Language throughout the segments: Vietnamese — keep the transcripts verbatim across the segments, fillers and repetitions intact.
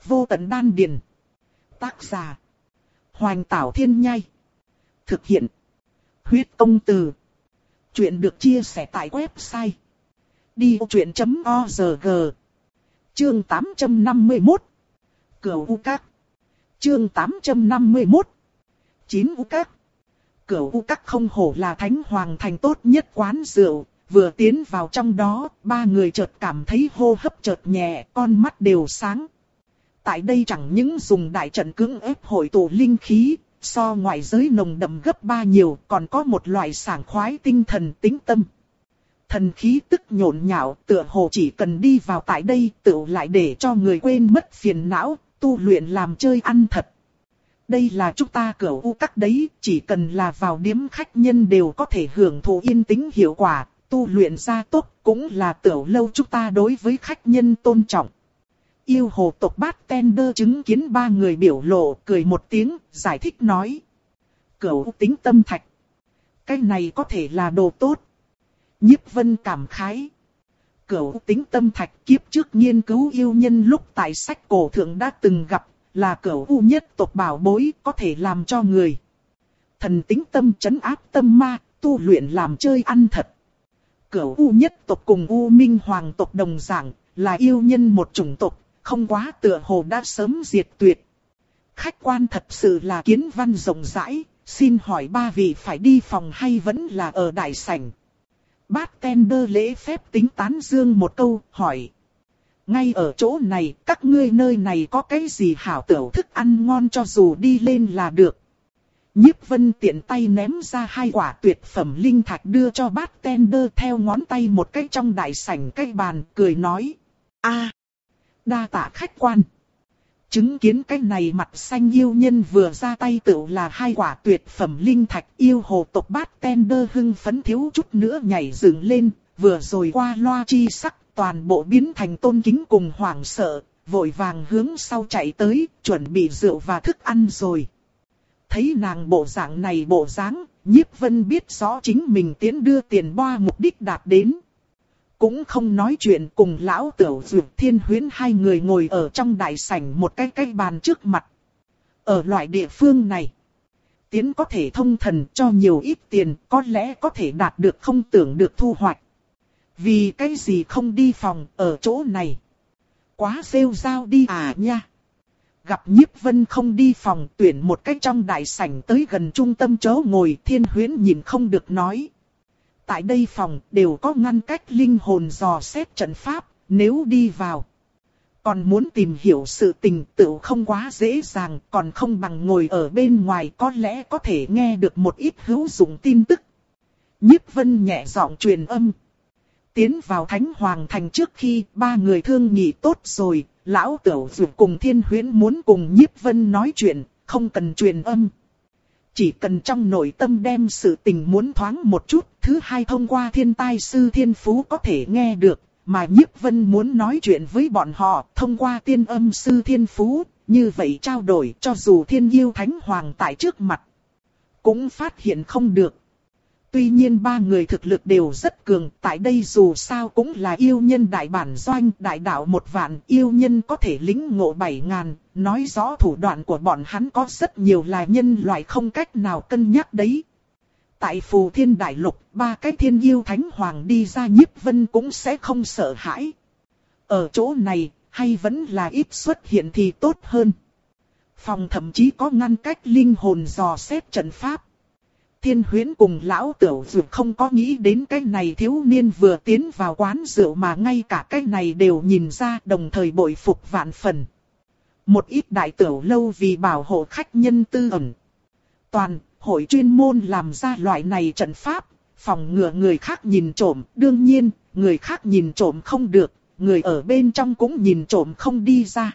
Vô tận đan điền. Tác giả. Hoành Tảo Thiên Nhai. Thực hiện. Huyết Công Từ. Chuyện được chia sẻ tại website đi vô chuyện chấm org. Chương tám trăm năm mươi mốt. Cửu U Các. Chương tám trăm năm mươi mốt. Chín U Các. Cửu U Các không hổ là Thánh Hoàng Thành tốt nhất quán rượu. Vừa tiến vào trong đó, ba người chợt cảm thấy hô hấp chợt nhẹ, con mắt đều sáng. Tại đây chẳng những dùng đại trận cưỡng ép hội tụ linh khí, so ngoại giới nồng đậm gấp ba nhiều, còn có một loại sảng khoái tinh thần tĩnh tâm. Thần khí tức nhộn nhạo, tựa hồ chỉ cần đi vào tại đây, tựu lại để cho người quên mất phiền não, tu luyện làm chơi ăn thật. Đây là chúng ta Cửu U Các đấy, chỉ cần là vào điếm khách nhân đều có thể hưởng thụ yên tĩnh hiệu quả, tu luyện ra tốt, cũng là tiểu lâu chúng ta đối với khách nhân tôn trọng. Yêu hồ tộc bartender chứng kiến ba người biểu lộ, cười một tiếng, giải thích nói. Cửu tính tâm thạch. Cái này có thể là đồ tốt. Nhiếp Vân cảm khái. Cửu tính tâm thạch kiếp trước nghiên cứu yêu nhân lúc tại sách cổ thượng đã từng gặp, là cửu u nhất tộc bảo bối, có thể làm cho người thần tính tâm trấn áp tâm ma, tu luyện làm chơi ăn thật. Cửu u nhất tộc cùng U Minh Hoàng tộc đồng dạng, là yêu nhân một chủng tộc, không quá tựa hồ đã sớm diệt tuyệt. Khách quan thật sự là kiến văn rộng rãi, xin hỏi ba vị phải đi phòng hay vẫn là ở đại sảnh? Bartender lễ phép tính tán dương một câu, hỏi. Ngay ở chỗ này, các ngươi nơi này có cái gì hảo tiểu thức ăn ngon cho dù đi lên là được. Nhiếp Vân tiện tay ném ra hai quả tuyệt phẩm linh thạch đưa cho bartender theo ngón tay một cái trong đại sảnh cái bàn, cười nói. A, đa tạ khách quan. Chứng kiến cái này mặt xanh yêu nhân vừa ra tay tựu là hai quả tuyệt phẩm linh thạch, yêu hồ tộc bartender hưng phấn thiếu chút nữa nhảy dựng lên, vừa rồi qua loa chi sắc, toàn bộ biến thành tôn kính cùng hoảng sợ, vội vàng hướng sau chạy tới, chuẩn bị rượu và thức ăn rồi. Thấy nàng bộ dạng này bộ dáng, Nhiếp Vân biết rõ chính mình tiến đưa tiền boa mục đích đạt đến. Cũng không nói chuyện, cùng lão Tiểu Dược Thiên Huyễn hai người ngồi ở trong đại sảnh một cái cái bàn trước mặt. Ở loại địa phương này, tiến có thể thông thần cho nhiều ít tiền, có lẽ có thể đạt được không tưởng được thu hoạch. Vì cái gì không đi phòng ở chỗ này? Quá rêu rao đi à nha. Gặp Nhiếp Vân không đi phòng, tuyển một cách trong đại sảnh tới gần trung tâm chỗ ngồi, Thiên Huyễn nhìn không được nói. Tại đây phòng đều có ngăn cách linh hồn dò xét trận pháp, nếu đi vào còn muốn tìm hiểu sự tình tự không quá dễ dàng, còn không bằng ngồi ở bên ngoài có lẽ có thể nghe được một ít hữu dụng tin tức. Nhiếp Vân nhẹ giọng truyền âm. Tiến vào Thánh Hoàng Thành trước khi ba người thương nghị tốt rồi, lão Tiểu Dược cùng Thiên Huyễn muốn cùng Nhiếp Vân nói chuyện, không cần truyền âm. Chỉ cần trong nội tâm đem sự tình muốn thoáng một chút, thứ hai thông qua thiên tai sư thiên phú có thể nghe được, mà Nhiếp Vân muốn nói chuyện với bọn họ thông qua tiên âm sư thiên phú, như vậy trao đổi cho dù thiên yêu Thánh Hoàng tại trước mặt, cũng phát hiện không được. Tuy nhiên ba người thực lực đều rất cường, tại đây dù sao cũng là yêu nhân đại bản doanh, đại đạo một vạn, yêu nhân có thể lĩnh ngộ bảy ngàn, nói rõ thủ đoạn của bọn hắn có rất nhiều là nhân loại không cách nào cân nhắc đấy. Tại Phù Thiên Đại Lục, ba cái thiên yêu Thánh Hoàng đi ra Nhiếp Vân cũng sẽ không sợ hãi. Ở chỗ này, hay vẫn là ít xuất hiện thì tốt hơn. Phòng thậm chí có ngăn cách linh hồn dò xét trận pháp. Thiên Huyễn cùng lão Tiểu Dược không có nghĩ đến cái này thiếu niên vừa tiến vào quán rượu mà ngay cả cái này đều nhìn ra, đồng thời bội phục vạn phần. Một ít đại tiểu lâu vì bảo hộ khách nhân tư ẩn, toàn hội chuyên môn làm ra loại này trận pháp, phòng ngừa người khác nhìn trộm, đương nhiên, người khác nhìn trộm không được, người ở bên trong cũng nhìn trộm không đi ra.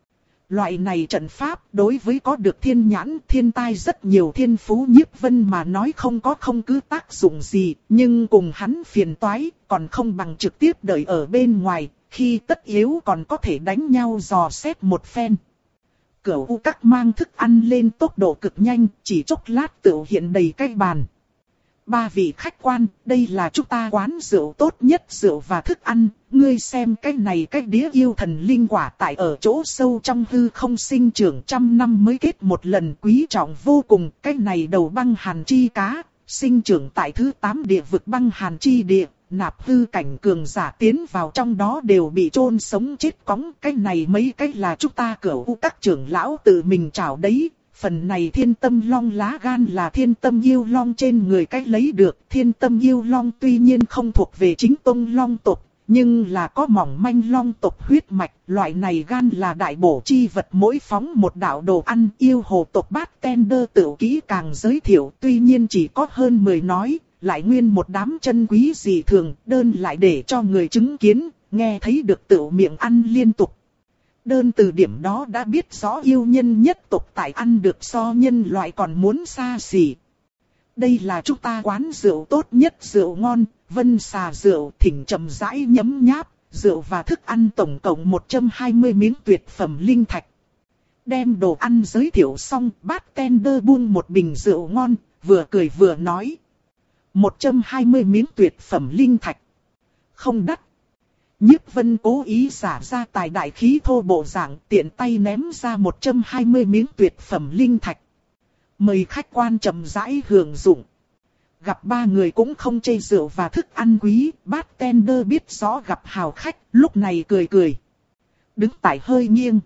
Loại này trận pháp đối với có được thiên nhãn thiên tai rất nhiều thiên phú Nhiếp Vân mà nói không có không cứ tác dụng gì, nhưng cùng hắn phiền toái, còn không bằng trực tiếp đợi ở bên ngoài, khi tất yếu còn có thể đánh nhau dò xét một phen. Cửu U Các mang thức ăn lên tốc độ cực nhanh, chỉ chốc lát tựu hiện đầy cái bàn. ba vị khách quan, đây là chúng ta quán rượu tốt nhất rượu và thức ăn, ngươi xem cái này cái đĩa yêu thần linh quả tại ở chỗ sâu trong hư không sinh trưởng trăm năm mới kết một lần quý trọng vô cùng, cái này đầu băng hàn chi cá, sinh trưởng tại thứ tám địa vực băng hàn chi địa, nạp hư cảnh cường giả tiến vào trong đó đều bị chôn sống chết cóng, cái này mấy cái là chúng ta cửu u các trưởng lão tự mình trảo đấy. Phần này thiên tâm long lá gan là thiên tâm yêu long trên người cách lấy được. Thiên tâm yêu long tuy nhiên không thuộc về chính tông long tộc, nhưng là có mỏng manh long tộc huyết mạch. Loại này gan là đại bổ chi vật mỗi phóng một đạo đồ ăn. Yêu hồ tộc bát tender tự kỹ càng giới thiệu tuy nhiên chỉ có hơn mười nói. Lại nguyên một đám chân quý dị thường đơn lại để cho người chứng kiến, nghe thấy được tự miệng ăn liên tục. Đơn từ điểm đó đã biết rõ yêu nhân nhất tộc tại ăn được so nhân loại còn muốn xa xỉ. Đây là chúng ta quán rượu tốt nhất rượu ngon, vân xà rượu thỉnh chậm rãi nhấm nháp, rượu và thức ăn tổng cộng một trăm hai mươi miếng tuyệt phẩm linh thạch. Đem đồ ăn giới thiệu xong, bartender buông một bình rượu ngon, vừa cười vừa nói. một trăm hai mươi miếng tuyệt phẩm linh thạch. Không đắt. Nhiếp Vân cố ý giả ra tài đại khí thô bộ dạng, tiện tay ném ra một trăm hai mươi miếng tuyệt phẩm linh thạch. Mời khách quan chậm rãi hưởng dụng. Gặp ba người cũng không chê rượu và thức ăn quý, bartender biết rõ gặp hào khách, lúc này cười cười. Đứng tại hơi nghiêng.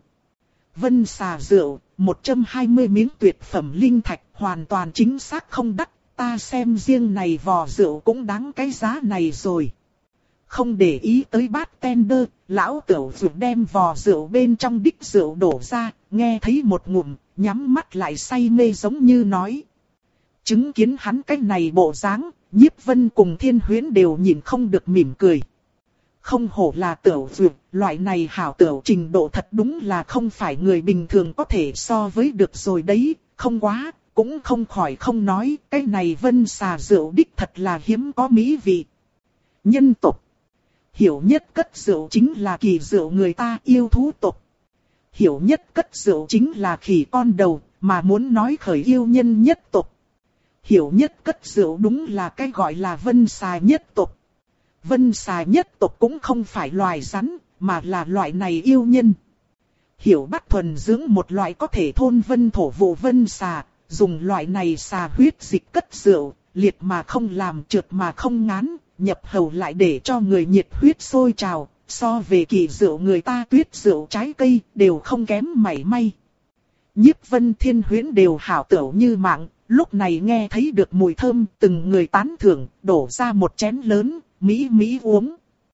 Vân xà rượu, một trăm hai mươi miếng tuyệt phẩm linh thạch, hoàn toàn chính xác không đắt, ta xem riêng này vò rượu cũng đáng cái giá này rồi. Không để ý tới bartender, lão tiểu dược đem vò rượu bên trong đích rượu đổ ra, nghe thấy một ngụm, nhắm mắt lại say mê giống như nói. Chứng kiến hắn cái này bộ dáng, Nhiếp Vân cùng Thiên Huyễn đều nhìn không được mỉm cười. Không hổ là tiểu dược, loại này hảo tiểu trình độ thật đúng là không phải người bình thường có thể so với được rồi đấy, không quá, cũng không khỏi không nói, cái này vân xà rượu đích thật là hiếm có mỹ vị. Nhân tộc. Hiểu nhất cất rượu chính là kỳ rượu người ta yêu thú tộc. Hiểu nhất cất rượu chính là khỉ con đầu, mà muốn nói khởi yêu nhân nhất tộc. Hiểu nhất cất rượu đúng là cái gọi là vân xà nhất tộc. Vân xà nhất tộc cũng không phải loài rắn, mà là loại này yêu nhân. Hiểu bắt thuần dưỡng một loại có thể thôn vân thổ vụ vân xà, dùng loại này xà huyết dịch cất rượu, liệt mà không làm trượt mà không ngán. Nhập hầu lại để cho người nhiệt huyết sôi trào, so về kỳ rượu người ta tuyết rượu trái cây đều không kém mảy may. Nhiếp Vân Thiên Huyễn đều hảo tửu như mạng, lúc này nghe thấy được mùi thơm từng người tán thưởng, đổ ra một chén lớn, mỹ mỹ uống.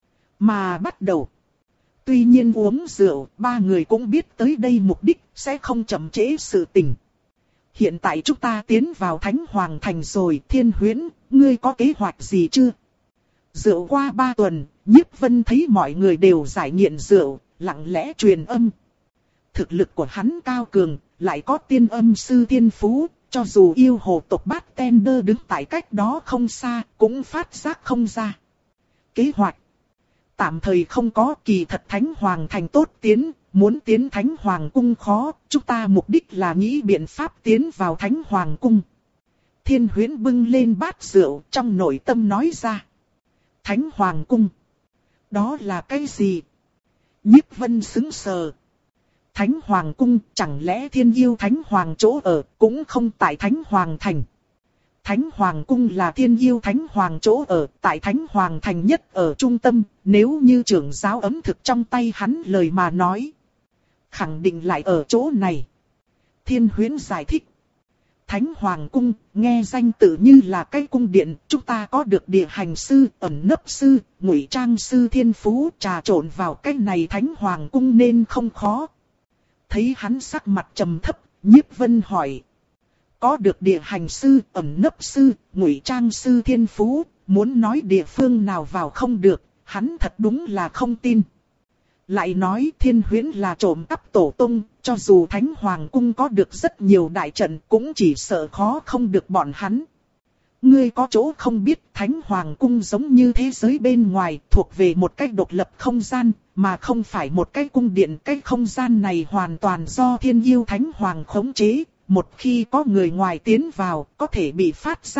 Mà bắt đầu. Tuy nhiên uống rượu, ba người cũng biết tới đây mục đích sẽ không chậm trễ sự tình. Hiện tại chúng ta tiến vào Thánh Hoàng Thành rồi, Thiên Huyễn, ngươi có kế hoạch gì chưa? Rượu qua ba tuần, Nhiếp Vân thấy mọi người đều giải nghiện rượu, lặng lẽ truyền âm. Thực lực của hắn cao cường, lại có tiên âm sư thiên phú, cho dù yêu hồ tộc bartender đứng tại cách đó không xa, cũng phát giác không ra. Kế hoạch tạm thời không có, kỳ thật Thánh Hoàng Thành tốt tiến, muốn tiến Thánh Hoàng Cung khó, chúng ta mục đích là nghĩ biện pháp tiến vào Thánh Hoàng Cung. Thiên Huyễn bưng lên bát rượu, trong nội tâm nói ra. Thánh Hoàng Cung. Đó là cái gì? Nhiếp Vân sững sờ. Thánh Hoàng Cung chẳng lẽ thiên yêu Thánh Hoàng chỗ ở cũng không tại Thánh Hoàng Thành. Thánh Hoàng Cung là thiên yêu Thánh Hoàng chỗ ở tại Thánh Hoàng Thành nhất ở trung tâm. Nếu như trưởng giáo ấm thực trong tay hắn lời mà nói. Khẳng định lại ở chỗ này. Thiên Huyễn giải thích. Thánh Hoàng Cung, nghe danh tự như là cái cung điện, chúng ta có được địa hành sư, ẩn nấp sư, ngụy trang sư thiên phú, trà trộn vào cái này Thánh Hoàng Cung nên không khó. Thấy hắn sắc mặt trầm thấp, Nhiếp Vân hỏi. Có được địa hành sư, ẩn nấp sư, ngụy trang sư thiên phú, muốn nói địa phương nào vào không được, hắn thật đúng là không tin. Lại nói Thiên Huyễn là trộm cắp tổ tông, cho dù Thánh Hoàng Cung có được rất nhiều đại trận cũng chỉ sợ khó không được bọn hắn. Ngươi có chỗ không biết, Thánh Hoàng Cung giống như thế giới bên ngoài, thuộc về một cái độc lập không gian, mà không phải một cái cung điện. Cái không gian này hoàn toàn do thiên yêu Thánh Hoàng khống chế, một khi có người ngoài tiến vào, có thể bị phát giác,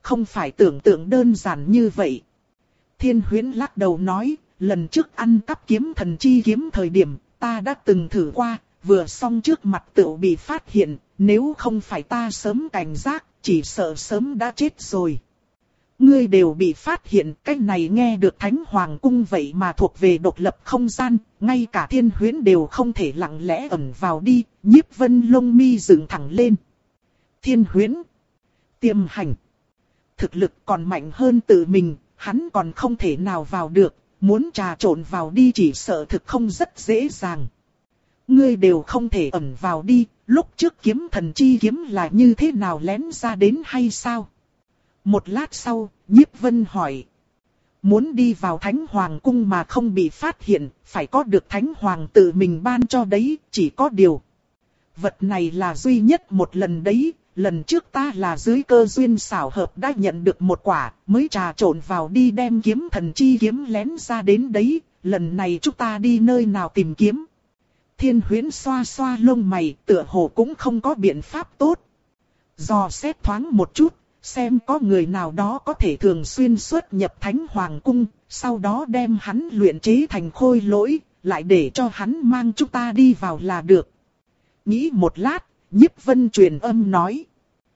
không phải tưởng tượng đơn giản như vậy. Thiên Huyễn lắc đầu nói, lần trước ăn cắp kiếm thần chi kiếm thời điểm, ta đã từng thử qua, vừa xong trước mặt tựu bị phát hiện, nếu không phải ta sớm cảnh giác, chỉ sợ sớm đã chết rồi. Ngươi đều bị phát hiện, cái này nghe được Thánh Hoàng Cung vậy mà thuộc về độc lập không gian, ngay cả Thiên Huyễn đều không thể lặng lẽ ẩn vào đi, Nhiếp Vân lông mi dựng thẳng lên. Thiên Huyễn, Tiềm Hành, thực lực còn mạnh hơn tự mình, hắn còn không thể nào vào được, muốn trà trộn vào đi chỉ sợ thực không rất dễ dàng. Ngươi đều không thể ẩn vào đi, lúc trước kiếm thần chi kiếm là như thế nào lén ra đến hay sao? Một lát sau, Nhiếp Vân hỏi. Muốn đi vào Thánh Hoàng Cung mà không bị phát hiện, phải có được Thánh Hoàng tự mình ban cho đấy, chỉ có điều. Vật này là duy nhất một lần đấy, lần trước ta là dưới cơ duyên xảo hợp đã nhận được một quả, mới trà trộn vào đi đem kiếm thần chi kiếm lén ra đến đấy, lần này chúng ta đi nơi nào tìm kiếm. Thiên Huyễn xoa xoa lông mày, tựa hồ cũng không có biện pháp tốt. Dò xét thoáng một chút, xem có người nào đó có thể thường xuyên xuất nhập Thánh Hoàng Cung, sau đó đem hắn luyện chế thành khôi lỗi, lại để cho hắn mang chúng ta đi vào là được. Nghĩ một lát, Nhiếp Vân truyền âm nói.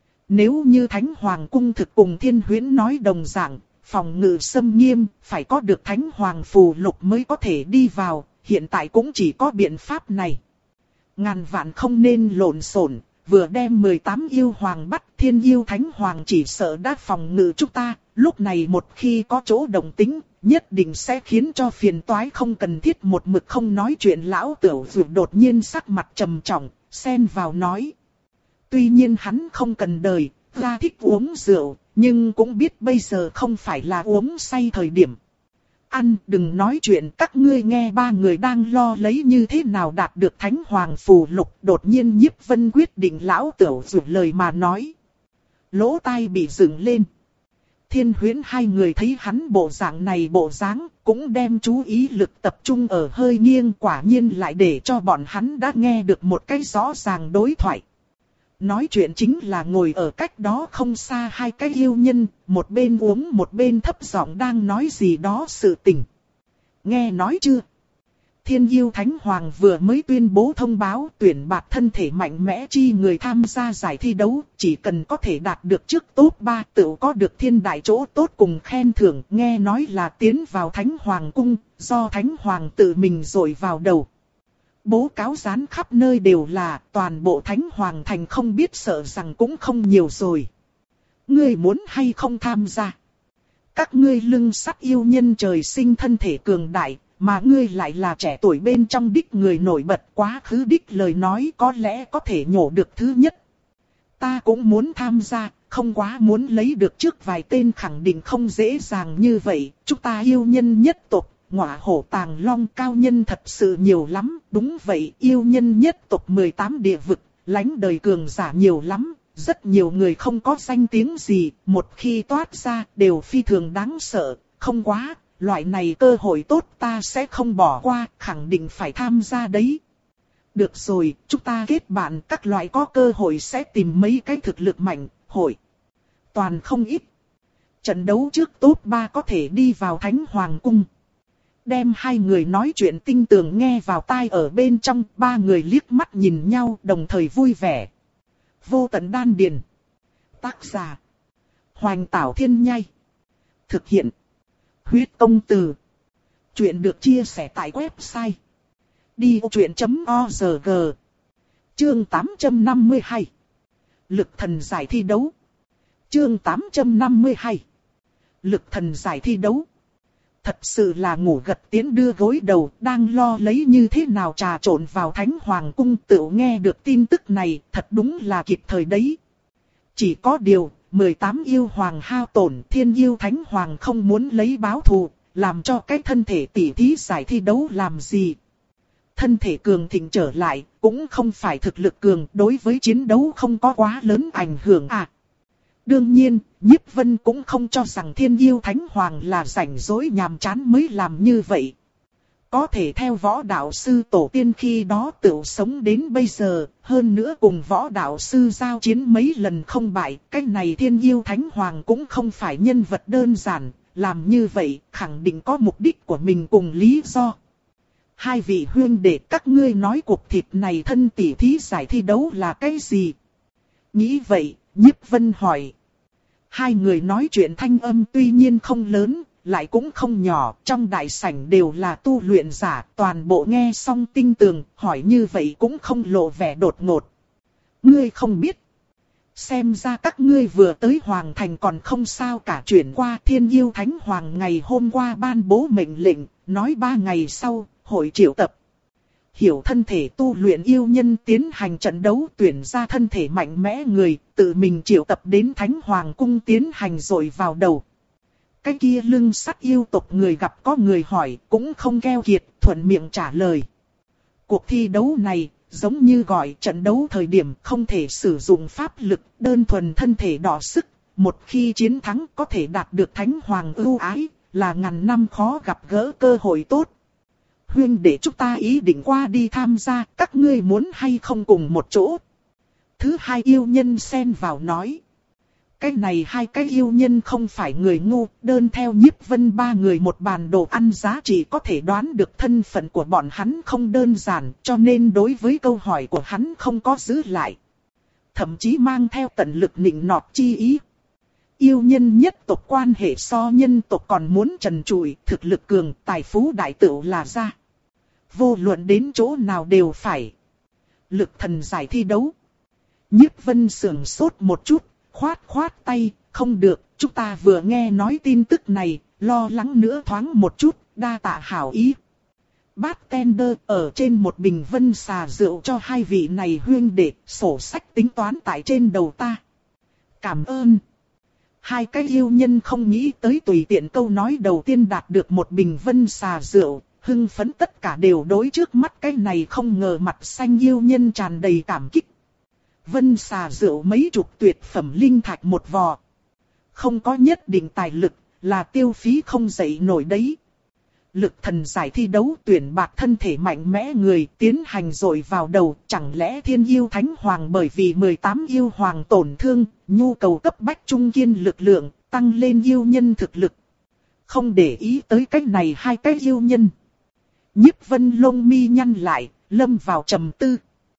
Nếu như Thánh Hoàng Cung thực cùng Thiên Huyễn nói đồng dạng, phòng ngự xâm nghiêm, phải có được Thánh Hoàng phù lục mới có thể đi vào, hiện tại cũng chỉ có biện pháp này. Ngàn vạn không nên lộn xộn, vừa đem mười tám yêu hoàng bắt, Thiên Yêu Thánh Hoàng chỉ sợ đã phòng ngự chúng ta, lúc này một khi có chỗ động tĩnh, nhất định sẽ khiến cho phiền toái không cần thiết. Một mực không nói chuyện lão Tửu Dược đột nhiên sắc mặt trầm trọng, xen vào nói. Tuy nhiên hắn không cần đời, ra thích uống rượu, nhưng cũng biết bây giờ không phải là uống say thời điểm. Ăn, đừng nói chuyện, các ngươi nghe ba người đang lo lấy như thế nào đạt được Thánh Hoàng phù lục. Đột nhiên Nhiếp Vân quyết định lão Tửu Dược lời mà nói. Lỗ tai bị dựng lên. Thiên Huyễn hai người thấy hắn bộ dạng này bộ dáng, cũng đem chú ý lực tập trung ở hơi nghiêng, quả nhiên lại để cho bọn hắn đã nghe được một cái rõ ràng đối thoại. Nói chuyện chính là ngồi ở cách đó không xa hai cái yêu nhân, một bên uống một bên thấp giọng đang nói gì đó sự tình. Nghe nói chưa? Thiên Yêu Thánh Hoàng vừa mới tuyên bố thông báo tuyển bạt thân thể mạnh mẽ chi người tham gia giải thi đấu, chỉ cần có thể đạt được trước top ba tự có được thiên đại chỗ tốt cùng khen thưởng. Nghe nói là tiến vào Thánh Hoàng Cung, do Thánh Hoàng tự mình dội vào đầu. Bố cáo dán khắp nơi đều là, toàn bộ Thánh Hoàng thành không biết sợ rằng cũng không nhiều rồi. Ngươi muốn hay không tham gia? Các ngươi lưng sắt yêu nhân trời sinh thân thể cường đại, mà ngươi lại là trẻ tuổi bên trong đích người nổi bật, quá khứ đích lời nói có lẽ có thể nhổ được thứ nhất. Ta cũng muốn tham gia, không quá muốn lấy được trước vài tên khẳng định không dễ dàng như vậy. Chúng ta yêu nhân nhất tộc, ngọa hổ tàng long cao nhân thật sự nhiều lắm. Đúng vậy, yêu nhân nhất tộc mười tám địa vực, lãnh đời cường giả nhiều lắm. Rất nhiều người không có danh tiếng gì, một khi toát ra đều phi thường đáng sợ, không quá. Loại này cơ hội tốt ta sẽ không bỏ qua, khẳng định phải tham gia đấy. Được rồi, chúng ta kết bạn, các loại có cơ hội sẽ tìm mấy cái thực lực mạnh, hội. Toàn không ít. Trận đấu trước top ba có thể đi vào Thánh Hoàng Cung. Đem hai người nói chuyện tinh tường nghe vào tai ở bên trong, ba người liếc mắt nhìn nhau đồng thời vui vẻ. Vô tận đan điền. Tác giả. Hoành Tảo Thiên Nhai. Thực hiện. Huyết Công Từ. Chuyện được chia sẻ tại website đi ô chuyện chấm org. Chương tám trăm năm mươi hai. Lực thần giải thi đấu. Chương tám trăm năm mươi hai. Lực thần giải thi đấu. Thật sự là ngủ gật tiến đưa gối đầu, đang lo lấy như thế nào trà trộn vào Thánh Hoàng Cung, tự nghe được tin tức này, thật đúng là kịp thời đấy. Chỉ có điều, mười tám yêu hoàng hao tổn, Thiên Yêu Thánh Hoàng không muốn lấy báo thù, làm cho cái thân thể tỉ thí giải thi đấu làm gì. Thân thể cường thịnh trở lại, cũng không phải thực lực cường, đối với chiến đấu không có quá lớn ảnh hưởng à. Đương nhiên, Nhiếp Vân cũng không cho rằng Thiên Yêu Thánh Hoàng là rảnh rỗi nhàm chán mới làm như vậy. Có thể theo võ đạo sư tổ tiên khi đó tự sống đến bây giờ, hơn nữa cùng võ đạo sư giao chiến mấy lần không bại, cái này Thiên Yêu Thánh Hoàng cũng không phải nhân vật đơn giản, làm như vậy khẳng định có mục đích của mình cùng lý do. Hai vị huynh đệ, các ngươi nói cuộc thịt này thân tỷ thí giải thi đấu là cái gì? Nghĩ vậy, Nhiếp Vân hỏi. Hai người nói chuyện thanh âm tuy nhiên không lớn, lại cũng không nhỏ, trong đại sảnh đều là tu luyện giả, toàn bộ nghe xong tinh tường, hỏi như vậy cũng không lộ vẻ đột ngột. Ngươi không biết. Xem ra các ngươi vừa tới Hoàng Thành còn không sao cả, chuyển qua Thiên Yêu Thánh Hoàng ngày hôm qua ban bố mệnh lệnh, nói ba ngày sau, hội triệu tập. Hiểu thân thể tu luyện yêu nhân tiến hành trận đấu, tuyển ra thân thể mạnh mẽ người, tự mình triệu tập đến Thánh Hoàng cung tiến hành rồi vào đầu. Cái kia lưng sắt yêu tộc người gặp có người hỏi, cũng không keo kiệt, thuận miệng trả lời. Cuộc thi đấu này, giống như gọi trận đấu thời điểm không thể sử dụng pháp lực, đơn thuần thân thể đọ sức. Một khi chiến thắng có thể đạt được Thánh Hoàng ưu ái, là ngàn năm khó gặp gỡ cơ hội tốt. Huynh đệ chúng ta ý định qua đi tham gia, các ngươi muốn hay không cùng một chỗ? Thứ hai yêu nhân xen vào nói. Cái này hai cái yêu nhân không phải người ngu, đơn theo Nhiếp Vân ba người một bàn đồ ăn giá trị có thể đoán được thân phận của bọn hắn không đơn giản, cho nên đối với câu hỏi của hắn không có giữ lại. Thậm chí mang theo tận lực nịnh nọt chi ý. Yêu nhân nhất tộc quan hệ so nhân tộc còn muốn trần trụi, thực lực cường, tài phú đại tựu là ra. Vô luận đến chỗ nào đều phải. Lực thần giải thi đấu. Nhiếp Vân sườn sốt một chút, khoát khoát tay, không được, chúng ta vừa nghe nói tin tức này, lo lắng nữa thoáng một chút, đa tạ hảo ý. Bartender ở trên một bình vân xà rượu cho hai vị này huynh đệ, sổ sách tính toán tại trên đầu ta. Cảm ơn. Hai cái yêu nhân không nghĩ tới tùy tiện câu nói đầu tiên đạt được một bình vân xà rượu, hưng phấn tất cả đều đối trước mắt cái này không ngờ mặt xanh yêu nhân tràn đầy cảm kích. Vân xà rượu mấy chục tuyệt phẩm linh thạch một vò. Không có nhất định tài lực, là tiêu phí không dậy nổi đấy. Lực thần giải thi đấu tuyển bạc thân thể mạnh mẽ người tiến hành rồi vào đầu. Chẳng lẽ Thiên Yêu Thánh Hoàng bởi vì mười tám yêu hoàng tổn thương, nhu cầu cấp bách trung kiên lực lượng, tăng lên yêu nhân thực lực. Không để ý tới cách này hai cái yêu nhân. Nhiếp Vân lông mi nhăn lại, lâm vào trầm tư.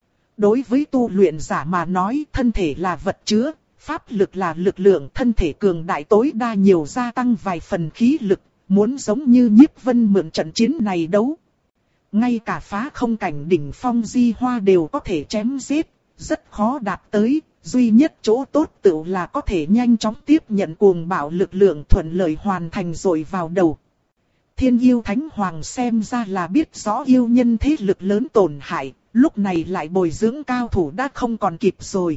Đối với tu luyện giả mà nói, thân thể là vật chứa, pháp lực là lực lượng, thân thể cường đại tối đa nhiều gia tăng vài phần khí lực, muốn giống như Nhiếp Vân mượn trận chiến này đấu. Ngay cả phá không cảnh đỉnh phong di hoa đều có thể chém giết, rất khó đạt tới, duy nhất chỗ tốt tự là có thể nhanh chóng tiếp nhận cuồng bạo lực lượng thuận lợi hoàn thành rồi vào đầu. Thiên Yêu Thánh Hoàng xem ra là biết rõ yêu nhân thế lực lớn tổn hại, lúc này lại bồi dưỡng cao thủ đã không còn kịp rồi.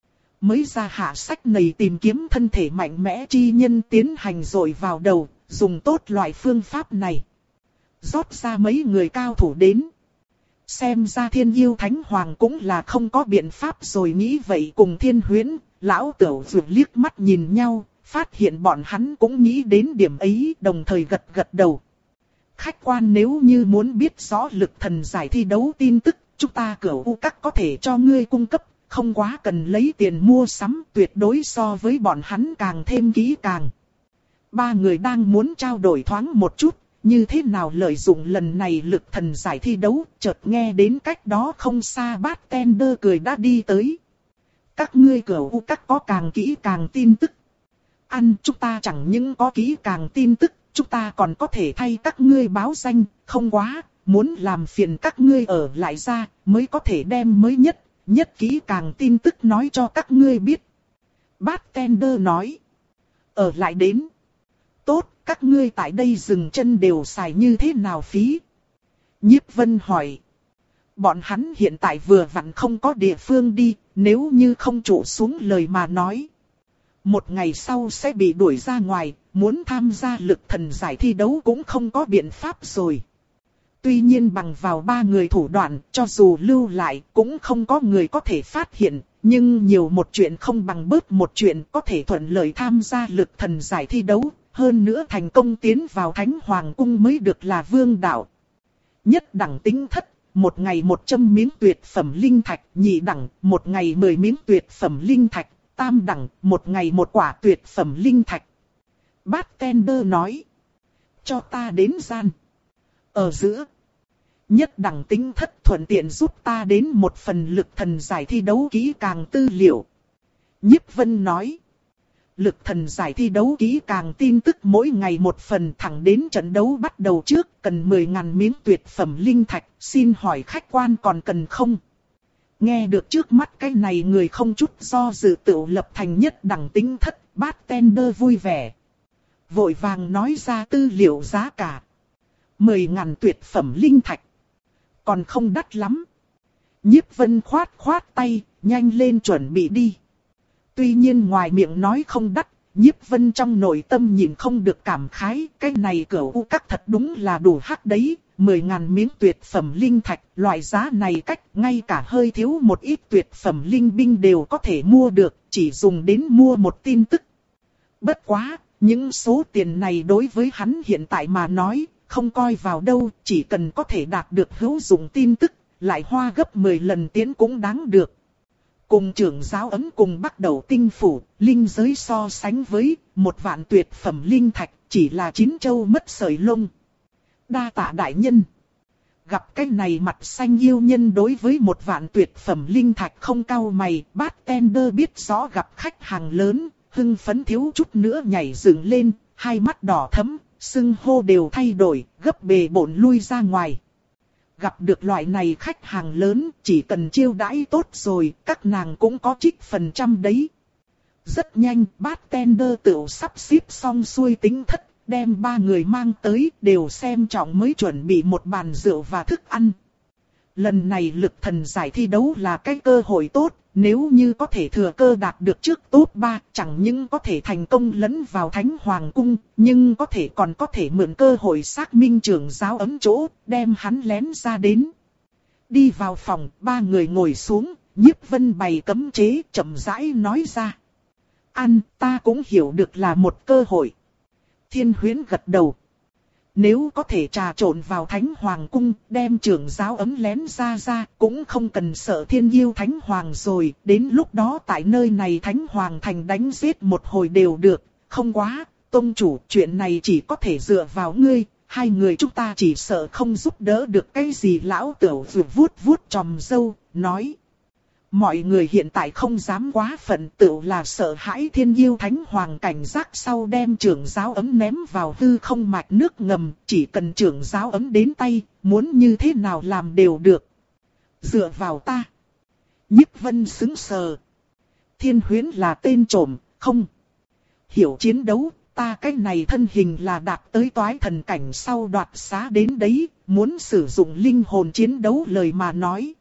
Mới ra hạ sách này tìm kiếm thân thể mạnh mẽ chi nhân tiến hành rồi vào đầu, dùng tốt loại phương pháp này. Rót ra mấy người cao thủ đến. Xem ra Thiên Yêu Thánh Hoàng cũng là không có biện pháp rồi, nghĩ vậy cùng Thiên Huyễn, lão Tửu vượt liếc mắt nhìn nhau, phát hiện bọn hắn cũng nghĩ đến điểm ấy, đồng thời gật gật đầu. Khách quan, nếu như muốn biết rõ lực thần giải thi đấu tin tức, chúng ta Cửu U Các có thể cho ngươi cung cấp, không quá cần lấy tiền mua sắm, tuyệt đối so với bọn hắn càng thêm kỹ càng. Ba người đang muốn trao đổi thoáng một chút, như thế nào lợi dụng lần này lực thần giải thi đấu, chợt nghe đến cách đó không xa Bartender cười đã đi tới. Các ngươi Cửu U Các có càng kỹ càng tin tức. Ăn, chúng ta chẳng những có kỹ càng tin tức, chúng ta còn có thể thay các ngươi báo danh, không quá, muốn làm phiền các ngươi ở lại ra, mới có thể đem mới nhất, nhất kỹ càng tin tức nói cho các ngươi biết. Bartender nói. Ở lại đến. Tốt, các ngươi tại đây dừng chân đều xài như thế nào phí? Nhiếp Vân hỏi. Bọn hắn hiện tại vừa vặn không có địa phương đi, nếu như không trụ xuống lời mà nói. Một ngày sau sẽ bị đuổi ra ngoài, muốn tham gia lực thần giải thi đấu cũng không có biện pháp rồi. Tuy nhiên bằng vào ba người thủ đoạn, cho dù lưu lại cũng không có người có thể phát hiện, nhưng nhiều một chuyện không bằng bớt một chuyện, có thể thuận lợi tham gia lực thần giải thi đấu, hơn nữa thành công tiến vào Thánh Hoàng cung mới được là vương đạo. Nhất đẳng tính thất, một ngày một trăm miếng tuyệt phẩm linh thạch, nhị đẳng, một ngày mười miếng tuyệt phẩm linh thạch, tam đẳng, một ngày một quả tuyệt phẩm linh thạch. Bartender nói. Cho ta đến gian. Ở giữa. Nhất đẳng tính thất thuận tiện giúp ta đến một phần lực thần giải thi đấu kỹ càng tư liệu. Nhiếp Vân nói. Lực thần giải thi đấu kỹ càng tin tức mỗi ngày một phần, thẳng đến trận đấu bắt đầu trước cần mười nghìn miếng tuyệt phẩm linh thạch, xin hỏi khách quan còn cần không? Nghe được trước mắt cái này người không chút do dự tự lập thành nhất đẳng tính thất, Bartender vui vẻ. Vội vàng nói ra tư liệu giá cả. mười nghìn tuyệt phẩm linh thạch. Còn không đắt lắm. Nhiếp Vân khoát khoát tay, nhanh lên chuẩn bị đi. Tuy nhiên ngoài miệng nói không đắt, Nhiếp Vân trong nội tâm nhìn không được cảm khái. Cái này Cửu U Các thật đúng là đủ hắc đấy. mười nghìn miếng tuyệt phẩm linh thạch, loại giá này cách ngay cả hơi thiếu một ít tuyệt phẩm linh binh đều có thể mua được, chỉ dùng đến mua một tin tức. Bất quá, những số tiền này đối với hắn hiện tại mà nói, không coi vào đâu, chỉ cần có thể đạt được hữu dụng tin tức, lại hoa gấp mười lần tiến cũng đáng được. Cùng trưởng giáo ấm cùng bắt đầu tinh phủ, linh giới so sánh với một vạn tuyệt phẩm linh thạch, chỉ là chín châu mất sợi lông. Đa tạ đại nhân. Gặp cái này mặt xanh yêu nhân đối với một vạn tuyệt phẩm linh thạch không cau mày, Bartender biết rõ gặp khách hàng lớn, hưng phấn thiếu chút nữa nhảy dựng lên, hai mắt đỏ thẫm, xưng hô đều thay đổi, gấp bề bộn lui ra ngoài. Gặp được loại này khách hàng lớn, chỉ cần chiêu đãi tốt rồi, các nàng cũng có trích phần trăm đấy. Rất nhanh, Bartender tự sắp xếp xong xuôi tính thất, đem ba người mang tới, đều xem trọng mới chuẩn bị một bàn rượu và thức ăn. Lần này lực thần giải thi đấu là cái cơ hội tốt, nếu như có thể thừa cơ đạt được trước top ba, chẳng những có thể thành công lẫn vào Thánh Hoàng Cung, nhưng có thể còn có thể mượn cơ hội xác minh trưởng giáo ấm chỗ, đem hắn lén ra đến. Đi vào phòng, ba người ngồi xuống, Nhiếp Vân bày cấm chế, chậm rãi nói ra. Ăn, ta cũng hiểu được là một cơ hội. Thiên Huyễn gật đầu. Nếu có thể trà trộn vào Thánh Hoàng Cung, đem trưởng giáo ấm lén ra ra, cũng không cần sợ thiên yêu Thánh Hoàng rồi. Đến lúc đó tại nơi này Thánh Hoàng thành đánh giết một hồi đều được. Không quá, tông chủ, chuyện này chỉ có thể dựa vào ngươi. Hai người chúng ta chỉ sợ không giúp đỡ được cái gì. Lão Tửu vừa vuốt vuốt chòm râu, nói. Mọi người hiện tại không dám quá phận, tựu là sợ hãi thiên yêu Thánh Hoàng cảnh giác sau đem trưởng giáo ấm ném vào hư không mạch nước ngầm, chỉ cần trưởng giáo ấm đến tay, muốn như thế nào làm đều được. Dựa vào ta. Nhiếp Vân sững sờ. Thiên Huyễn là tên trộm, không hiểu chiến đấu, ta cái này thân hình là đạt tới toái thần cảnh sau đoạt xá đến đấy, muốn sử dụng linh hồn chiến đấu lời mà nói.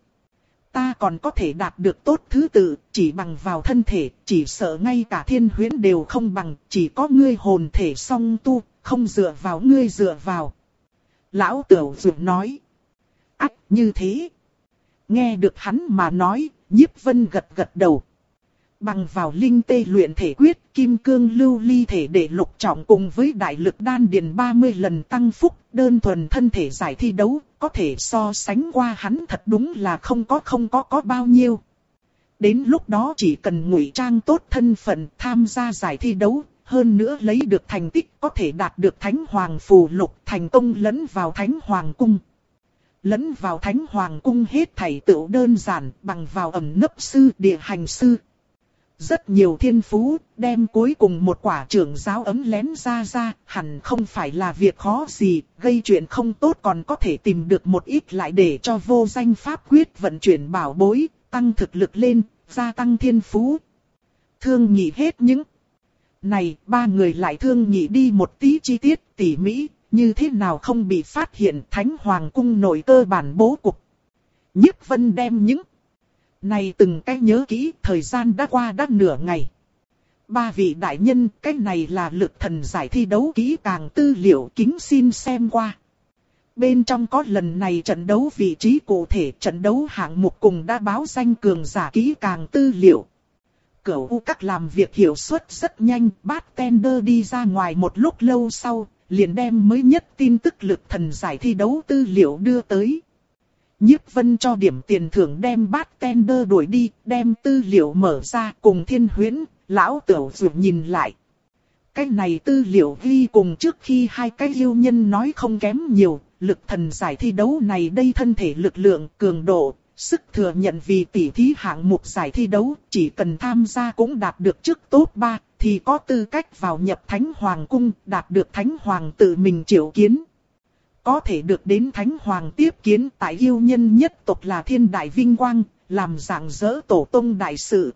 Ta còn có thể đạt được tốt thứ tự, chỉ bằng vào thân thể, chỉ sợ ngay cả Thiên Huyễn đều không bằng, chỉ có ngươi hồn thể song tu, không dựa vào ngươi dựa vào. Lão Tửu Dược nói. Ách, như thế. Nghe được hắn mà nói, Nhiếp Vân gật gật đầu. Bằng vào linh tê luyện thể quyết, kim cương lưu ly thể để lục trọng cùng với đại lực đan điền ba mươi lần tăng phúc, đơn thuần thân thể giải thi đấu, có thể so sánh qua hắn thật đúng là không có không có có bao nhiêu. Đến lúc đó chỉ cần ngụy trang tốt thân phận tham gia giải thi đấu, hơn nữa lấy được thành tích có thể đạt được Thánh Hoàng phù lục, thành công lẫn vào Thánh Hoàng cung. Lẫn vào Thánh Hoàng cung hết thảy tựu đơn giản, bằng vào ẩn nấp sư, địa hành sư. Rất nhiều thiên phú, đem cuối cùng một quả trưởng giáo ấm lén ra ra, hẳn không phải là việc khó gì, gây chuyện không tốt còn có thể tìm được một ít lại để cho vô danh pháp quyết vận chuyển bảo bối, tăng thực lực lên, gia tăng thiên phú. Thương nhị hết những này, ba người lại thương nhị đi một tí chi tiết tỉ mỹ, như thế nào không bị phát hiện Thánh Hoàng cung nội cơ bản bố cục. Nhiếp Vân đem những này từng cái nhớ kỹ, thời gian đã qua đã nửa ngày. Ba vị đại nhân, cái này là lực thần giải thi đấu kỹ càng tư liệu, kính xin xem qua. Bên trong có lần này trận đấu vị trí cụ thể, trận đấu hạng mục cùng đã báo danh cường giả kỹ càng tư liệu. Cửu U Các làm việc hiệu suất rất nhanh, Bartender đi ra ngoài một lúc lâu sau, liền đem mới nhất tin tức lực thần giải thi đấu tư liệu đưa tới. Nhiếp Vân cho điểm tiền thưởng đem bartender đuổi đi, đem tư liệu mở ra cùng Thiên Huyễn, lão Tửu Dược nhìn lại. Cái này tư liệu ghi cùng trước khi hai cái yêu nhân nói không kém nhiều, lực thần giải thi đấu này đây thân thể lực lượng, cường độ, sức thừa nhận vì tỷ thí hạng mục giải thi đấu, chỉ cần tham gia cũng đạt được trước top ba, thì có tư cách vào nhập Thánh Hoàng Cung, đạt được Thánh Hoàng tự mình triệu kiến. Có thể được đến Thánh Hoàng tiếp kiến tại yêu nhân nhất tộc là thiên đại vinh quang, làm rạng rỡ tổ tông đại sự.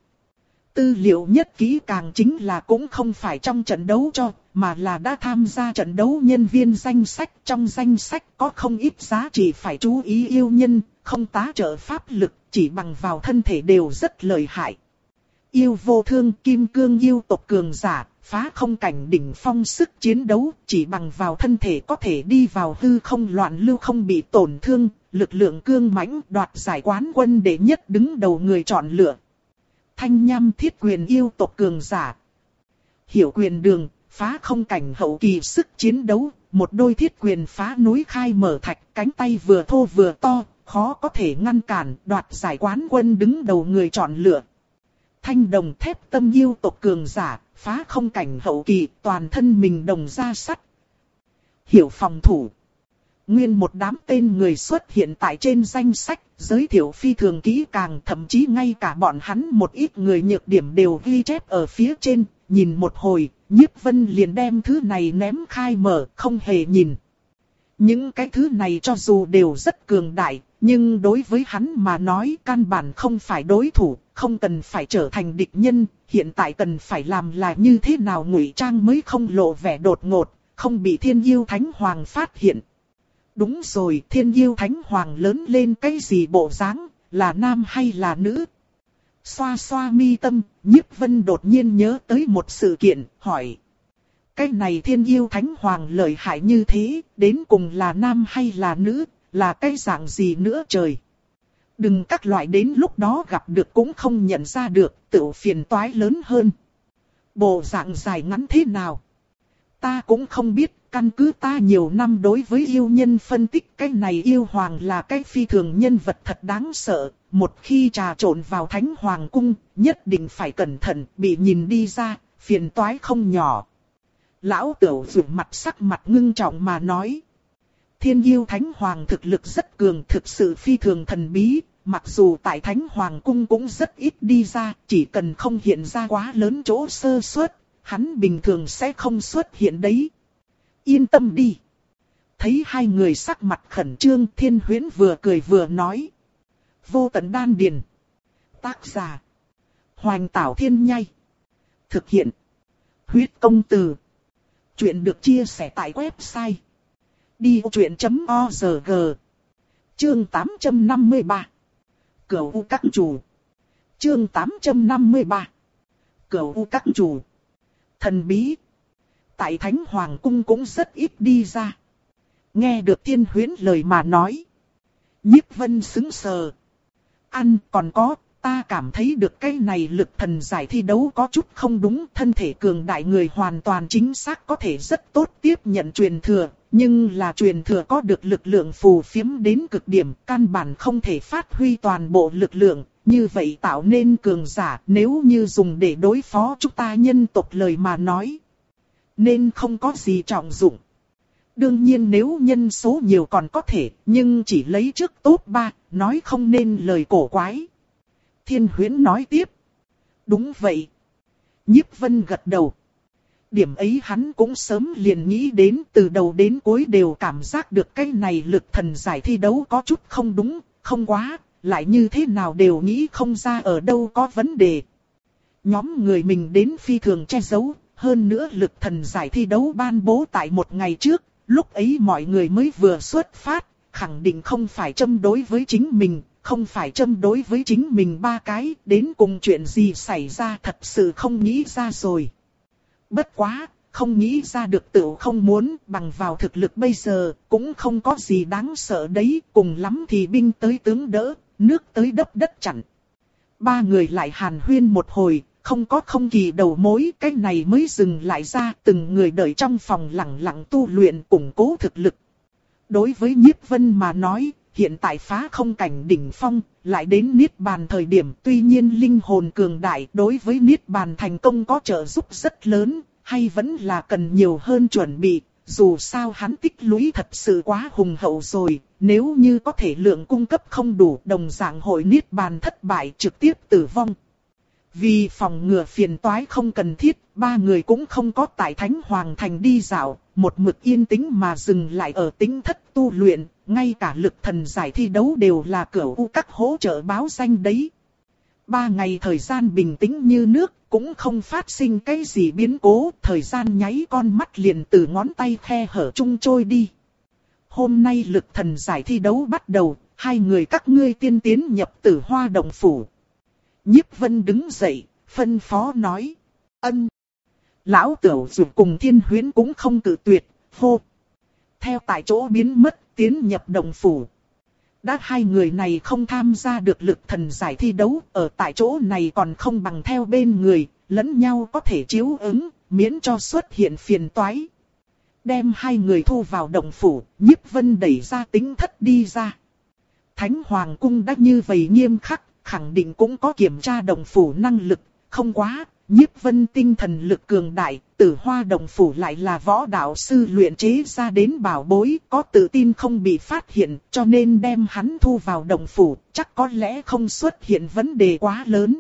Tư liệu nhất kỹ càng chính là cũng không phải trong trận đấu cho, mà là đã tham gia trận đấu nhân viên danh sách. Trong danh sách có không ít giá trị phải chú ý yêu nhân, không tá trợ pháp lực, chỉ bằng vào thân thể đều rất lợi hại. Yêu vô thương, kim cương yêu tộc cường giả, phá không cảnh đỉnh phong sức chiến đấu, chỉ bằng vào thân thể có thể đi vào hư không loạn lưu không bị tổn thương, lực lượng cương mãnh đoạt giải quán quân đệ nhất đứng đầu người chọn lựa. Thanh nham thiết quyền yêu tộc cường giả. Hiểu quyền đường, phá không cảnh hậu kỳ sức chiến đấu, một đôi thiết quyền phá núi khai mở thạch, cánh tay vừa thô vừa to, khó có thể ngăn cản, đoạt giải quán quân đứng đầu người chọn lựa. Thanh đồng thép tâm yêu tộc cường giả, phá không cảnh hậu kỳ, toàn thân mình đồng da sắt. Hiểu phòng thủ. Nguyên một đám tên người xuất hiện tại trên danh sách, giới thiệu phi thường kỹ càng, thậm chí ngay cả bọn hắn một ít người nhược điểm đều ghi chép ở phía trên, nhìn một hồi, Nhiếp Vân liền đem thứ này ném khai mở, không hề nhìn. Những cái thứ này cho dù đều rất cường đại, nhưng đối với hắn mà nói căn bản không phải đối thủ, không cần phải trở thành địch nhân, hiện tại cần phải làm là như thế nào ngụy trang mới không lộ vẻ đột ngột, không bị Thiên Yêu Thánh Hoàng phát hiện. Đúng rồi, Thiên Yêu Thánh Hoàng lớn lên cái gì bộ dáng, là nam hay là nữ? Xoa xoa mi tâm, Nhiếp Vân đột nhiên nhớ tới một sự kiện, hỏi. Cái này Thiên Yêu Thánh Hoàng lợi hại như thế, đến cùng là nam hay là nữ, là cái dạng gì nữa trời? Đừng các loại đến lúc đó gặp được cũng không nhận ra được, tự phiền toái lớn hơn. Bộ dạng dài ngắn thế nào? Ta cũng không biết, căn cứ ta nhiều năm đối với yêu nhân phân tích cái này yêu hoàng là cái phi thường nhân vật thật đáng sợ. Một khi trà trộn vào Thánh Hoàng Cung, nhất định phải cẩn thận, bị nhìn đi ra, phiền toái không nhỏ. Lão Tửu Dược mặt sắc mặt ngưng trọng mà nói. Thiên Yêu Thánh Hoàng thực lực rất cường, thực sự phi thường thần bí, mặc dù tại Thánh Hoàng Cung cũng rất ít đi ra, chỉ cần không hiện ra quá lớn chỗ sơ suất, hắn bình thường sẽ không xuất hiện đấy. Yên tâm đi. Thấy hai người sắc mặt khẩn trương, Thiên Huyễn vừa cười vừa nói. Vô tận đan điền. Tác giả. Hoành Tảo Thiên Nhai. Thực hiện. Huyết công từ. Chuyện được chia sẻ tại website. đi vô chuyện chấm org. Chương tám trăm năm mươi ba. Cửu U Các Chủ. Chương tám trăm năm mươi ba. Cửu U Các Chủ. Thần bí. Tại Thánh Hoàng Cung cũng rất ít đi ra. Nghe được Thiên Huyễn lời mà nói. Nhiếp Vân sững sờ. Ăn còn có, ta cảm thấy được cái này lực thần giải thi đấu có chút không đúng. Thân thể cường đại người hoàn toàn chính xác có thể rất tốt tiếp nhận truyền thừa. Nhưng là truyền thừa có được lực lượng phù phiếm đến cực điểm, căn bản không thể phát huy toàn bộ lực lượng. Như vậy tạo nên cường giả, nếu như dùng để đối phó chúng ta nhân tộc lời mà nói, nên không có gì trọng dụng. Đương nhiên nếu nhân số nhiều còn có thể, nhưng chỉ lấy trước top ba, nói không nên lời cổ quái. Thiên Huyễn nói tiếp. Đúng vậy. Nhiếp Vân gật đầu. Điểm ấy hắn cũng sớm liền nghĩ đến, từ đầu đến cuối đều cảm giác được cái này lực thần giải thi đấu có chút không đúng, không quá, lại như thế nào đều nghĩ không ra ở đâu có vấn đề. Nhóm người mình đến phi thường che giấu, hơn nữa lực thần giải thi đấu ban bố tại một ngày trước, lúc ấy mọi người mới vừa xuất phát, khẳng định không phải châm đối với chính mình, không phải châm đối với chính mình ba cái, đến cùng chuyện gì xảy ra thật sự không nghĩ ra rồi. Bất quá, không nghĩ ra được tự không muốn, bằng vào thực lực bây giờ, cũng không có gì đáng sợ đấy, cùng lắm thì binh tới tướng đỡ, nước tới đắp đất chặn. Ba người lại hàn huyên một hồi, không có không kỳ đầu mối, cái này mới dừng lại ra, từng người đợi trong phòng lặng lặng tu luyện củng cố thực lực. Đối với Nhiếp Vân mà nói, hiện tại phá không cảnh đỉnh phong, lại đến Niết Bàn thời điểm, tuy nhiên linh hồn cường đại đối với Niết Bàn thành công có trợ giúp rất lớn, hay vẫn là cần nhiều hơn chuẩn bị, dù sao hắn tích lũy thật sự quá hùng hậu rồi, nếu như có thể lượng cung cấp không đủ, đồng dạng hội Niết Bàn thất bại trực tiếp tử vong. Vì phòng ngừa phiền toái không cần thiết, ba người cũng không có tại Thánh Hoàng Thành đi dạo, một mực yên tĩnh mà dừng lại ở tính thất tu luyện, ngay cả lực thần giải thi đấu đều là Cửu U các hỗ trợ báo danh đấy. Ba ngày thời gian bình tĩnh như nước, cũng không phát sinh cái gì biến cố, thời gian nháy con mắt liền từ ngón tay khe hở chung trôi đi. Hôm nay lực thần giải thi đấu bắt đầu, hai người các ngươi tiên tiến nhập Tử Hoa Động Phủ. Nhiếp Vân đứng dậy, phân phó nói. Ân. Lão Tửu dù cùng Thiên Huyễn cũng không cự tuyệt, hô. Theo tại chỗ biến mất, tiến nhập động phủ. Đã hai người này không tham gia được lực thần giải thi đấu, ở tại chỗ này còn không bằng theo bên người, lẫn nhau có thể chiếu ứng, miễn cho xuất hiện phiền toái. Đem hai người thu vào động phủ, Nhiếp Vân đẩy ra tính thất đi ra. Thánh Hoàng cung đã như vậy nghiêm khắc, khẳng định cũng có kiểm tra động phủ năng lực, không quá. Nhiếp Vân tinh thần lực cường đại, Tử Hoa Động Phủ lại là võ đạo sư luyện chế ra đến bảo bối, có tự tin không bị phát hiện, cho nên đem hắn thu vào động phủ, chắc có lẽ không xuất hiện vấn đề quá lớn.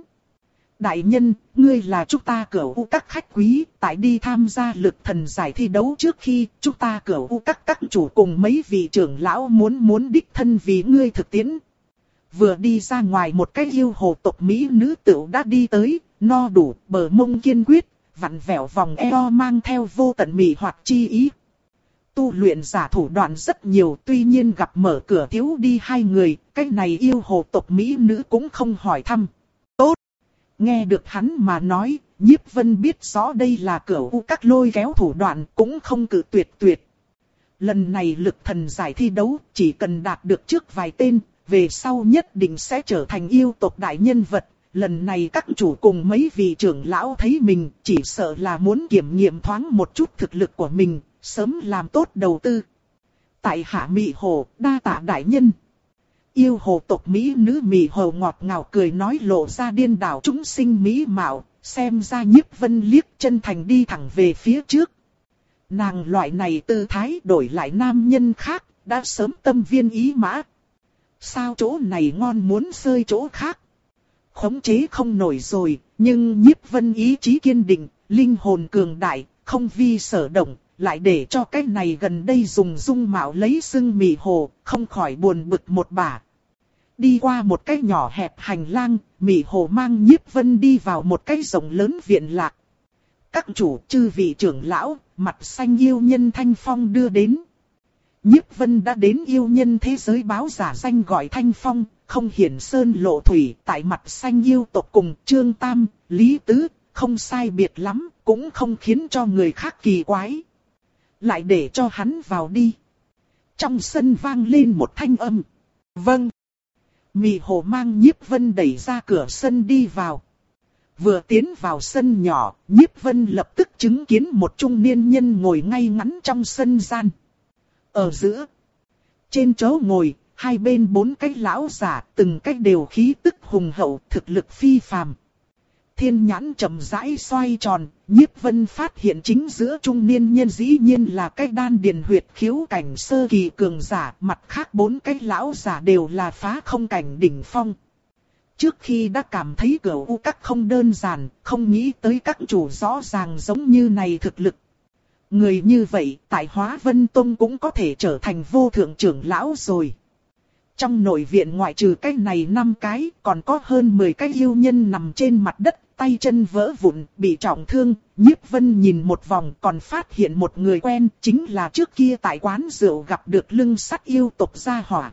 Đại nhân, ngươi là chúng ta Cửu U các khách quý, tại đi tham gia lực thần giải thi đấu trước khi, chúng ta Cửu U các các chủ cùng mấy vị trưởng lão muốn muốn đích thân vì ngươi thực tiễn. Vừa đi ra ngoài một cái yêu hồ tộc Mỹ nữ tựu đã đi tới, no đủ, bờ mông kiên quyết, vặn vẹo vòng eo mang theo vô tận mị hoặc chi ý. Tu luyện giả thủ đoạn rất nhiều, tuy nhiên gặp mở cửa thiếu đi hai người, cái này yêu hồ tộc Mỹ nữ cũng không hỏi thăm. Tốt! Nghe được hắn mà nói, Nhiếp Vân biết rõ đây là Cửu U các lôi kéo thủ đoạn, cũng không cự tuyệt tuyệt. Lần này lực thần giải thi đấu, chỉ cần đạt được trước vài tên, về sau nhất định sẽ trở thành yêu tộc đại nhân vật. Lần này các chủ cùng mấy vị trưởng lão thấy mình, chỉ sợ là muốn kiểm nghiệm thoáng một chút thực lực của mình, sớm làm tốt đầu tư. Tại hạ Mị Hồ, đa tạ đại nhân. Yêu hồ tộc Mỹ nữ Mị Hồ ngọt ngào cười nói, lộ ra điên đảo chúng sinh mỹ mạo, xem ra Nhiếp Vân liếc chân thành đi thẳng về phía trước. Nàng loại này tư thái đổi lại nam nhân khác, đã sớm tâm viên ý mã. Sao chỗ này ngon muốn xơi chỗ khác? Khống chế không nổi rồi, nhưng Nhiếp Vân ý chí kiên định, linh hồn cường đại, không vi sở động, lại để cho cái này gần đây dùng dung mạo lấy xưng Mị Hồ, không khỏi buồn bực một bả. Đi qua một cái nhỏ hẹp hành lang, Mị Hồ mang Nhiếp Vân đi vào một cái rộng lớn viện lạc. Các chủ chư vị trưởng lão, mặt xanh yêu nhân Thanh Phong đưa đến. Nhiếp Vân đã đến yêu nhân thế giới báo giả danh gọi Thanh Phong, không hiển sơn lộ thủy, tại mặt xanh yêu tộc cùng Trương Tam, Lý Tứ, không sai biệt lắm, cũng không khiến cho người khác kỳ quái. Lại để cho hắn vào đi. Trong sân vang lên một thanh âm. Vâng. Mị Hồ mang Nhiếp Vân đẩy ra cửa sân đi vào. Vừa tiến vào sân nhỏ, Nhiếp Vân lập tức chứng kiến một trung niên nhân ngồi ngay ngắn trong sân gian. Ở giữa, trên chỗ ngồi, hai bên bốn cái lão giả, từng cái đều khí tức hùng hậu, thực lực phi phàm. Thiên nhãn chậm rãi xoay tròn, Nhiếp Vân phát hiện chính giữa trung niên nhân dĩ nhiên là cái đan điền huyệt khiếu cảnh sơ kỳ cường giả, mặt khác bốn cái lão giả đều là phá không cảnh đỉnh phong. Trước khi đã cảm thấy Cửu U các không đơn giản, không nghĩ tới các chủ rõ ràng giống như này thực lực. Người như vậy, tại Hóa Vân Tông cũng có thể trở thành vô thượng trưởng lão rồi. Trong nội viện ngoại trừ cái này năm cái, còn có hơn mười cái yêu nhân nằm trên mặt đất, tay chân vỡ vụn, bị trọng thương. Nhiếp Vân nhìn một vòng còn phát hiện một người quen, chính là trước kia tại quán rượu gặp được lưng sắt yêu tộc gia hỏa.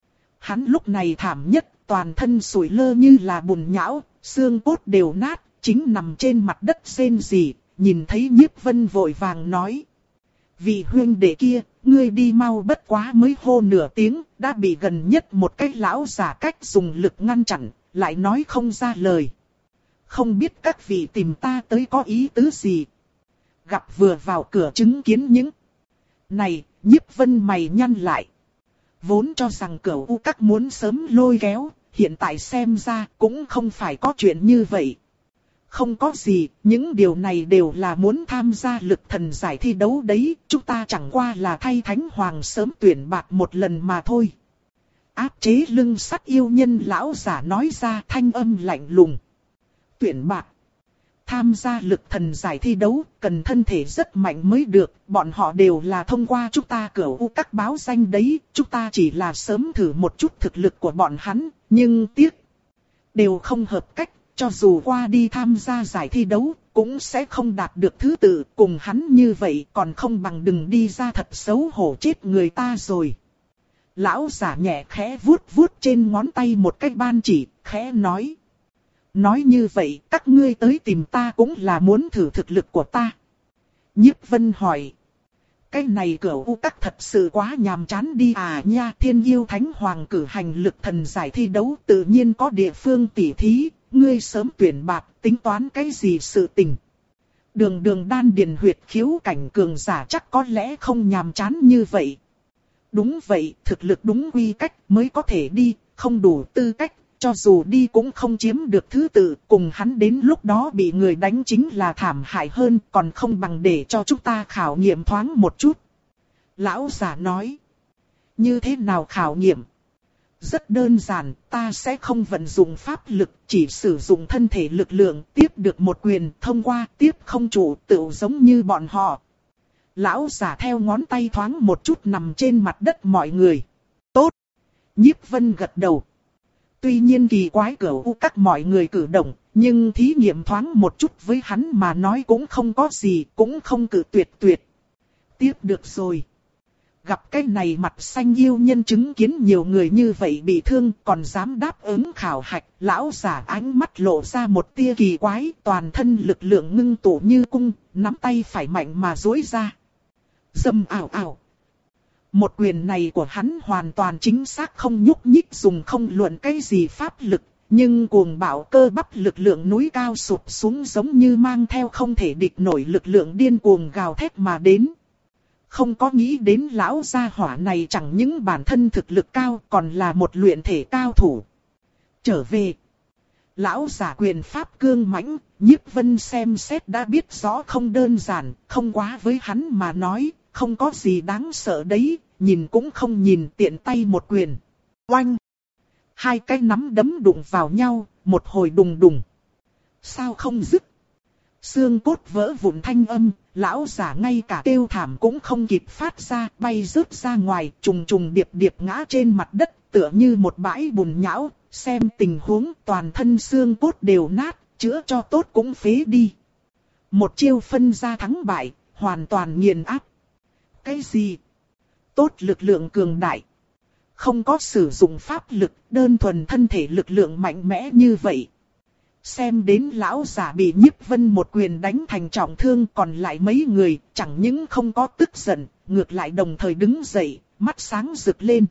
Hắn lúc này thảm nhất, toàn thân sủi lơ như là bùn nhão, xương cốt đều nát, chính nằm trên mặt đất rên rỉ. Nhìn thấy Nhiếp Vân vội vàng nói. Vị huynh đệ kia, ngươi đi mau, bất quá mới hô nửa tiếng, đã bị gần nhất một cái lão giả cách dùng lực ngăn chặn, lại nói không ra lời. Không biết các vị tìm ta tới có ý tứ gì. Gặp vừa vào cửa chứng kiến những này, Nhiếp Vân mày nhăn lại. Vốn cho rằng Cửu U Các muốn sớm lôi kéo, hiện tại xem ra cũng không phải có chuyện như vậy. Không có gì, những điều này đều là muốn tham gia lực thần giải thi đấu đấy, chúng ta chẳng qua là thay Thánh Hoàng sớm tuyển bạt một lần mà thôi. Áp chế lưng sắt yêu nhân lão giả nói ra thanh âm lạnh lùng. Tuyển bạt. Tham gia lực thần giải thi đấu, cần thân thể rất mạnh mới được, bọn họ đều là thông qua chúng ta Cửu U Các báo danh đấy, chúng ta chỉ là sớm thử một chút thực lực của bọn hắn, nhưng tiếc. Đều không hợp cách, cho dù qua đi tham gia giải thi đấu, cũng sẽ không đạt được thứ tự, cùng hắn như vậy còn không bằng đừng đi ra thật xấu hổ chết người ta rồi. Lão giả nhẹ khẽ vuốt vuốt trên ngón tay một cái ban chỉ, khẽ nói. Nói như vậy, các ngươi tới tìm ta cũng là muốn thử thực lực của ta. Nhiếp Vân hỏi. Cái này Cửu U Các thật sự quá nhàm chán đi à nha. Thiên Yêu Thánh Hoàng cử hành lực thần giải thi đấu tự nhiên có địa phương tỉ thí. Ngươi sớm tuyển bạt tính toán cái gì sự tình. Đường đường đan điền huyệt khiếu cảnh cường giả chắc có lẽ không nhàm chán như vậy. Đúng vậy, thực lực đúng quy cách mới có thể đi, không đủ tư cách. Cho dù đi cũng không chiếm được thứ tự, cùng hắn đến lúc đó bị người đánh chính là thảm hại hơn, còn không bằng để cho chúng ta khảo nghiệm thoáng một chút. Lão giả nói, như thế nào khảo nghiệm? Rất đơn giản, ta sẽ không vận dụng pháp lực, chỉ sử dụng thân thể lực lượng, tiếp được một quyền, thông qua, tiếp không trụ, tự giống như bọn họ. Lão giả theo ngón tay thoáng một chút nằm trên mặt đất mọi người. Tốt! Nhiếp Vân gật đầu. Tuy nhiên kỳ quái Cửu U Các mọi người cử động, nhưng thí nghiệm thoáng một chút với hắn mà nói cũng không có gì, cũng không cử tuyệt tuyệt. Tiếp được rồi. Gặp cái này mặt xanh yêu nhân chứng kiến nhiều người như vậy bị thương còn dám đáp ứng khảo hạch, lão giả ánh mắt lộ ra một tia kỳ quái, toàn thân lực lượng ngưng tụ như cung, nắm tay phải mạnh mà duỗi ra. Dầm ảo ảo. Một quyền này của hắn hoàn toàn chính xác không nhúc nhích dùng không luận cái gì pháp lực, nhưng cuồng bạo cơ bắp lực lượng núi cao sụp xuống giống như mang theo không thể địch nổi lực lượng điên cuồng gào thét mà đến. Không có nghĩ đến lão gia hỏa này chẳng những bản thân thực lực cao còn là một luyện thể cao thủ. Trở về. Lão giả quyền pháp cương mãnh, Nhiếp Vân xem xét đã biết rõ không đơn giản, không quá với hắn mà nói, không có gì đáng sợ đấy, nhìn cũng không nhìn tiện tay một quyền. Oanh! Hai cái nắm đấm đụng vào nhau, một hồi đùng đùng. Sao không dứt? Xương cốt vỡ vụn thanh âm, lão giả ngay cả kêu thảm cũng không kịp phát ra, bay rớt ra ngoài, trùng trùng điệp điệp ngã trên mặt đất, tựa như một bãi bùn nhão, xem tình huống toàn thân xương cốt đều nát, chữa cho tốt cũng phế đi. Một chiêu phân ra thắng bại, hoàn toàn nghiền áp. Cái gì? Tốt lực lượng cường đại. Không có sử dụng pháp lực, đơn thuần thân thể lực lượng mạnh mẽ như vậy. Xem đến lão giả bị Nhiếp Vân một quyền đánh thành trọng thương, còn lại mấy người chẳng những không có tức giận, ngược lại đồng thời đứng dậy, mắt sáng rực lên.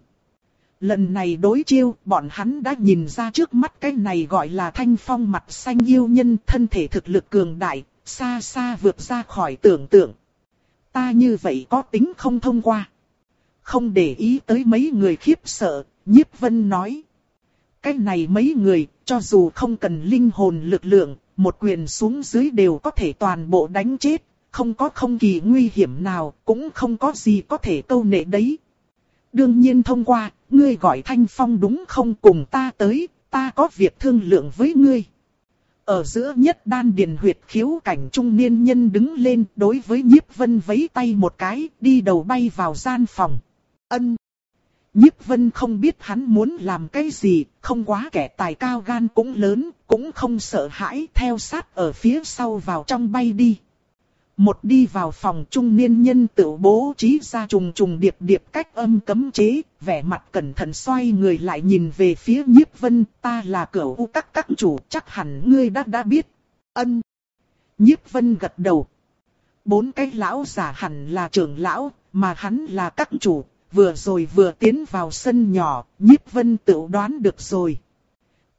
Lần này đối chiêu, bọn hắn đã nhìn ra trước mắt cái này gọi là Thanh Phong mặt xanh yêu nhân, thân thể thực lực cường đại, xa xa vượt ra khỏi tưởng tượng. Ta như vậy có tính không thông qua. Không để ý tới mấy người khiếp sợ, Nhiếp Vân nói. Cái này mấy người, cho dù không cần linh hồn lực lượng, một quyền xuống dưới đều có thể toàn bộ đánh chết, không có không kỳ nguy hiểm nào, cũng không có gì có thể câu nệ đấy. Đương nhiên thông qua, ngươi gọi Thanh Phong đúng không, cùng ta tới, ta có việc thương lượng với ngươi. Ở giữa nhất đan điền huyệt khiếu cảnh trung niên nhân đứng lên, đối với Nhiếp Vân vẫy tay một cái, đi đầu bay vào gian phòng. Ân. Nhiếp Vân không biết hắn muốn làm cái gì, không quá kẻ tài cao gan cũng lớn, cũng không sợ hãi, theo sát ở phía sau vào trong bay đi. Một đi vào phòng trung niên nhân tự bố trí ra trùng trùng điệp điệp cách âm cấm chế, vẻ mặt cẩn thận xoay người lại nhìn về phía Nhiếp Vân, ta là Cửu U Các các chủ, chắc hẳn ngươi đã đã biết. Ân. Nhiếp Vân gật đầu. Bốn cái lão giả hẳn là trưởng lão, mà hắn là các chủ, vừa rồi vừa tiến vào sân nhỏ, Nhiếp Vân tự đoán được rồi.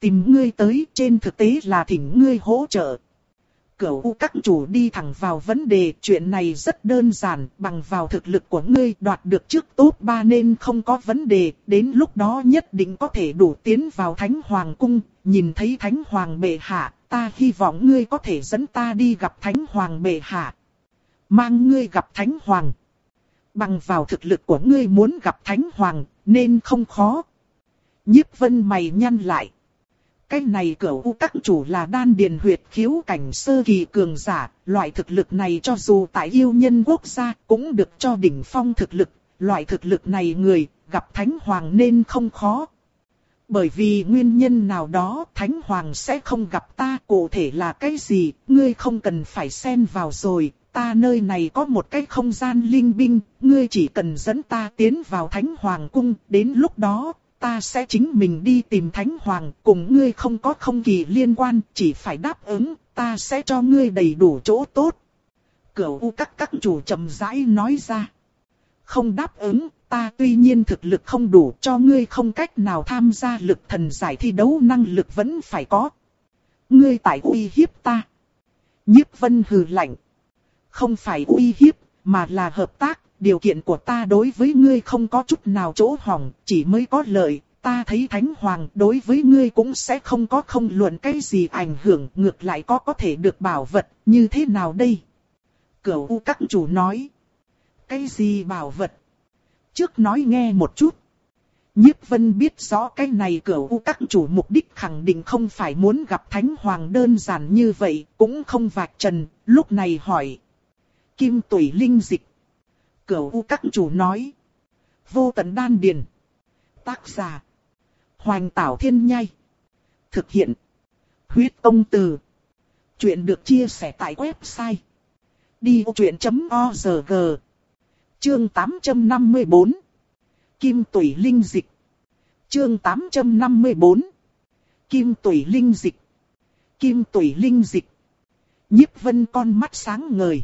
tìm ngươi tới, trên thực tế là thỉnh ngươi hỗ trợ. Cửu U các chủ đi thẳng vào vấn đề, chuyện này rất đơn giản, bằng vào thực lực của ngươi đoạt được trước top ba nên không có vấn đề, đến lúc đó nhất định có thể đủ tiến vào Thánh Hoàng cung, nhìn thấy Thánh Hoàng bệ hạ, ta hy vọng ngươi có thể dẫn ta đi gặp Thánh Hoàng bệ hạ. Mang ngươi gặp Thánh Hoàng. Bằng vào thực lực của ngươi muốn gặp Thánh Hoàng, nên không khó. Nhiếp Vân mày nhăn lại. Cái này Cửu U các chủ là đan điền huyệt khiếu cảnh sơ kỳ cường giả, loại thực lực này cho dù tại yêu nhân quốc gia cũng được cho đỉnh phong thực lực, loại thực lực này người gặp Thánh Hoàng nên không khó. Bởi vì nguyên nhân nào đó Thánh Hoàng sẽ không gặp ta, cụ thể là cái gì, ngươi không cần phải xen vào rồi, ta nơi này có một cái không gian linh binh, ngươi chỉ cần dẫn ta tiến vào Thánh Hoàng cung, đến lúc đó ta sẽ chính mình đi tìm Thánh Hoàng, cùng ngươi không có không kỳ liên quan, chỉ phải đáp ứng, ta sẽ cho ngươi đầy đủ chỗ tốt. Cửu U các các chủ chậm rãi nói ra. Không đáp ứng, ta tuy nhiên thực lực không đủ, cho ngươi không cách nào tham gia lực thần giải thi đấu, năng lực vẫn phải có. Ngươi tại uy hiếp ta. Nhiếp Vân hừ lạnh. Không phải uy hiếp, mà là hợp tác. Điều kiện của ta đối với ngươi không có chút nào chỗ hỏng, chỉ mới có lợi. Ta thấy Thánh Hoàng đối với ngươi cũng sẽ không có không luận cái gì ảnh hưởng, ngược lại có có thể được bảo vật, như thế nào đây? Cửu U các chủ nói. Cái gì bảo vật? Trước nói nghe một chút. Nhiếp Vân biết rõ cái này Cửu U các chủ mục đích khẳng định không phải muốn gặp Thánh Hoàng đơn giản như vậy, cũng không vạch trần, lúc này hỏi. Kim tủy linh dịch. Cửu U các chủ nói. Vô tận đan điền. Tác giả. Hoành Tảo Thiên Nhai. Thực hiện. Huyết Tông Từ. Chuyện được chia sẻ tại website. đi ô chuyện chấm org. Chương tám trăm năm mươi bốn. Kim tủy linh dịch. Chương tám trăm năm mươi bốn. Kim tủy linh dịch. Kim tủy linh dịch. Nhiếp Vân con mắt sáng ngời.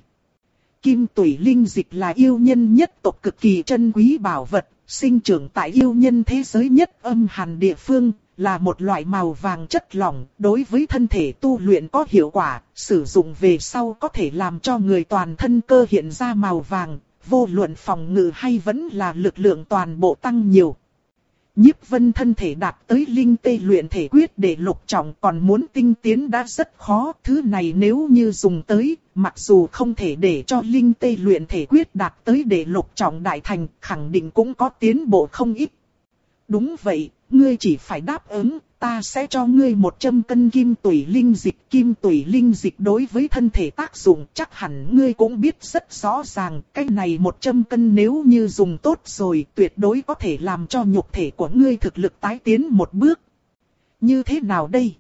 Kim tủy linh dịch là yêu nhân nhất tộc cực kỳ trân quý bảo vật, sinh trưởng tại yêu nhân thế giới nhất âm hàn địa phương, là một loại màu vàng chất lỏng, đối với thân thể tu luyện có hiệu quả, sử dụng về sau có thể làm cho người toàn thân cơ hiện ra màu vàng, vô luận phòng ngự hay vẫn là lực lượng toàn bộ tăng nhiều. Nhiếp Vân thân thể đạt tới linh tê luyện thể quyết để lục trọng, còn muốn tinh tiến đã rất khó. Thứ này nếu như dùng tới, mặc dù không thể để cho linh tê luyện thể quyết đạt tới để lục trọng đại thành, khẳng định cũng có tiến bộ không ít. Đúng vậy, ngươi chỉ phải đáp ứng, ta sẽ cho ngươi một trăm cân kim tủy linh dịch. Kim tủy linh dịch đối với thân thể tác dụng chắc hẳn ngươi cũng biết rất rõ ràng. Cái này một trăm cân nếu như dùng tốt rồi, tuyệt đối có thể làm cho nhục thể của ngươi thực lực tái tiến một bước. Như thế nào đây?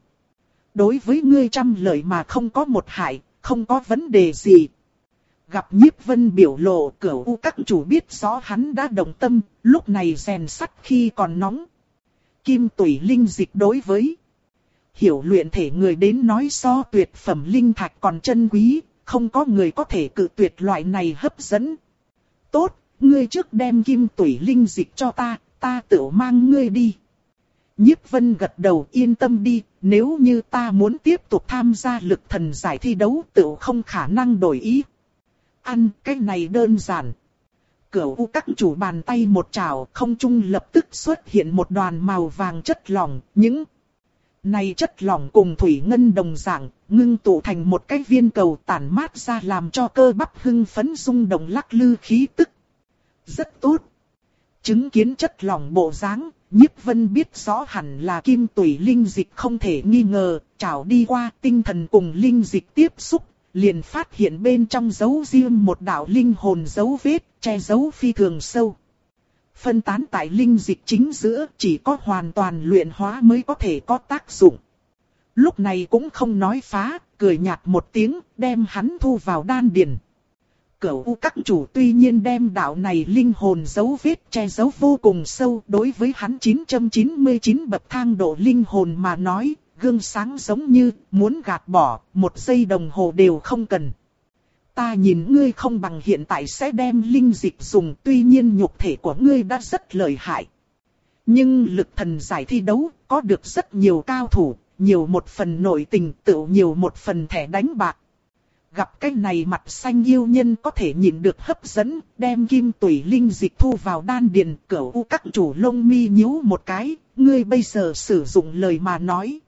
Đối với ngươi trăm lợi mà không có một hại, không có vấn đề gì. Gặp Nhiếp Vân biểu lộ, Cửu U các chủ biết rõ hắn đã động tâm, lúc này rèn sắt khi còn nóng. Kim tủy linh dịch đối với hiểu luyện thể người đến nói so tuyệt phẩm linh thạch còn chân quý, không có người có thể cự tuyệt loại này hấp dẫn. Tốt, ngươi trước đem kim tủy linh dịch cho ta, ta tự mang ngươi đi. Nhiếp Vân gật đầu, yên tâm đi, nếu như ta muốn tiếp tục tham gia lực thần giải thi đấu tự không khả năng đổi ý. Ăn, cái này đơn giản. Cửu U các chủ bàn tay một chảo, không trung lập tức xuất hiện một đoàn màu vàng chất lỏng, những này chất lỏng cùng thủy ngân đồng dạng, ngưng tụ thành một cái viên cầu tản mát ra làm cho cơ bắp hưng phấn rung động lắc lư khí tức. Rất tốt. Chứng kiến chất lỏng bộ dáng, Nhiếp Vân biết rõ hẳn là kim tủy linh dịch không thể nghi ngờ, chảo đi qua tinh thần cùng linh dịch tiếp xúc. Liền phát hiện bên trong dấu riêng một đạo linh hồn dấu vết, che giấu phi thường sâu. Phân tán tại linh dịch chính giữa, chỉ có hoàn toàn luyện hóa mới có thể có tác dụng. Lúc này cũng không nói phá, cười nhạt một tiếng, đem hắn thu vào đan điền. Cửu U các chủ tuy nhiên đem đạo này linh hồn dấu vết che giấu vô cùng sâu, đối với hắn chín trăm chín mươi chín bậc thang độ linh hồn mà nói, gương sáng giống như muốn gạt bỏ, một giây đồng hồ đều không cần. Ta nhìn ngươi không bằng hiện tại sẽ đem linh dịch dùng, tuy nhiên nhục thể của ngươi đã rất lợi hại. Nhưng lực thần giải thi đấu có được rất nhiều cao thủ, nhiều một phần nội tình tựu nhiều một phần thẻ đánh bạc. Gặp cái này mặt xanh yêu nhân có thể nhịn được hấp dẫn, đem kim tủy linh dịch thu vào đan điền. Cửu U các chủ lông mi nhíu một cái, ngươi bây giờ sử dụng lời mà nói.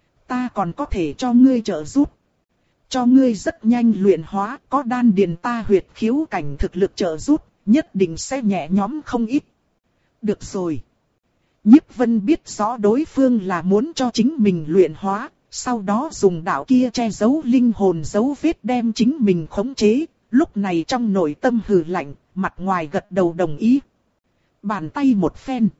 Ta còn có thể cho ngươi trợ giúp. Cho ngươi rất nhanh luyện hóa, có đan điền ta huyệt khiếu cảnh thực lực trợ giúp, nhất định sẽ nhẹ nhõm không ít. Được rồi. Nhiếp Vân biết rõ đối phương là muốn cho chính mình luyện hóa, sau đó dùng đạo kia che giấu linh hồn dấu vết đem chính mình khống chế, lúc này trong nội tâm hừ lạnh, mặt ngoài gật đầu đồng ý. Bàn tay một phen,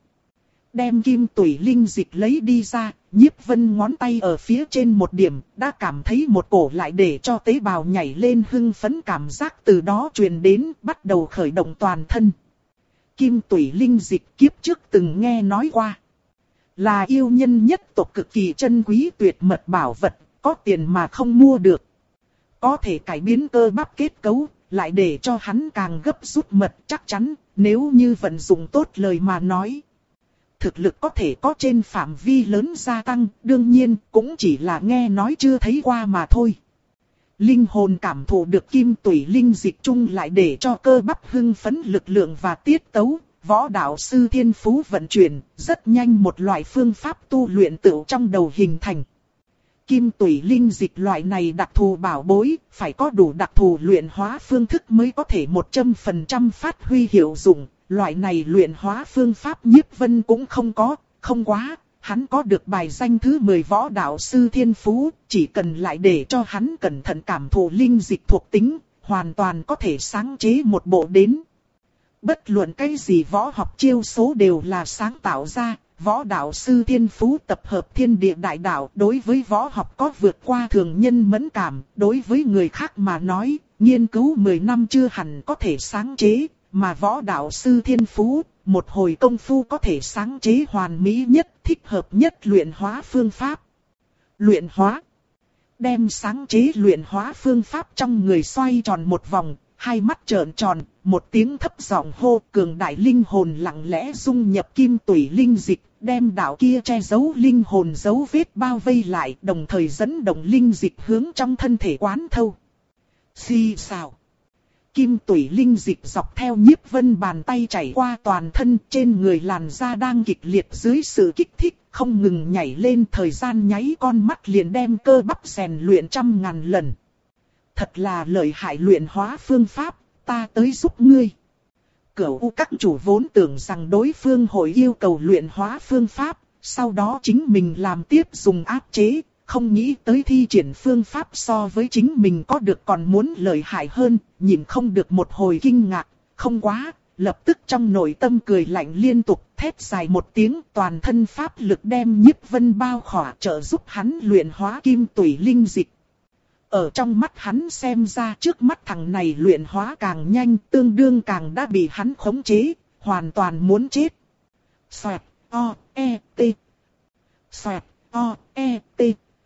đem kim tủy linh dịch lấy đi ra, Nhiếp Vân ngón tay ở phía trên một điểm, đã cảm thấy một cổ lại để cho tế bào nhảy lên hưng phấn cảm giác từ đó truyền đến, bắt đầu khởi động toàn thân. Kim tủy linh dịch kiếp trước từng nghe nói qua. Là yêu nhân nhất tộc cực kỳ chân quý tuyệt mật bảo vật, có tiền mà không mua được. Có thể cải biến cơ bắp kết cấu, lại để cho hắn càng gấp rút mật chắc chắn, nếu như vận dụng tốt lời mà nói. Thực lực có thể có trên phạm vi lớn gia tăng, đương nhiên cũng chỉ là nghe nói chưa thấy qua mà thôi. Linh hồn cảm thụ được kim tủy linh dịch chung lại để cho cơ bắp hưng phấn lực lượng và tiết tấu. Võ đạo sư thiên phú vận chuyển, rất nhanh một loại phương pháp tu luyện tựu trong đầu hình thành. Kim tủy linh dịch loại này đặc thù bảo bối, phải có đủ đặc thù luyện hóa phương thức mới có thể một trăm phần trăm phát huy hiệu dụng. Loại này luyện hóa phương pháp Nhiếp Vân cũng không có, không quá. Hắn có được bài danh thứ mười võ đạo sư thiên phú, chỉ cần lại để cho hắn cẩn thận cảm thụ linh dịch thuộc tính, hoàn toàn có thể sáng chế một bộ đến. Bất luận cái gì võ học chiêu số đều là sáng tạo ra, võ đạo sư thiên phú tập hợp thiên địa đại đạo đối với võ học có vượt qua thường nhân mẫn cảm, đối với người khác mà nói, nghiên cứu mười năm chưa hẳn có thể sáng chế, mà võ đạo sư thiên phú, một hồi công phu có thể sáng chế hoàn mỹ nhất, thích hợp nhất luyện hóa phương pháp. Luyện hóa. Đem sáng chế luyện hóa phương pháp trong người xoay tròn một vòng, hai mắt trợn tròn, một tiếng thấp giọng hô, cường đại linh hồn lặng lẽ dung nhập kim tủy linh dịch, đem đạo kia che giấu linh hồn dấu vết bao vây lại, đồng thời dẫn động linh dịch hướng trong thân thể quán thâu. Xì xào. Kim tủy linh dịch dọc theo Nhiếp Vân bàn tay chảy qua toàn thân, trên người làn da đang kịch liệt dưới sự kích thích, không ngừng nhảy lên, thời gian nháy con mắt liền đem cơ bắp rèn luyện trăm ngàn lần. Thật là lợi hại luyện hóa phương pháp, ta tới giúp ngươi. Cửu U các chủ vốn tưởng rằng đối phương hội yêu cầu luyện hóa phương pháp, sau đó chính mình làm tiếp dùng áp chế, không nghĩ tới thi triển phương pháp so với chính mình có được còn muốn lợi hại hơn, nhìn không được một hồi kinh ngạc, không quá, lập tức trong nội tâm cười lạnh liên tục, thét dài một tiếng, toàn thân pháp lực đem Nhiếp Vân bao khỏa trợ giúp hắn luyện hóa kim tủy linh dịch. Ở trong mắt hắn xem ra trước mắt thằng này luyện hóa càng nhanh, tương đương càng đã bị hắn khống chế, hoàn toàn muốn chết. Xoẹt, o, e, t. Xoẹt, o, e, t.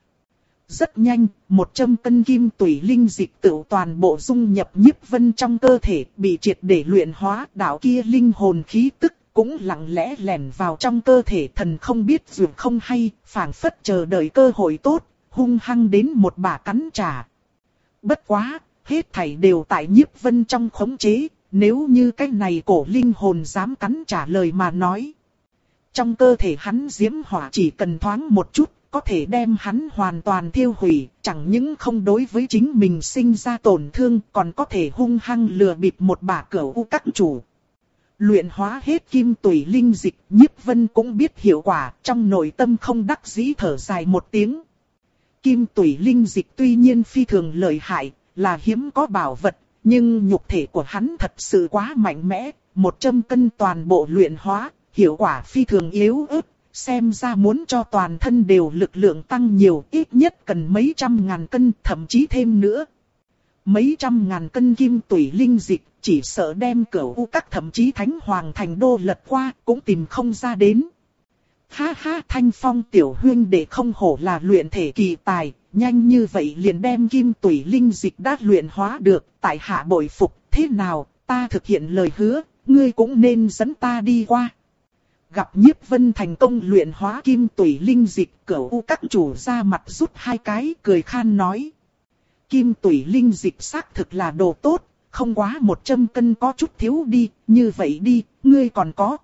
Rất nhanh, một trăm cân kim tủy linh dịch tự toàn bộ dung nhập Nhiếp Vân trong cơ thể, bị triệt để luyện hóa, đạo kia linh hồn khí tức cũng lặng lẽ lẻn vào trong cơ thể, thần không biết dù không hay, phảng phất chờ đợi cơ hội tốt, hung hăng đến một bả cắn trả. Bất quá, hết thảy đều tại Nhiếp Vân trong khống chế, nếu như cái này cổ linh hồn dám cắn trả lời mà nói. Trong cơ thể hắn diễm hỏa chỉ cần thoáng một chút, có thể đem hắn hoàn toàn thiêu hủy, chẳng những không đối với chính mình sinh ra tổn thương, còn có thể hung hăng lừa bịp một bả Cửu U các chủ. Luyện hóa hết kim tủy linh dịch, Nhiếp Vân cũng biết hiệu quả, trong nội tâm không đắc dĩ thở dài một tiếng. Kim tủy linh dịch tuy nhiên phi thường lợi hại, là hiếm có bảo vật, nhưng nhục thể của hắn thật sự quá mạnh mẽ, một trăm cân toàn bộ luyện hóa, hiệu quả phi thường yếu ớt, xem ra muốn cho toàn thân đều lực lượng tăng nhiều, ít nhất cần mấy trăm ngàn cân, thậm chí thêm nữa. Mấy trăm ngàn cân kim tủy linh dịch, chỉ sợ đem Cửu U các thậm chí Thánh Hoàng thành đô lật qua, cũng tìm không ra đến. Ha ha, Thanh Phong tiểu huynh đệ không hổ là luyện thể kỳ tài, nhanh như vậy liền đem kim tủy linh dịch đã luyện hóa được, tại hạ bội phục, thế nào, ta thực hiện lời hứa, ngươi cũng nên dẫn ta đi qua. gặp Nhiếp Vân thành công luyện hóa kim tủy linh dịch, Cửu U các chủ ra mặt rút hai cái, cười khan nói. Kim tủy linh dịch xác thực là đồ tốt, không quá một trăm cân có chút thiếu đi, như vậy đi, ngươi còn có.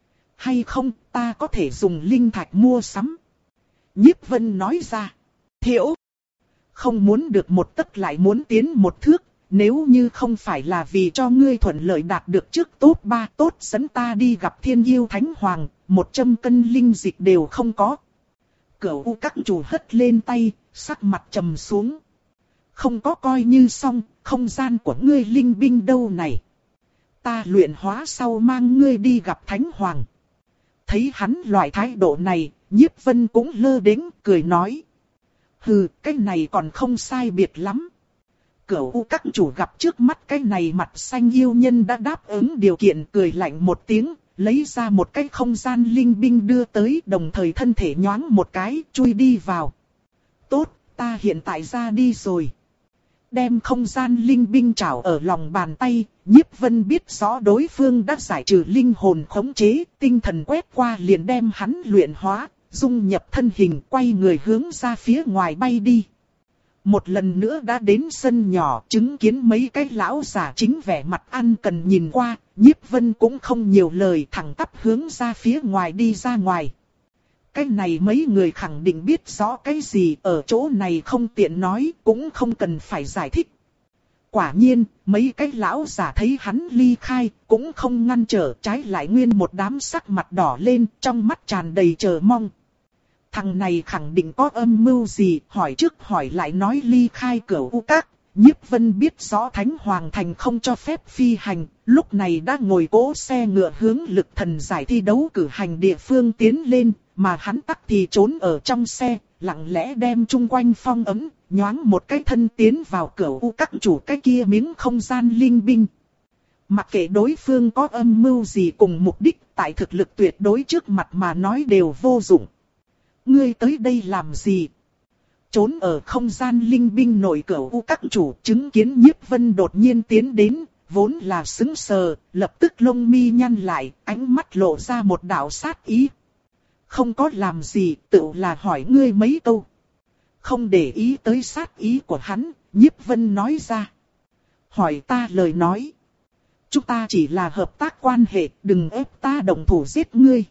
Hay không, ta có thể dùng linh thạch mua sắm. Nhiếp Vân nói ra. Thiểu. Không muốn được một tấc lại muốn tiến một thước, nếu như không phải là vì cho ngươi thuận lợi đạt được trước top ba tốt dẫn ta đi gặp Thiên Yêu Thánh Hoàng, một trăm cân linh dịch đều không có. Cửu U các chủ hất lên tay, sắc mặt trầm xuống. Không có coi như xong, không gian của ngươi linh binh đâu này. Ta luyện hóa sau mang ngươi đi gặp Thánh Hoàng. Thấy hắn loại thái độ này, Nhiếp Vân cũng lơ đễnh cười nói. Hừ, cái này còn không sai biệt lắm. Cửu U các chủ gặp trước mắt cái này mặt xanh yêu nhân đã đáp ứng điều kiện, cười lạnh một tiếng, lấy ra một cái không gian linh binh đưa tới, đồng thời thân thể nhoáng một cái, chui đi vào. Tốt, ta hiện tại ra đi rồi. Đem không gian linh binh trảo ở lòng bàn tay, Nhiếp Vân biết rõ đối phương đã giải trừ linh hồn khống chế, tinh thần quét qua liền đem hắn luyện hóa, dung nhập thân hình, quay người hướng ra phía ngoài bay đi. Một lần nữa đã đến sân nhỏ, chứng kiến mấy cái lão giả chính vẻ mặt ăn cần nhìn qua, Nhiếp Vân cũng không nhiều lời, thẳng tắp hướng ra phía ngoài đi ra ngoài. Cái này mấy người khẳng định biết rõ cái gì, ở chỗ này không tiện nói, cũng không cần phải giải thích. Quả nhiên, mấy cái lão giả thấy hắn ly khai, cũng không ngăn trở, trái lại nguyên một đám sắc mặt đỏ lên, trong mắt tràn đầy chờ mong. Thằng này khẳng định có âm mưu gì, hỏi trước hỏi lại nói ly khai Cửu U các. Nhiếp Vân biết rõ Thánh Hoàng Thành không cho phép phi hành, lúc này đã ngồi cỗ xe ngựa hướng lực thần giải thi đấu cử hành địa phương tiến lên, mà hắn tắc thì trốn ở trong xe, lặng lẽ đem chung quanh phong ấm, nhoáng một cái thân tiến vào Cửu U các chủ cái kia miếng không gian linh binh. Mặc kệ đối phương có âm mưu gì cùng mục đích, tại thực lực tuyệt đối trước mặt mà nói đều vô dụng. Ngươi tới đây làm gì? Trốn ở không gian linh binh nội Cửu U các chủ chứng kiến Nhiếp Vân đột nhiên tiến đến, vốn là sững sờ, lập tức lông mi nhăn lại, ánh mắt lộ ra một đạo sát ý. Không có làm gì, tự là hỏi ngươi mấy câu. Không để ý tới sát ý của hắn, Nhiếp Vân nói ra. Hỏi ta lời nói. Chúng ta chỉ là hợp tác quan hệ, đừng ép ta động thủ giết ngươi.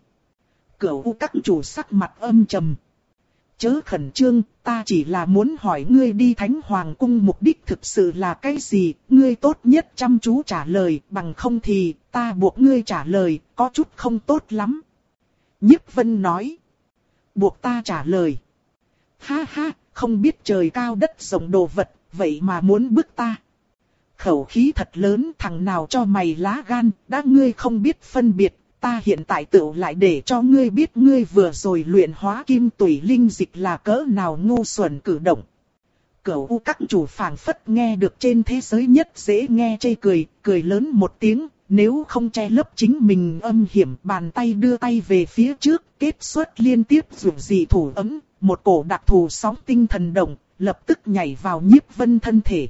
Cửu U các chủ sắc mặt âm trầm. Chớ khẩn trương, ta chỉ là muốn hỏi ngươi đi Thánh Hoàng cung mục đích thực sự là cái gì, ngươi tốt nhất chăm chú trả lời, bằng không thì ta buộc ngươi trả lời, có chút không tốt lắm. Nhiếp Vân nói. Buộc ta trả lời. Ha ha, không biết trời cao đất rộng đồ vật, vậy mà muốn bức ta. Khẩu khí thật lớn, thằng nào cho mày lá gan, đã ngươi không biết phân biệt. Ta hiện tại tự lại để cho ngươi biết ngươi vừa rồi luyện hóa kim tủy linh dịch là cỡ nào ngu xuẩn cử động. Cửu U các chủ phảng phất nghe được trên thế giới nhất dễ nghe chê cười, cười lớn một tiếng, nếu không che lấp chính mình âm hiểm, bàn tay đưa tay về phía trước, kết xuất liên tiếp dụng dị thủ ấm, một cổ đặc thù sóng tinh thần động, lập tức nhảy vào Nhiếp Vân thân thể.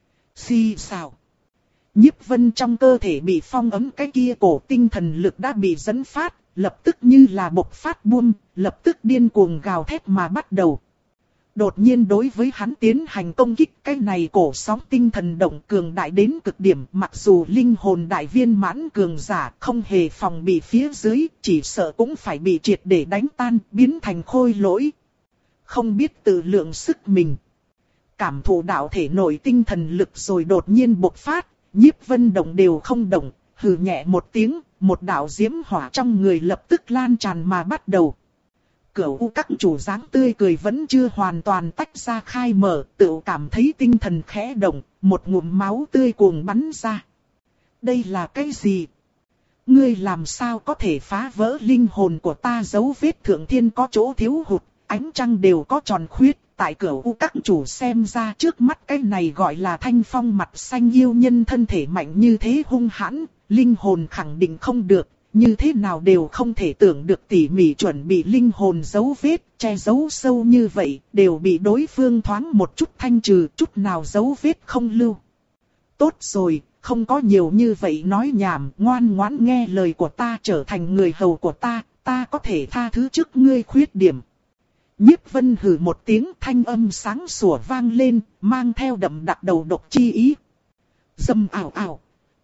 Xì xào. Nhiếp Vân trong cơ thể bị phong ấm, cái kia cổ tinh thần lực đã bị dẫn phát, lập tức như là bộc phát buông, lập tức điên cuồng gào thét mà bắt đầu. Đột nhiên đối với hắn tiến hành công kích, cái này cổ sóng tinh thần động cường đại đến cực điểm, mặc dù linh hồn đại viên mãn cường giả không hề phòng bị phía dưới, chỉ sợ cũng phải bị triệt để đánh tan, biến thành khôi lỗi. Không biết tự lượng sức mình. Cảm thụ đạo thể nội tinh thần lực rồi đột nhiên bộc phát. Nhiếp Vân động đều không động, hừ nhẹ một tiếng, một đạo diễm hỏa trong người lập tức lan tràn mà bắt đầu. Cửu U các chủ dáng tươi cười vẫn chưa hoàn toàn tách ra khai mở, tự cảm thấy tinh thần khẽ động, một ngụm máu tươi cuồng bắn ra. Đây là cái gì? Ngươi làm sao có thể phá vỡ linh hồn của ta? Dấu vết thượng thiên có chỗ thiếu hụt, ánh trăng đều có tròn khuyết. Tại Cửu U các chủ xem ra trước mắt cái này gọi là Thanh Phong mặt xanh yêu nhân thân thể mạnh như thế hung hãn, linh hồn khẳng định không được, như thế nào đều không thể tưởng được tỉ mỉ chuẩn bị linh hồn dấu vết, che giấu sâu như vậy, đều bị đối phương thoáng một chút thanh trừ, chút nào dấu vết không lưu. Tốt rồi, không có nhiều như vậy nói nhảm, ngoan ngoãn nghe lời của ta, trở thành người hầu của ta, ta có thể tha thứ trước ngươi khuyết điểm. Nhiếp Vân hừ một tiếng, thanh âm sáng sủa vang lên, mang theo đậm đặc đầu độc chi ý. Dâm ảo ảo.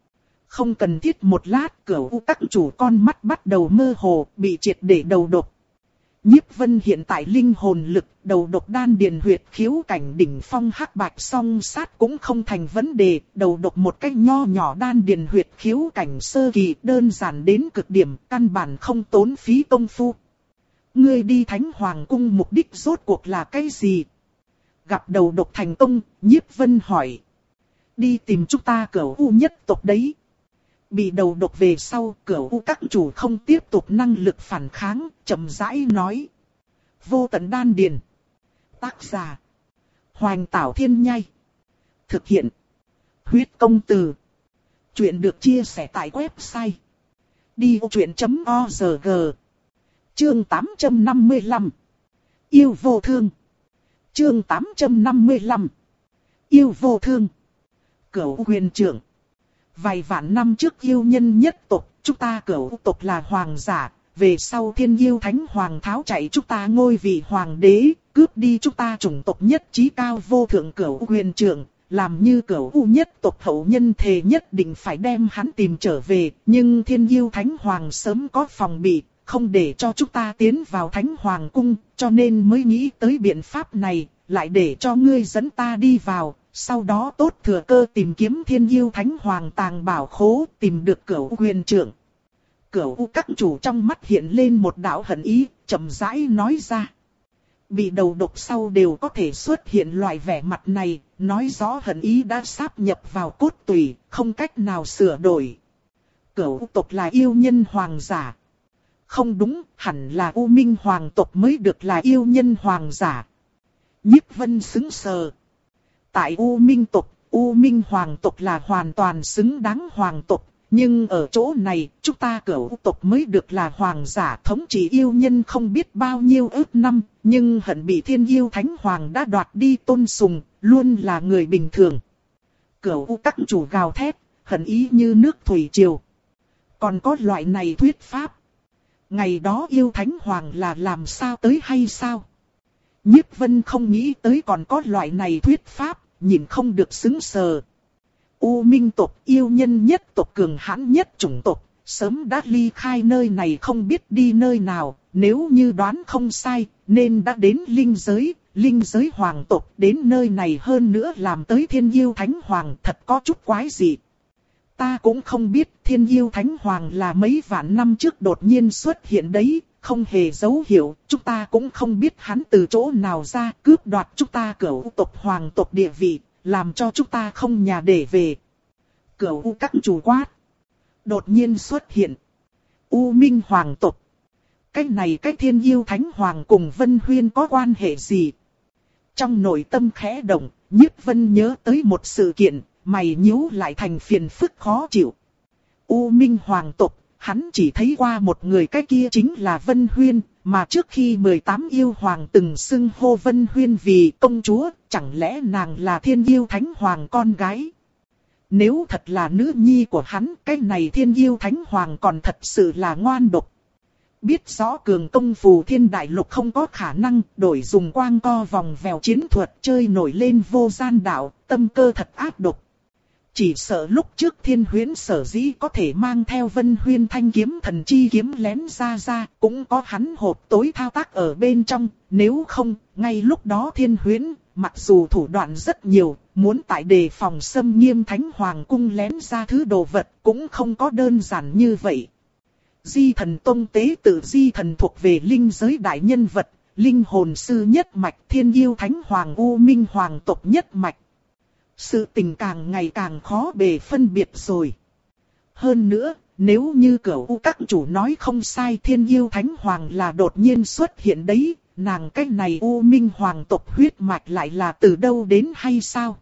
Không cần thiết một lát, Cửu U các chủ con mắt bắt đầu mơ hồ, bị triệt để đầu độc. Nhiếp Vân hiện tại linh hồn lực, đầu độc đan điền huyệt khiếu cảnh đỉnh phong hắc bạch song sát cũng không thành vấn đề, đầu độc một cách nho nhỏ đan điền huyệt khiếu cảnh sơ kỳ đơn giản đến cực điểm, căn bản không tốn phí công phu. Ngươi đi Thánh Hoàng cung mục đích rốt cuộc là cái gì? Gặp đầu độc thành công, Nhiếp Vân hỏi. Đi tìm chúng ta Cửu U nhất tộc đấy. Bị đầu độc về sau, Cửu U các chủ không tiếp tục năng lực phản kháng, chậm rãi nói. Vô tận đan điền. Tác giả. Hoành Tảo Thiên Nhai. Thực hiện. Huyết công từ. Chuyện được chia sẻ tại website. đi ô chuyện chấm o rờ giê. Chương tám trăm năm mươi lăm. Yêu vô thương. Chương tám trăm năm mươi lăm. Yêu vô thương. Cửu huyền trưởng. Vài vạn năm trước yêu nhân nhất tộc, chúng ta Cửu tộc là hoàng giả, về sau Thiên Yêu Thánh Hoàng tháo chạy chúng ta ngôi vị hoàng đế, cướp đi chúng ta chủng tộc nhất trí cao vô thượng Cửu huyền trưởng, làm như Cửu U nhất tộc hậu nhân thề nhất định phải đem hắn tìm trở về, nhưng Thiên Yêu Thánh Hoàng sớm có phòng bị, không để cho chúng ta tiến vào Thánh Hoàng cung, cho nên mới nghĩ tới biện pháp này, lại để cho ngươi dẫn ta đi vào. Sau đó tốt thừa cơ tìm kiếm Thiên Yêu Thánh Hoàng tàng bảo khố, tìm được Cửu huyền trưởng. Cửu U các chủ trong mắt hiện lên một đạo hận ý, chậm rãi nói ra. Bị đầu độc sau đều có thể xuất hiện loại vẻ mặt này, nói rõ hận ý đã sáp nhập vào cốt tủy, không cách nào sửa đổi. Cửu tộc là yêu nhân hoàng giả. Không đúng, hẳn là U Minh hoàng tộc mới được là yêu nhân hoàng giả. Nhiếp Vân sững sờ. Tại U Minh tộc, U Minh hoàng tộc là hoàn toàn xứng đáng hoàng tộc, nhưng ở chỗ này, chúng ta Cửu tộc mới được là hoàng giả thống trị yêu nhân không biết bao nhiêu ức năm, nhưng hận bị Thiên Yêu Thánh Hoàng đã đoạt đi tôn sùng, luôn là người bình thường. Cửu các chủ gào thét, hận ý như nước thủy triều. Còn có loại này thuyết pháp. Ngày đó yêu Thánh Hoàng là làm sao tới hay sao? Nhiếp Vân không nghĩ tới còn có loại này thuyết pháp, nhìn không được sững sờ. U Minh tộc yêu nhân nhất tộc cường hãn nhất chủng tộc, sớm đã ly khai nơi này không biết đi nơi nào, nếu như đoán không sai, nên đã đến linh giới, linh giới hoàng tộc đến nơi này hơn nữa làm tới Thiên Yêu Thánh Hoàng thật có chút quái dị. Ta cũng không biết Thiên Yêu Thánh Hoàng là mấy vạn năm trước đột nhiên xuất hiện đấy, không hề dấu hiệu, chúng ta cũng không biết hắn từ chỗ nào ra cướp đoạt chúng ta Cửu tộc hoàng tộc địa vị, làm cho chúng ta không nhà để về. Cửu các chủ quát. Đột nhiên xuất hiện. U Minh hoàng tộc. Cái này cái Thiên Yêu Thánh Hoàng cùng Vân Huyên có quan hệ gì? Trong nội tâm khẽ động, Nhiếp Vân nhớ tới một sự kiện, mày nhíu lại thành phiền phức khó chịu. U Minh hoàng tộc, hắn chỉ thấy qua một người, cái kia chính là Vân Huyên, mà trước khi mười tám yêu hoàng từng xưng hô Vân Huyên vì công chúa, chẳng lẽ nàng là Thiên Yêu Thánh Hoàng con gái? Nếu thật là nữ nhi của hắn, cái này Thiên Yêu Thánh Hoàng còn thật sự là ngoan độc. Biết rõ cường công phù thiên đại lục không có khả năng đổi dùng quang co vòng vèo chiến thuật chơi nổi lên vô gian đạo, tâm cơ thật ác độc. Chỉ sợ lúc trước Thiên Huyễn sở dĩ có thể mang theo Vân Huyên thanh kiếm thần chi kiếm lén ra ra, cũng có hắn hộp tối thao tác ở bên trong, nếu không, ngay lúc đó Thiên Huyễn, mặc dù thủ đoạn rất nhiều, muốn tại đề phòng xâm nghiêm Thánh Hoàng cung lén ra thứ đồ vật, cũng không có đơn giản như vậy. Di Thần Tông tế tự Di Thần thuộc về linh giới đại nhân vật, linh hồn sư nhất mạch, Thiên Yêu Thánh Hoàng U Minh hoàng tộc nhất mạch. Sự tình càng ngày càng khó bề phân biệt rồi. Hơn nữa, nếu như Cửu U các chủ nói không sai, Thiên Yêu Thánh Hoàng là đột nhiên xuất hiện đấy, nàng cách này U Minh hoàng tộc huyết mạch lại là từ đâu đến hay sao?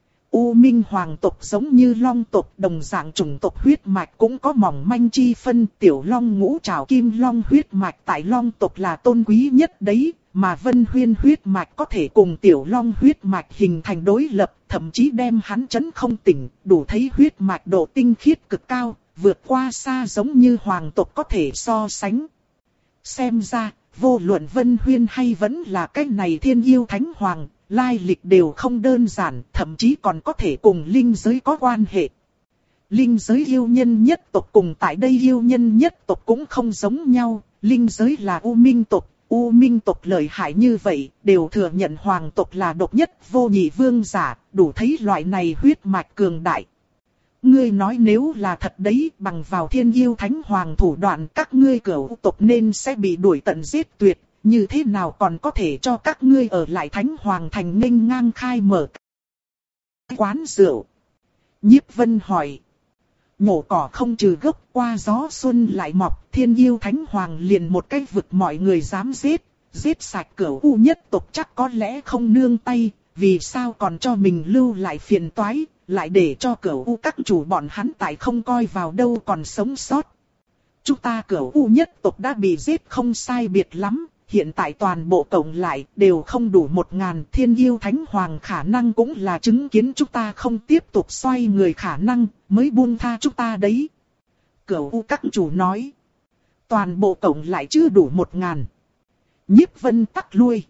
U Minh hoàng tộc giống như Long tộc đồng dạng chủng tộc huyết mạch cũng có mỏng manh chi phân, tiểu Long ngũ trảo kim Long huyết mạch tại Long tộc là tôn quý nhất đấy, mà Vân Huyên huyết mạch có thể cùng tiểu Long huyết mạch hình thành đối lập, thậm chí đem hắn chấn không tỉnh, đủ thấy huyết mạch độ tinh khiết cực cao, vượt qua xa giống như hoàng tộc có thể so sánh. Xem ra, vô luận Vân Huyên hay vẫn là cái này Thiên Yêu Thánh Hoàng, lai lịch đều không đơn giản, thậm chí còn có thể cùng linh giới có quan hệ. Linh giới yêu nhân nhất tộc cùng tại đây yêu nhân nhất tộc cũng không giống nhau, linh giới là U Minh tộc, U Minh tộc lợi hại như vậy, đều thừa nhận hoàng tộc là độc nhất vô nhị vương giả, đủ thấy loại này huyết mạch cường đại. Ngươi nói nếu là thật đấy, bằng vào Thiên Yêu Thánh Hoàng thủ đoạn các ngươi cửu tộc nên sẽ bị đuổi tận giết tuyệt, như thế nào còn có thể cho các ngươi ở lại Thánh Hoàng thành nghênh ngang khai mở quán rượu? Nhiếp Vân hỏi. Nhổ cỏ không trừ gốc, qua gió xuân lại mọc, Thiên Yêu Thánh Hoàng liền một cái vực mọi người dám giết, giết sạch cửu u nhất tộc chắc có lẽ không nương tay, vì sao còn cho mình lưu lại phiền toái, lại để cho cửu u các chủ bọn hắn tại không coi vào đâu còn sống sót. Chúng ta cửu u nhất tộc đã bị giết không sai biệt lắm, hiện tại toàn bộ cộng lại đều không đủ một ngàn, Thiên Yêu Thánh Hoàng khả năng cũng là chứng kiến chúng ta không tiếp tục xoay người khả năng, mới buông tha chúng ta đấy. Cửu u các chủ nói, toàn bộ cộng lại chưa đủ một ngàn. Nhiếp Vân tắc lui.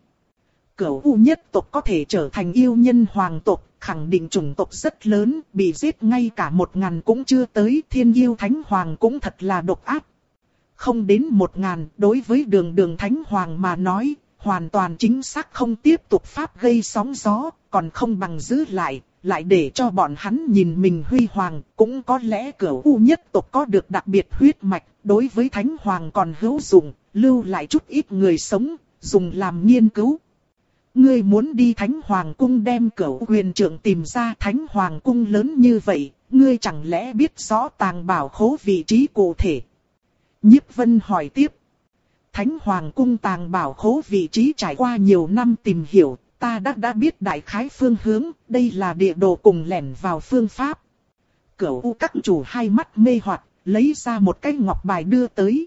Cửu u nhất tộc có thể trở thành yêu nhân hoàng tộc, khẳng định chủng tộc rất lớn, bị giết ngay cả một ngàn cũng chưa tới, Thiên Yêu Thánh Hoàng cũng thật là độc ác. Không đến một ngàn, đối với đường đường Thánh Hoàng mà nói, hoàn toàn chính xác không tiếp tục pháp gây sóng gió, còn không bằng giữ lại, lại để cho bọn hắn nhìn mình huy hoàng, cũng có lẽ cửu u nhất tộc có được đặc biệt huyết mạch, đối với Thánh Hoàng còn hữu dụng, lưu lại chút ít người sống, dùng làm nghiên cứu. Ngươi muốn đi Thánh Hoàng cung đem cửu huyền trưởng tìm ra, Thánh Hoàng cung lớn như vậy, ngươi chẳng lẽ biết rõ tàng bảo khố vị trí cụ thể? Nhiếp Vân hỏi tiếp. Thánh Hoàng cung tàng bảo khố vị trí trải qua nhiều năm tìm hiểu, ta đã đã biết đại khái phương hướng, đây là địa đồ cùng lẻn vào phương pháp. Cửu u các chủ hai mắt mê hoặc, lấy ra một cái ngọc bài đưa tới.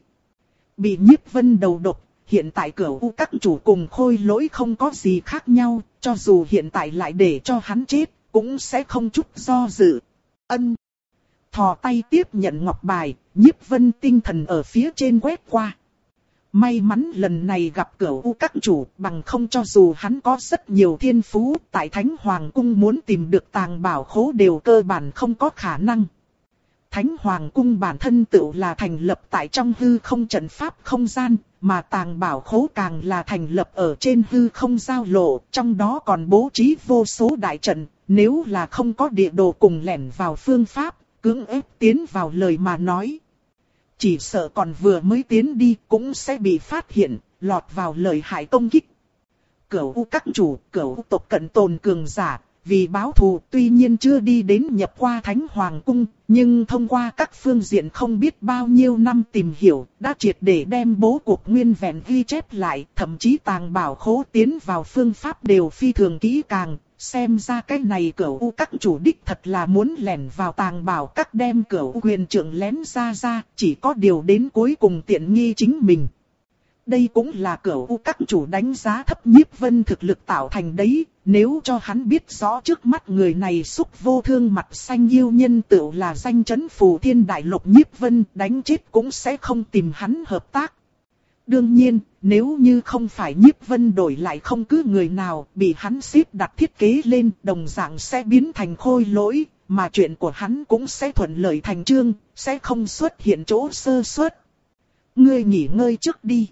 Bị Nhiếp Vân đầu độc, hiện tại cửu u các chủ cùng Khôi Lỗi không có gì khác nhau, cho dù hiện tại lại để cho hắn chết, cũng sẽ không chút do dự. Ân. Thò tay tiếp nhận ngọc bài, Nhiếp Vân tinh thần ở phía trên quét qua. May mắn lần này gặp cửu u các chủ, bằng không cho dù hắn có rất nhiều thiên phú, tại Thánh Hoàng cung muốn tìm được tàng bảo khố đều cơ bản không có khả năng. Thánh Hoàng cung bản thân tự là thành lập tại trong hư không trận pháp không gian, mà tàng bảo khố càng là thành lập ở trên hư không giao lộ, trong đó còn bố trí vô số đại trận, nếu là không có địa đồ cùng lẻn vào phương pháp, cưỡng ép tiến vào lời mà nói. Chỉ sợ còn vừa mới tiến đi cũng sẽ bị phát hiện, lọt vào lời hại công kích. Cửu u các chủ, cửu u tộc cận tồn cường giả, vì báo thù tuy nhiên chưa đi đến nhập qua Thánh Hoàng cung, nhưng thông qua các phương diện không biết bao nhiêu năm tìm hiểu, đã triệt để đem bố cục nguyên vẹn ghi chép lại, thậm chí tàng bảo khố tiến vào phương pháp đều phi thường kỹ càng. Xem ra cái này cửu u các chủ đích thật là muốn lẻn vào tàng bảo các đem cửu huyền trưởng lén ra ra, chỉ có điều đến cuối cùng tiện nghi chính mình. Đây cũng là cửu u các chủ đánh giá thấp Nhiếp Vân thực lực tạo thành đấy, nếu cho hắn biết rõ trước mắt người này xúc vô thương mặt xanh yêu nhân tựu là danh chấn phù thiên đại lục, Nhiếp Vân đánh chết cũng sẽ không tìm hắn hợp tác. Đương nhiên, nếu như không phải Nhiếp Vân đổi lại không cứ người nào bị hắn xếp đặt thiết kế lên, đồng dạng sẽ biến thành Khôi Lỗi, mà chuyện của hắn cũng sẽ thuận lợi thành chương, sẽ không xuất hiện chỗ sơ suất. Ngươi nghỉ ngơi trước đi.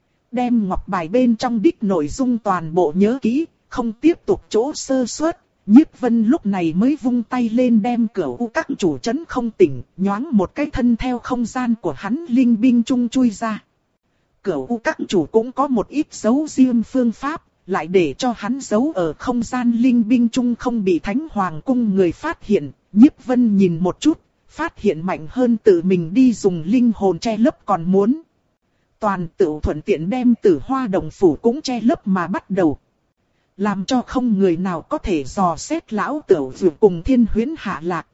Đem ngọc bài bên trong đích nội dung toàn bộ nhớ kỹ, không tiếp tục chỗ sơ suất. Nhiếp Vân lúc này mới vung tay lên đem cửu u các chủ chấn không tỉnh, nhoáng một cái thân theo không gian của hắn linh binh trung chui ra. Cửu u các chủ cũng có một ít giấu riêng phương pháp, lại để cho hắn giấu ở không gian linh binh trung không bị Thánh Hoàng cung người phát hiện. Nhiếp Vân nhìn một chút, phát hiện mạnh hơn tự mình đi dùng linh hồn che lấp còn muốn. Toàn tự thuận tiện đem Tử Hoa Đồng phủ cũng che lấp mà bắt đầu. Làm cho không người nào có thể dò xét lão Tửu Dược cùng Thiên Huyễn hạ lạc.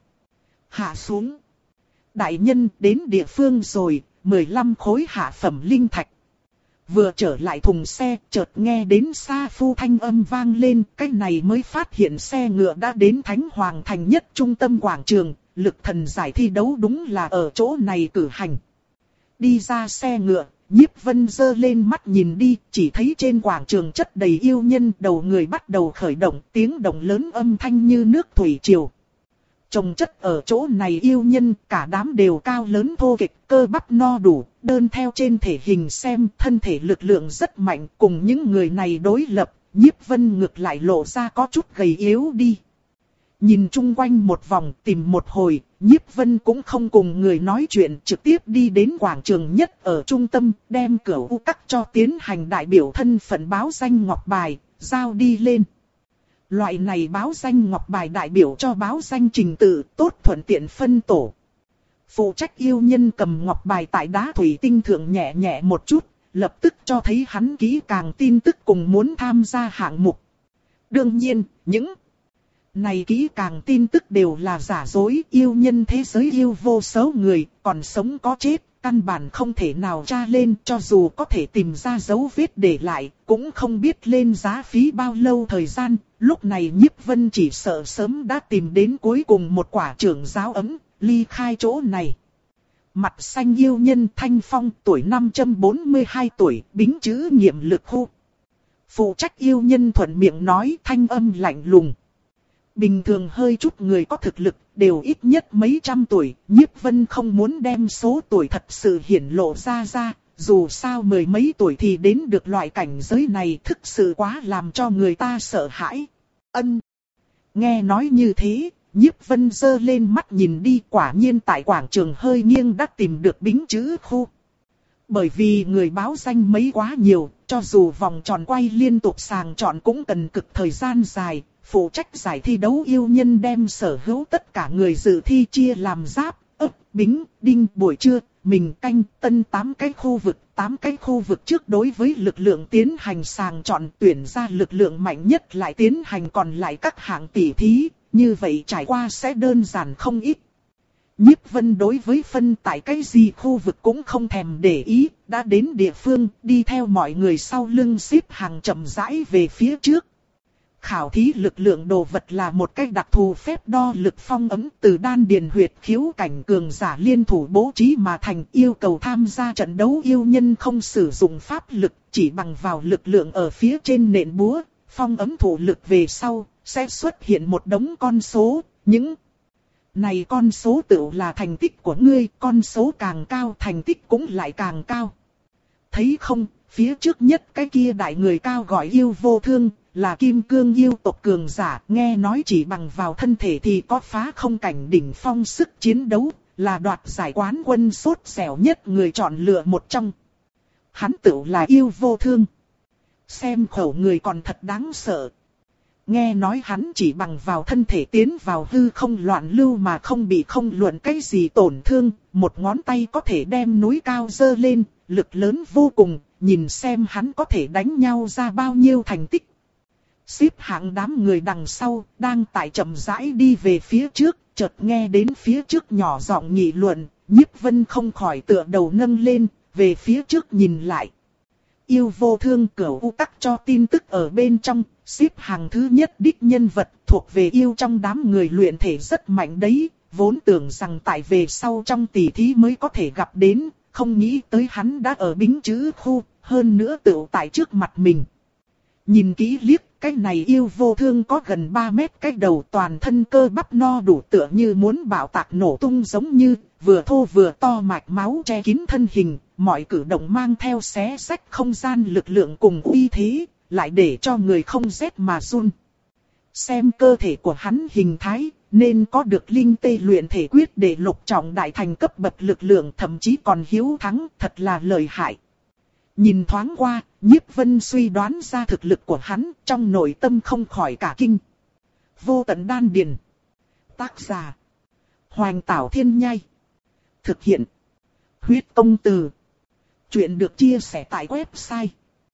Hạ xuống. Đại nhân đến địa phương rồi, mười lăm khối hạ phẩm linh thạch. Vừa trở lại thùng xe, chợt nghe đến xa phu thanh âm vang lên, cái này mới phát hiện xe ngựa đã đến Thánh Hoàng thành nhất trung tâm quảng trường, lực thần giải thi đấu đúng là ở chỗ này cử hành. Đi ra xe ngựa, Nhiếp Vân giơ lên mắt nhìn đi, chỉ thấy trên quảng trường chất đầy yêu nhân, đầu người bắt đầu khởi động, tiếng động lớn âm thanh như nước thủy triều. Trồng chất ở chỗ này yêu nhân, cả đám đều cao lớn thô kệch, cơ bắp no đủ, đơn theo trên thể hình xem, thân thể lực lượng rất mạnh, cùng những người này đối lập, Nhiếp Vân ngược lại lộ ra có chút gầy yếu đi. Nhìn chung quanh một vòng, tìm một hồi, Nhiếp Vân cũng không cùng người nói chuyện, trực tiếp đi đến quảng trường nhất ở trung tâm, đem Cửu U Các cho tiến hành đại biểu thân phận báo danh ngọc bài, giao đi lên. Loại này báo danh ngọc bài đại biểu cho báo danh trình tự, tốt thuận tiện phân tổ. Phụ trách yêu nhân cầm ngọc bài tại đá thủy tinh thượng nhẹ nhẹ một chút, lập tức cho thấy hắn kỹ càng tin tức cùng muốn tham gia hạng mục. Đương nhiên, những này kỹ càng tin tức đều là giả dối, yêu nhân thế giới yêu vô số người, còn sống có chết, căn bản không thể nào tra lên, cho dù có thể tìm ra dấu vết để lại, cũng không biết lên giá phí bao lâu thời gian. Lúc này Nhiếp Vân chỉ sợ sớm đã tìm đến cuối cùng một quả trưởng giáo ấm, ly khai chỗ này. Mặt xanh yêu nhân Thanh Phong, tuổi năm trăm bốn mươi hai tuổi, bính chữ nghiệm lực khu. Phụ trách yêu nhân thuận miệng nói, thanh âm lạnh lùng. Bình thường hơi chút người có thực lực, đều ít nhất mấy trăm tuổi, Nhiếp Vân không muốn đem số tuổi thật sự hiển lộ ra ra, dù sao mười mấy tuổi thì đến được loại cảnh giới này thực sự quá làm cho người ta sợ hãi. Ân. Nghe nói như thế, Nhiếp Vân giơ lên mắt nhìn đi, quả nhiên tại quảng trường hơi nghiêng đã tìm được bính chữ khu. Bởi vì người báo danh mấy quá nhiều, cho dù vòng tròn quay liên tục sàng chọn cũng cần cực thời gian dài. Phụ trách giải thi đấu yêu nhân đem sở hữu tất cả người dự thi chia làm giáp, ấp, bính, đinh, buổi trưa, mình canh, tân tám cái khu vực, tám cái khu vực trước đối với lực lượng tiến hành sàng chọn tuyển ra lực lượng mạnh nhất lại tiến hành còn lại các hạng tỉ thí, như vậy trải qua sẽ đơn giản không ít. Nhiếp Vân đối với phân tại cái gì khu vực cũng không thèm để ý, đã đến địa phương, đi theo mọi người sau lưng xếp hàng chậm rãi về phía trước. Khảo thí lực lượng đồ vật là một cách đặc thù phép đo lực phong ấm từ đan điền huyệt khiếu cảnh cường giả liên thủ bố trí mà thành, yêu cầu tham gia trận đấu yêu nhân không sử dụng pháp lực, chỉ bằng vào lực lượng ở phía trên nện búa, phong ấm thủ lực về sau, sẽ xuất hiện một đống con số, những này con số tự là thành tích của ngươi, con số càng cao thành tích cũng lại càng cao. Thấy không, phía trước nhất cái kia đại người cao gọi yêu vô thương, là kim cương yêu tộc cường giả, nghe nói chỉ bằng vào thân thể thì có phá không cảnh đỉnh phong sức chiến đấu, là đoạt giải quán quân sốt dẻo nhất người chọn lựa một trong. Hắn tự là yêu vô thương. Xem khẩu người còn thật đáng sợ. Nghe nói hắn chỉ bằng vào thân thể tiến vào hư không loạn lưu mà không bị không luận cái gì tổn thương, một ngón tay có thể đem núi cao dơ lên, lực lớn vô cùng, nhìn xem hắn có thể đánh nhau ra bao nhiêu thành tích. Xếp hạng đám người đằng sau, đang tại chậm rãi đi về phía trước, chợt nghe đến phía trước nhỏ giọng nghị luận, Nhiếp Vân không khỏi tựa đầu nâng lên, về phía trước nhìn lại. Yêu vô thương Cửu U Các cho tin tức ở bên trong, xếp hàng thứ nhất đích nhân vật thuộc về yêu trong đám người luyện thể rất mạnh đấy, vốn tưởng rằng tại về sau trong tỷ thí mới có thể gặp đến, không nghĩ tới hắn đã ở bính chữ khu, hơn nữa tựu tại trước mặt mình. Nhìn kỹ liếc, cái này yêu vô thương có gần ba mét cái đầu, toàn thân cơ bắp no đủ tựa như muốn bạo tạc nổ tung giống như, vừa thô vừa to mạch máu che kín thân hình, mọi cử động mang theo xé xách không gian lực lượng cùng uy thế, lại để cho người không rét mà run. Xem cơ thể của hắn hình thái, nên có được linh tê luyện thể quyết để lục trọng đại thành cấp bậc lực lượng, thậm chí còn hiếu thắng, thật là lợi hại. Nhìn thoáng qua, Nhiếp Vân suy đoán ra thực lực của hắn, trong nội tâm không khỏi cả kinh. Vô tận đan điền. Tác giả: Hoành Tảo Thiên Nhai. Thực hiện: Huyết Công Từ. Chuyện được chia sẻ tại website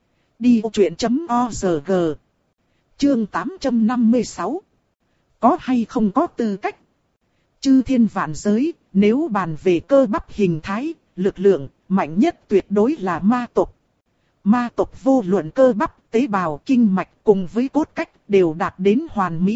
đi ô chuyện chấm org. Chương tám trăm năm mươi sáu. Có hay không có tư cách? Chư thiên vạn giới, nếu bàn về cơ bắp hình thái, lực lượng, mạnh nhất tuyệt đối là ma tộc. Ma tộc vô luận cơ bắp, tế bào, kinh mạch cùng với cốt cách đều đạt đến hoàn mỹ,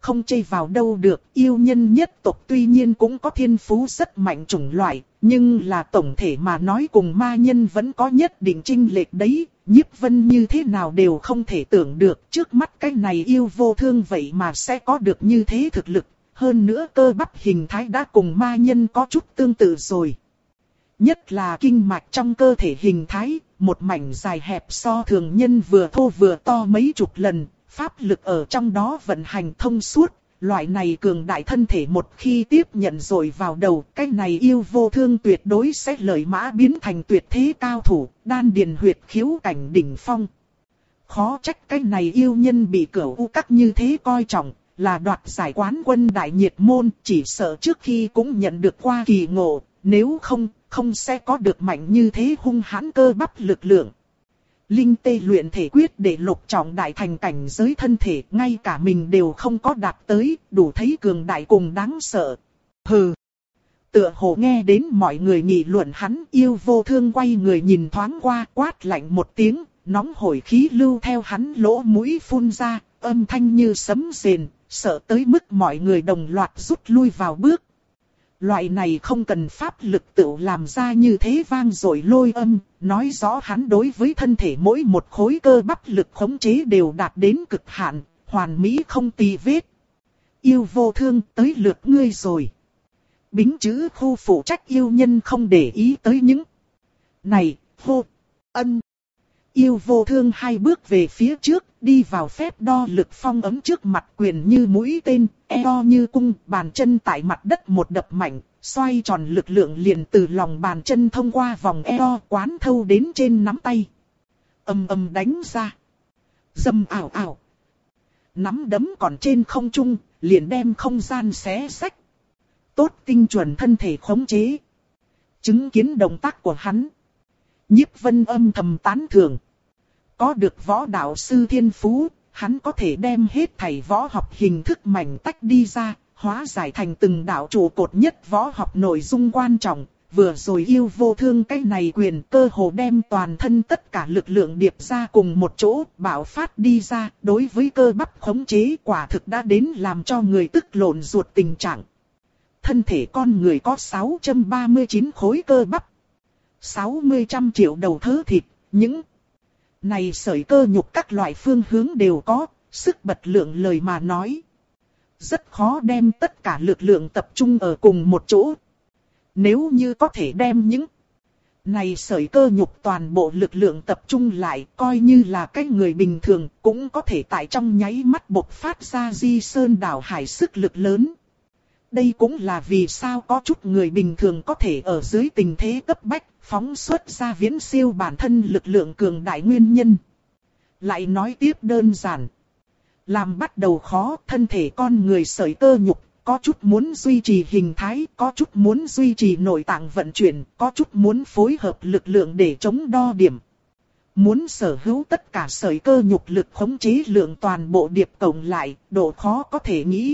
không chê vào đâu được. Yêu nhân nhất tộc tuy nhiên cũng có thiên phú rất mạnh chủng loại, nhưng là tổng thể mà nói cùng ma nhân vẫn có nhất định chênh lệch đấy. Nhiếp Vân như thế nào đều không thể tưởng được, trước mắt cái này yêu vô thương vậy mà sẽ có được như thế thực lực. Hơn nữa cơ bắp hình thái đã cùng ma nhân có chút tương tự rồi. Nhất là kinh mạch trong cơ thể hình thái, một mảnh dài hẹp so thường nhân vừa thô vừa to mấy chục lần, pháp lực ở trong đó vận hành thông suốt. Loại này cường đại thân thể một khi tiếp nhận rồi vào đầu, cái này yêu vô thương tuyệt đối sẽ lợi mã biến thành tuyệt thế cao thủ, đan điền huyệt khiếu cảnh đỉnh phong. Khó trách cái này yêu nhân bị Cửu U Các như thế coi trọng, là đoạt giải quán quân đại nhiệt môn, chỉ sợ trước khi cũng nhận được qua kỳ ngộ, nếu không, không sẽ có được mạnh như thế hung hãn cơ bắp lực lượng. Linh tê luyện thể quyết để lục trọng đại thành cảnh giới thân thể, ngay cả mình đều không có đạt tới, đủ thấy cường đại cùng đáng sợ. Hừ. Tựa hồ nghe đến mọi người nghị luận hắn, yêu vô thương quay người nhìn thoáng qua, quát lạnh một tiếng, nóng hổi khí lưu theo hắn lỗ mũi phun ra, âm thanh như sấm rền, sợ tới mức mọi người đồng loạt rút lui vào bước. Loại này không cần pháp lực tự làm ra như thế vang dội lôi âm, nói rõ hắn đối với thân thể mỗi một khối cơ bắp lực khống chế đều đạt đến cực hạn, hoàn mỹ không tì vết. Yêu vô thương, tới lượt ngươi rồi. Bính chữ khu phụ trách yêu nhân không để ý tới những này, hô, ân. Yêu vô thương hai bước về phía trước, đi vào phép đo lực phong ấm trước mặt, quyền như mũi tên, eo như cung, bàn chân tại mặt đất một đập mạnh, xoay tròn lực lượng liền từ lòng bàn chân thông qua vòng eo quán thâu đến trên nắm tay. Ầm ầm đánh ra. Dầm ảo ảo. Nắm đấm còn trên không trung, liền đem không gian xé xách. Tốt tinh chuẩn thân thể khống chế. Chứng kiến động tác của hắn, Nhiếp Vân âm thầm tán thưởng. Có được võ đạo sư thiên phú, hắn có thể đem hết thảy võ học hình thức mảnh tách đi ra, hóa giải thành từng đạo trụ cột nhất võ học nội dung quan trọng. Vừa rồi yêu vô thương cái này quyền cơ hồ đem toàn thân tất cả lực lượng điệp ra cùng một chỗ, bạo phát đi ra, đối với cơ bắp khống chế quả thực đã đến làm cho người tức lộn ruột tình trạng. Thân thể con người có sáu trăm ba mươi chín khối cơ bắp, sáu mươi trăm triệu đầu thớ thịt, những này sợi cơ nhục các loại phương hướng đều có, sức bật lượng lời mà nói. Rất khó đem tất cả lực lượng tập trung ở cùng một chỗ. Nếu như có thể đem những này sợi cơ nhục toàn bộ lực lượng tập trung lại, coi như là cái người bình thường cũng có thể tại trong nháy mắt bộc phát ra di sơn đảo hải sức lực lớn. Đây cũng là vì sao có chút người bình thường có thể ở dưới tình thế cấp bách, phóng xuất ra viễn siêu bản thân lực lượng cường đại nguyên nhân. Lại nói tiếp đơn giản. Làm bắt đầu khó, thân thể con người sợi cơ nhục, có chút muốn duy trì hình thái, có chút muốn duy trì nội tạng vận chuyển, có chút muốn phối hợp lực lượng để chống đo điểm. Muốn sở hữu tất cả sợi cơ nhục lực khống chế lượng toàn bộ điệp cộng lại, độ khó có thể nghĩ.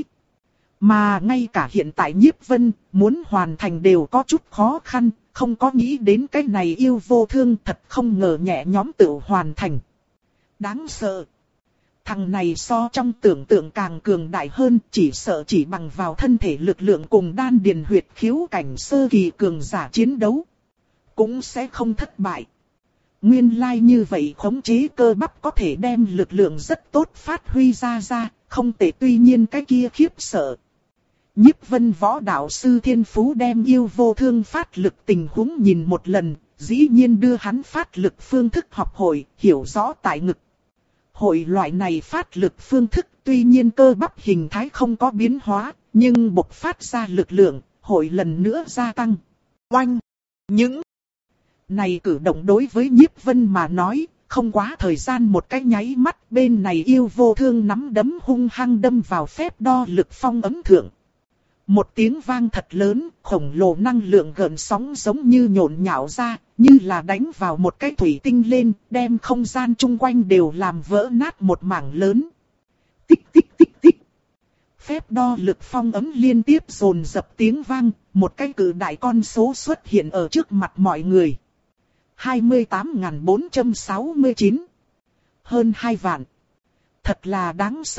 Mà ngay cả hiện tại Nhiếp Vân, muốn hoàn thành đều có chút khó khăn, không có nghĩ đến cái này yêu vô thương thật không ngờ nhẹ nhõm tự hoàn thành. Đáng sợ. Thằng này so trong tưởng tượng càng cường đại hơn, chỉ sợ chỉ bằng vào thân thể lực lượng cùng đan điền huyệt khiếu cảnh sơ kỳ cường giả chiến đấu, cũng sẽ không thất bại. Nguyên lai like như vậy khống chế cơ bắp có thể đem lực lượng rất tốt phát huy ra ra, không tệ, tuy nhiên cái kia khiếp sợ. Nhiếp Vân võ đạo sư thiên phú đem yêu vô thương phát lực tình huống nhìn một lần, dĩ nhiên đưa hắn phát lực phương thức học hội, hiểu rõ tại ngực. Hội loại này phát lực phương thức tuy nhiên cơ bắp hình thái không có biến hóa, nhưng bộc phát ra lực lượng, hội lần nữa gia tăng. Oanh! Những này cử động đối với Nhiếp Vân mà nói, không quá thời gian một cái nháy mắt, bên này yêu vô thương nắm đấm hung hăng đâm vào phép đo lực phong ấm thượng. Một tiếng vang thật lớn, khổng lồ năng lượng gợn sóng giống như nhộn nhạo ra, như là đánh vào một cái thủy tinh lên, đem không gian chung quanh đều làm vỡ nát một mảng lớn. Tích tích tích tích. Phép đo lực phong ấm liên tiếp dồn dập tiếng vang, một cái cự đại con số xuất hiện ở trước mặt mọi người. hai mươi tám nghìn bốn trăm sáu mươi chín. Hơn hai vạn. Thật là đáng sợ,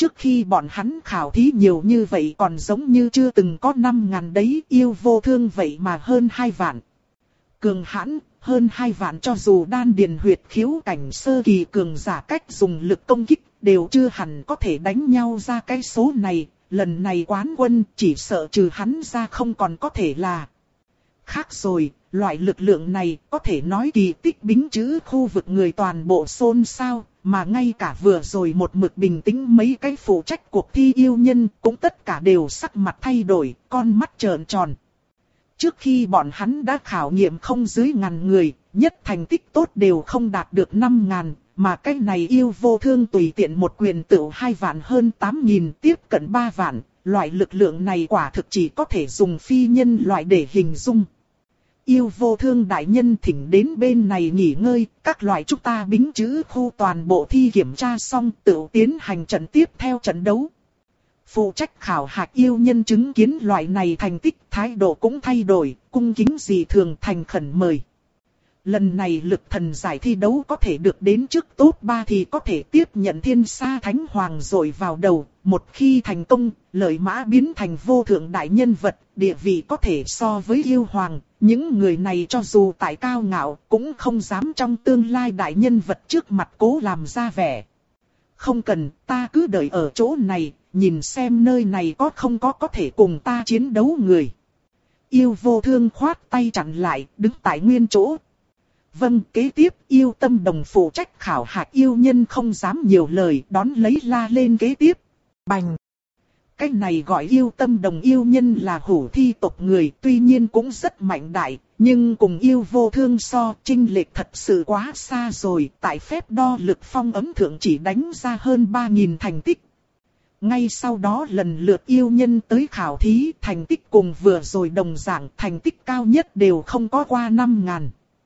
trước khi bọn hắn khảo thí nhiều như vậy còn giống như chưa từng có năm ngàn đấy, yêu vô thương vậy mà hơn hai vạn. Cường hãn, hơn hai vạn cho dù đan điền huyệt khiếu cảnh sơ kỳ cường giả cách dùng lực công kích, đều chưa hẳn có thể đánh nhau ra cái số này, lần này quán quân chỉ sợ trừ hắn ra không còn có thể là khác rồi. Loại lực lượng này có thể nói kỳ tích bính chữ khu vực người toàn bộ xôn xao, mà ngay cả vừa rồi một mực bình tĩnh mấy cái phụ trách cuộc thi yêu nhân cũng tất cả đều sắc mặt thay đổi, con mắt trợn tròn. Trước khi bọn hắn đã khảo nghiệm không dưới ngàn người, nhất thành tích tốt đều không đạt được năm ngàn, mà cái này yêu vô thương tùy tiện một quyền tựu hai vạn hơn tám nghìn tiếp cận ba vạn, loại lực lượng này quả thực chỉ có thể dùng phi nhân loại để hình dung. Yêu vô thương đại nhân thỉnh đến bên này nghỉ ngơi, các loại chúng ta bính chữ khu toàn bộ thi kiểm tra xong tự tiến hành trận tiếp theo trận đấu. Phụ trách khảo hạch yêu nhân chứng kiến loại này thành tích, thái độ cũng thay đổi, cung kính dị thường thành khẩn mời. Lần này lực thần giải thi đấu có thể được đến trước top ba thì có thể tiếp nhận thiên sa thánh hoàng rồi vào đầu. Một khi thành công, lợi mã biến thành vô thượng đại nhân vật, địa vị có thể so với yêu hoàng. Những người này cho dù tại cao ngạo, cũng không dám trong tương lai đại nhân vật trước mặt cố làm ra vẻ. Không cần, ta cứ đợi ở chỗ này, nhìn xem nơi này có không có có thể cùng ta chiến đấu người. Yêu vô thương khoát tay chặn lại, đứng tại nguyên chỗ. Vâng, kế tiếp yêu tâm đồng phụ trách khảo hạch yêu nhân không dám nhiều lời, đón lấy la lên kế tiếp. Bành! Cái này gọi yêu tâm đồng yêu nhân là hủ thi tộc người, tuy nhiên cũng rất mạnh đại, nhưng cùng yêu vô thương so, chênh lệch thật sự quá xa rồi, tại phép đo lực phong ấm thượng chỉ đánh ra hơn ba nghìn thành tích. Ngay sau đó lần lượt yêu nhân tới khảo thí, thành tích cùng vừa rồi đồng dạng, thành tích cao nhất đều không có qua năm ngàn.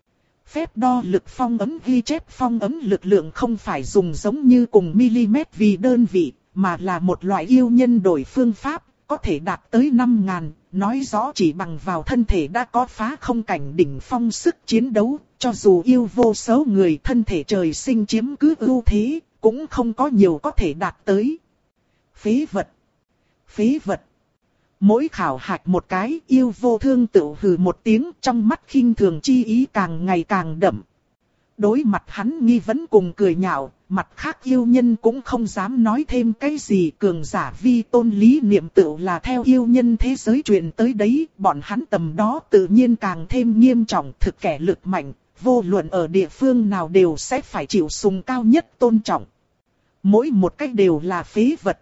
Phép đo lực phong ấm ghi chép phong ấm lực lượng không phải dùng giống như cùng mm vì đơn vị, mà là một loại yêu nhân đổi phương pháp, có thể đạt tới năm ngàn, nói rõ chỉ bằng vào thân thể đã có phá không cảnh đỉnh phong sức chiến đấu, cho dù yêu vô số người thân thể trời sinh chiếm cứ ưu thế, cũng không có nhiều có thể đạt tới. Phế vật! Phế vật! Mỗi khảo hạch một cái, yêu vô thương tự hừ một tiếng, trong mắt khinh thường chi ý càng ngày càng đậm. Đối mặt hắn nghi vấn cùng cười nhạo, mặt khác yêu nhân cũng không dám nói thêm cái gì, cường giả vi tôn lý niệm tự là theo yêu nhân thế giới truyền tới đấy, bọn hắn tầm đó tự nhiên càng thêm nghiêm trọng, thực kẻ lực mạnh, vô luận ở địa phương nào đều sẽ phải chịu sùng cao nhất tôn trọng. Mỗi một cách đều là phế vật.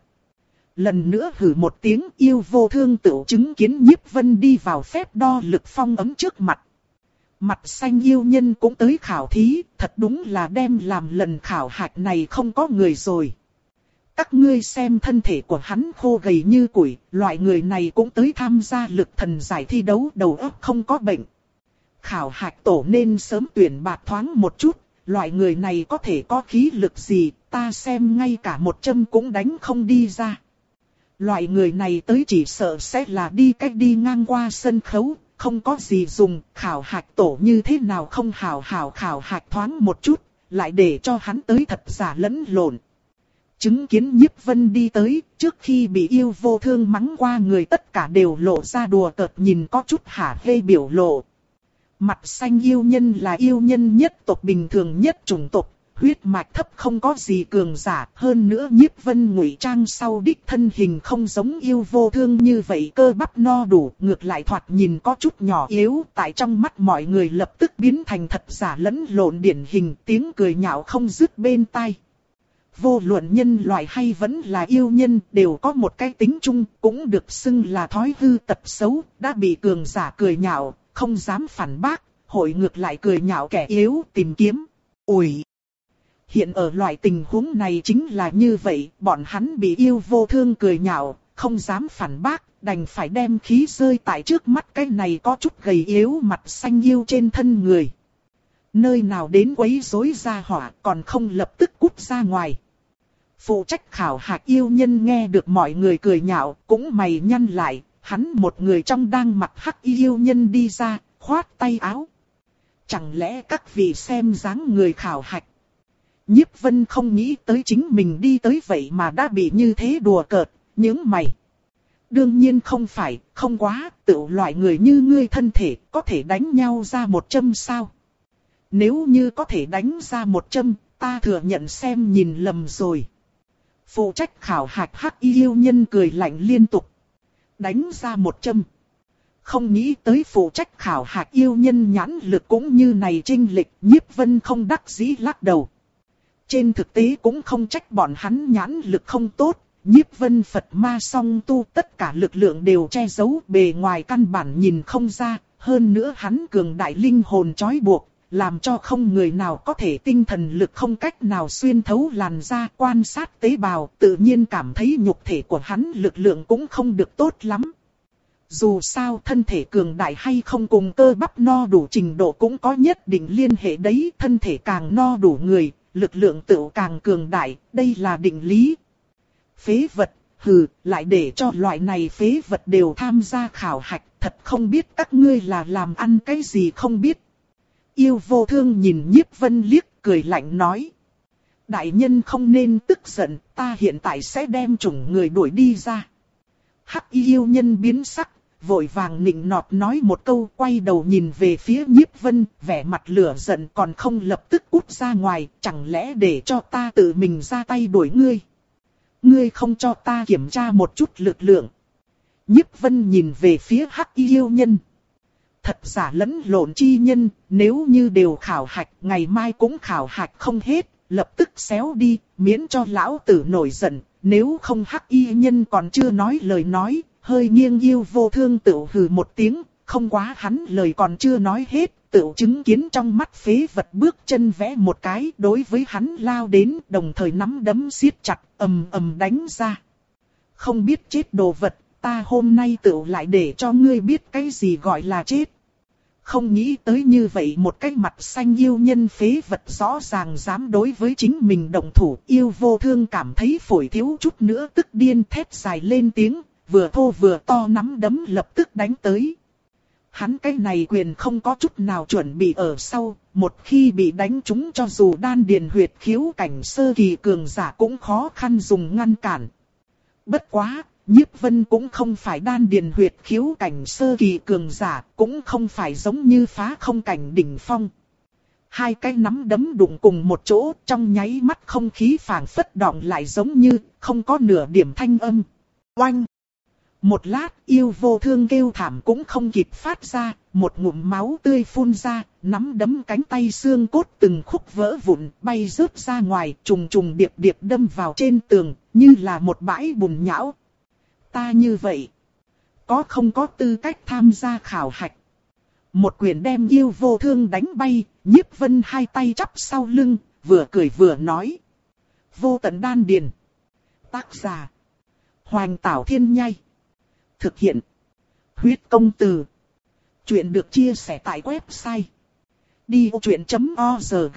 Lần nữa hử một tiếng, yêu vô thương tự chứng kiến Nhiếp Vân đi vào phép đo lực phong ấm trước mặt. Mặt xanh yêu nhân cũng tới khảo thí, thật đúng là đem làm lần khảo hạch này không có người rồi. Các ngươi xem thân thể của hắn khô gầy như củi, loại người này cũng tới tham gia lực thần giải thi đấu, đầu óc không có bệnh. Khảo hạch tổ nên sớm tuyển bạt thoáng một chút, loại người này có thể có khí lực gì, ta xem ngay cả một châm cũng đánh không đi ra. Loại người này tới chỉ sợ sẽ là đi cách đi ngang qua sân khấu, không có gì dùng, khảo hạch tổ như thế nào không hào hào khảo hạch thoáng một chút, lại để cho hắn tới thật giả lẫn lộn. Chứng kiến Nhiếp Vân đi tới, trước khi bị yêu vô thương mắng qua người tất cả đều lộ ra đùa cợt nhìn có chút hả hê biểu lộ. Mặt xanh yêu nhân là yêu nhân nhất tộc bình thường nhất chủng tộc. Huyết mạch thấp không có gì cường giả, hơn nữa Nhiếp Vân ngụy trang sau đích thân hình không giống yêu vô thương như vậy cơ bắp no đủ, ngược lại thoạt nhìn có chút nhỏ yếu, tại trong mắt mọi người lập tức biến thành thật giả lẫn lộn điển hình, tiếng cười nhạo không dứt bên tai. Vô luận nhân loại hay vẫn là yêu nhân đều có một cái tính chung, cũng được xưng là thói hư tật xấu, đã bị cường giả cười nhạo, không dám phản bác, hội ngược lại cười nhạo kẻ yếu tìm kiếm. Ủi! Hiện ở loại tình huống này chính là như vậy, bọn hắn bị yêu vô thương cười nhạo, không dám phản bác, đành phải đem khí rơi tại trước mắt cái này có chút gầy yếu mặt xanh yêu trên thân người. Nơi nào đến quấy rối ra hỏa, còn không lập tức cút ra ngoài. Phụ trách khảo hạch yêu nhân nghe được mọi người cười nhạo, cũng mày nhăn lại, hắn một người trong đang mặc hắc y yêu nhân đi ra, khoát tay áo. Chẳng lẽ các vị xem dáng người khảo hạch? Nhiếp Vân không nghĩ tới chính mình đi tới vậy mà đã bị như thế đùa cợt, những mày. Đương nhiên không phải, không quá, tự loại người như ngươi thân thể có thể đánh nhau ra một châm sao? Nếu như có thể đánh ra một châm, ta thừa nhận xem nhìn lầm rồi. Phụ trách khảo hạch hắc y yêu nhân cười lạnh liên tục. Đánh ra một châm. Không nghĩ tới phụ trách khảo hạch yêu nhân nhãn lực cũng như này trinh lịch, Nhiếp Vân không đắc dĩ lắc đầu. Trên thực tế cũng không trách bọn hắn nhãn lực không tốt, Nhiếp Vân Phật ma song tu tất cả lực lượng đều che giấu bề ngoài căn bản nhìn không ra, hơn nữa hắn cường đại linh hồn trói buộc, làm cho không người nào có thể tinh thần lực không cách nào xuyên thấu làn da quan sát tế bào, tự nhiên cảm thấy nhục thể của hắn lực lượng cũng không được tốt lắm. Dù sao thân thể cường đại hay không cùng cơ bắp no đủ trình độ cũng có nhất định liên hệ đấy, thân thể càng no đủ người, lực lượng tự càng cường đại, đây là định lý. Phế vật, hừ, lại để cho loại này phế vật đều tham gia khảo hạch, thật không biết các ngươi là làm ăn cái gì không biết. Yêu Vô Thương nhìn Nhiếp Vân liếc, cười lạnh nói. Đại nhân không nên tức giận, ta hiện tại sẽ đem chủng người đuổi đi ra. Hắc y yêu nhân biến sắc, vội vàng nịnh nọt nói một câu, quay đầu nhìn về phía Nhiếp Vân, vẻ mặt lửa giận còn không lập tức cút ra ngoài, chẳng lẽ để cho ta tự mình ra tay đuổi ngươi. Ngươi không cho ta kiểm tra một chút lực lượng. Nhiếp Vân nhìn về phía hắc y yêu nhân. Thật giả lẫn lộn chi nhân, nếu như đều khảo hạch, ngày mai cũng khảo hạch không hết, lập tức xéo đi, miễn cho lão tử nổi giận. Nếu không hắc y nhân còn chưa nói lời nói, hơi nghiêng Yêu Vô Thương tự hừ một tiếng, không quá hắn lời còn chưa nói hết, tự chứng kiến trong mắt phế vật bước chân vẽ một cái, đối với hắn lao đến, đồng thời nắm đấm siết chặt, ầm ầm đánh ra. Không biết chết đồ vật, ta hôm nay tự lại để cho ngươi biết cái gì gọi là chết. Không nghĩ tới như vậy một cái mặt xanh yêu nhân phế vật rõ ràng dám đối với chính mình động thủ. Yêu Vô Thương cảm thấy phổi thiếu chút nữa tức điên, thét dài lên tiếng, vừa thô vừa to nắm đấm lập tức đánh tới. Hắn cái này quyền không có chút nào chuẩn bị ở sau, một khi bị đánh trúng cho dù đan điền huyệt khiếu cảnh sơ kỳ cường giả cũng khó khăn dùng ngăn cản. Bất quá, Nhiếp Vân cũng không phải đan điền huyệt khiếu cảnh sơ kỳ cường giả, cũng không phải giống như phá không cảnh đỉnh phong. Hai cái nắm đấm đụng cùng một chỗ, trong nháy mắt không khí phảng phất động lại giống như không có nửa điểm thanh âm. Oanh! Một lát Yêu Vô Thương kêu thảm cũng không kịp phát ra, một ngụm máu tươi phun ra, nắm đấm cánh tay xương cốt từng khúc vỡ vụn, bay rớt ra ngoài, trùng trùng điệp điệp đâm vào trên tường, như là một bãi bùn nhão. Ta như vậy, có không có tư cách tham gia khảo hạch? Một quyền đem Yêu Vô Thương đánh bay, Nhiếp Vân hai tay chắp sau lưng, vừa cười vừa nói. Vô tận đan điền. Tác giả. Hoành Tảo Thiên Nhai. Thực hiện. Huyết công từ. Chuyện được chia sẻ tại website. đi vô chuyện chấm org.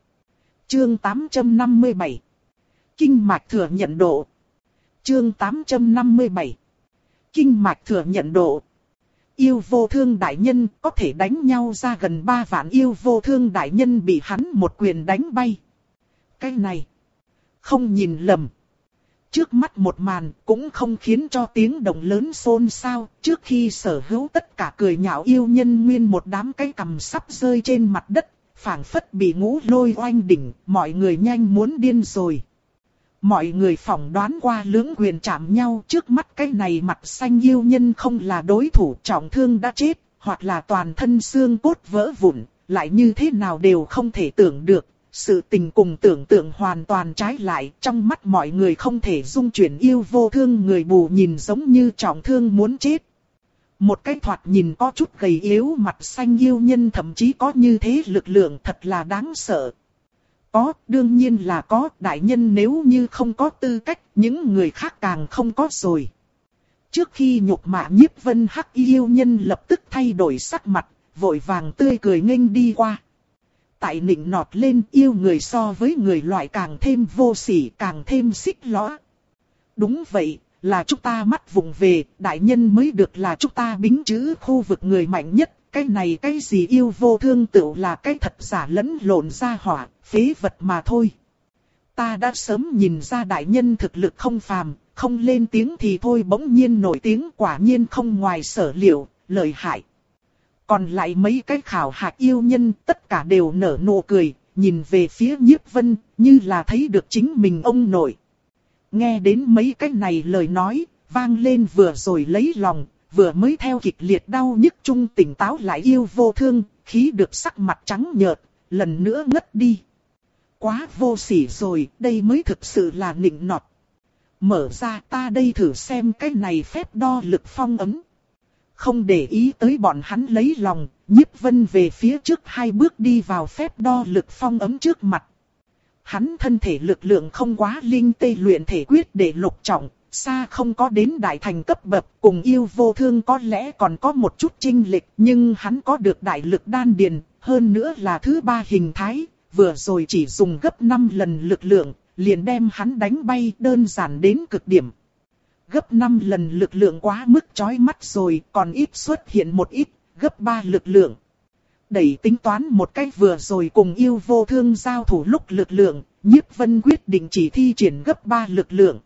Chương tám trăm năm mươi bảy. Kinh mạch thừa nhận độ. Chương tám trăm năm mươi bảy. Kinh mạch thừa nhận độ. Yêu Vô Thương đại nhân có thể đánh nhau ra gần ba vạn Yêu Vô Thương đại nhân bị hắn một quyền đánh bay. Cái này. Không nhìn lầm. Trước mắt một màn cũng không khiến cho tiếng động lớn xôn xao, trước khi sở hữu tất cả cười nhạo yêu nhân nguyên một đám cái cằm sắp rơi trên mặt đất, phảng phất bị ngũ lôi oanh đỉnh, mọi người nhanh muốn điên rồi. Mọi người phỏng đoán qua lưỡng quyền chạm nhau, trước mắt cái này mặt xanh yêu nhân không là đối thủ, trọng thương đã chết, hoặc là toàn thân xương cốt vỡ vụn, lại như thế nào đều không thể tưởng được. Sự tình cùng tưởng tượng hoàn toàn trái lại, trong mắt mọi người không thể dung chuyển Yêu Vô Thương người bù nhìn giống như trọng thương muốn chết. Một cái thoạt nhìn có chút gầy yếu mặt xanh yêu nhân thậm chí có như thế lực lượng thật là đáng sợ. Có, đương nhiên là có, đại nhân nếu như không có tư cách, những người khác càng không có rồi. Trước khi nhục mạ Nhiếp Vân hắc yêu nhân lập tức thay đổi sắc mặt, vội vàng tươi cười nghênh đi qua. Tại nịnh nọt lên yêu người so với người loại càng thêm vô sỉ, càng thêm xích lõa. Đúng vậy, là chúng ta mắt vùng về, đại nhân mới được là chúng ta bính chữ khu vực người mạnh nhất. Cái này cái gì Yêu Vô Thương tựu là cái thật giả lẫn lộn ra hỏa, phế vật mà thôi. Ta đã sớm nhìn ra đại nhân thực lực không phàm, không lên tiếng thì thôi bỗng nhiên nổi tiếng, quả nhiên không ngoài sở liệu, lợi hại. Còn lại mấy cái khảo hạch yêu nhân tất cả đều nở nụ cười, nhìn về phía Nhiếp Vân, như là thấy được chính mình ông nội. Nghe đến mấy cái này lời nói, vang lên vừa rồi lấy lòng, vừa mới theo kịch liệt đau nhức chung tỉnh táo lại Yêu Vô Thương, khí được sắc mặt trắng nhợt, lần nữa ngất đi. Quá vô sỉ rồi, đây mới thực sự là nịnh nọt. Mở ra ta đây thử xem cái này phép đo lực phong ấm. Không để ý tới bọn hắn lấy lòng, Nhiếp Vân về phía trước hai bước đi vào phép đo lực phong ấm trước mặt. Hắn thân thể lực lượng không quá linh tê luyện thể quyết để lục trọng, xa không có đến đại thành cấp bậc, cùng Yêu Vô Thương có lẽ còn có một chút chênh lệch, nhưng hắn có được đại lực đan điền, hơn nữa là thứ ba hình thái, vừa rồi chỉ dùng gấp năm lần lực lượng, liền đem hắn đánh bay, đơn giản đến cực điểm. Gấp năm lần lực lượng quá mức chói mắt rồi, còn ít xuất hiện một ít, gấp ba lực lượng. Đẩy tính toán một cách vừa rồi cùng Yêu Vô Thương giao thủ lúc lực lượng, Nhiếp Vân quyết định chỉ thi triển gấp ba lực lượng.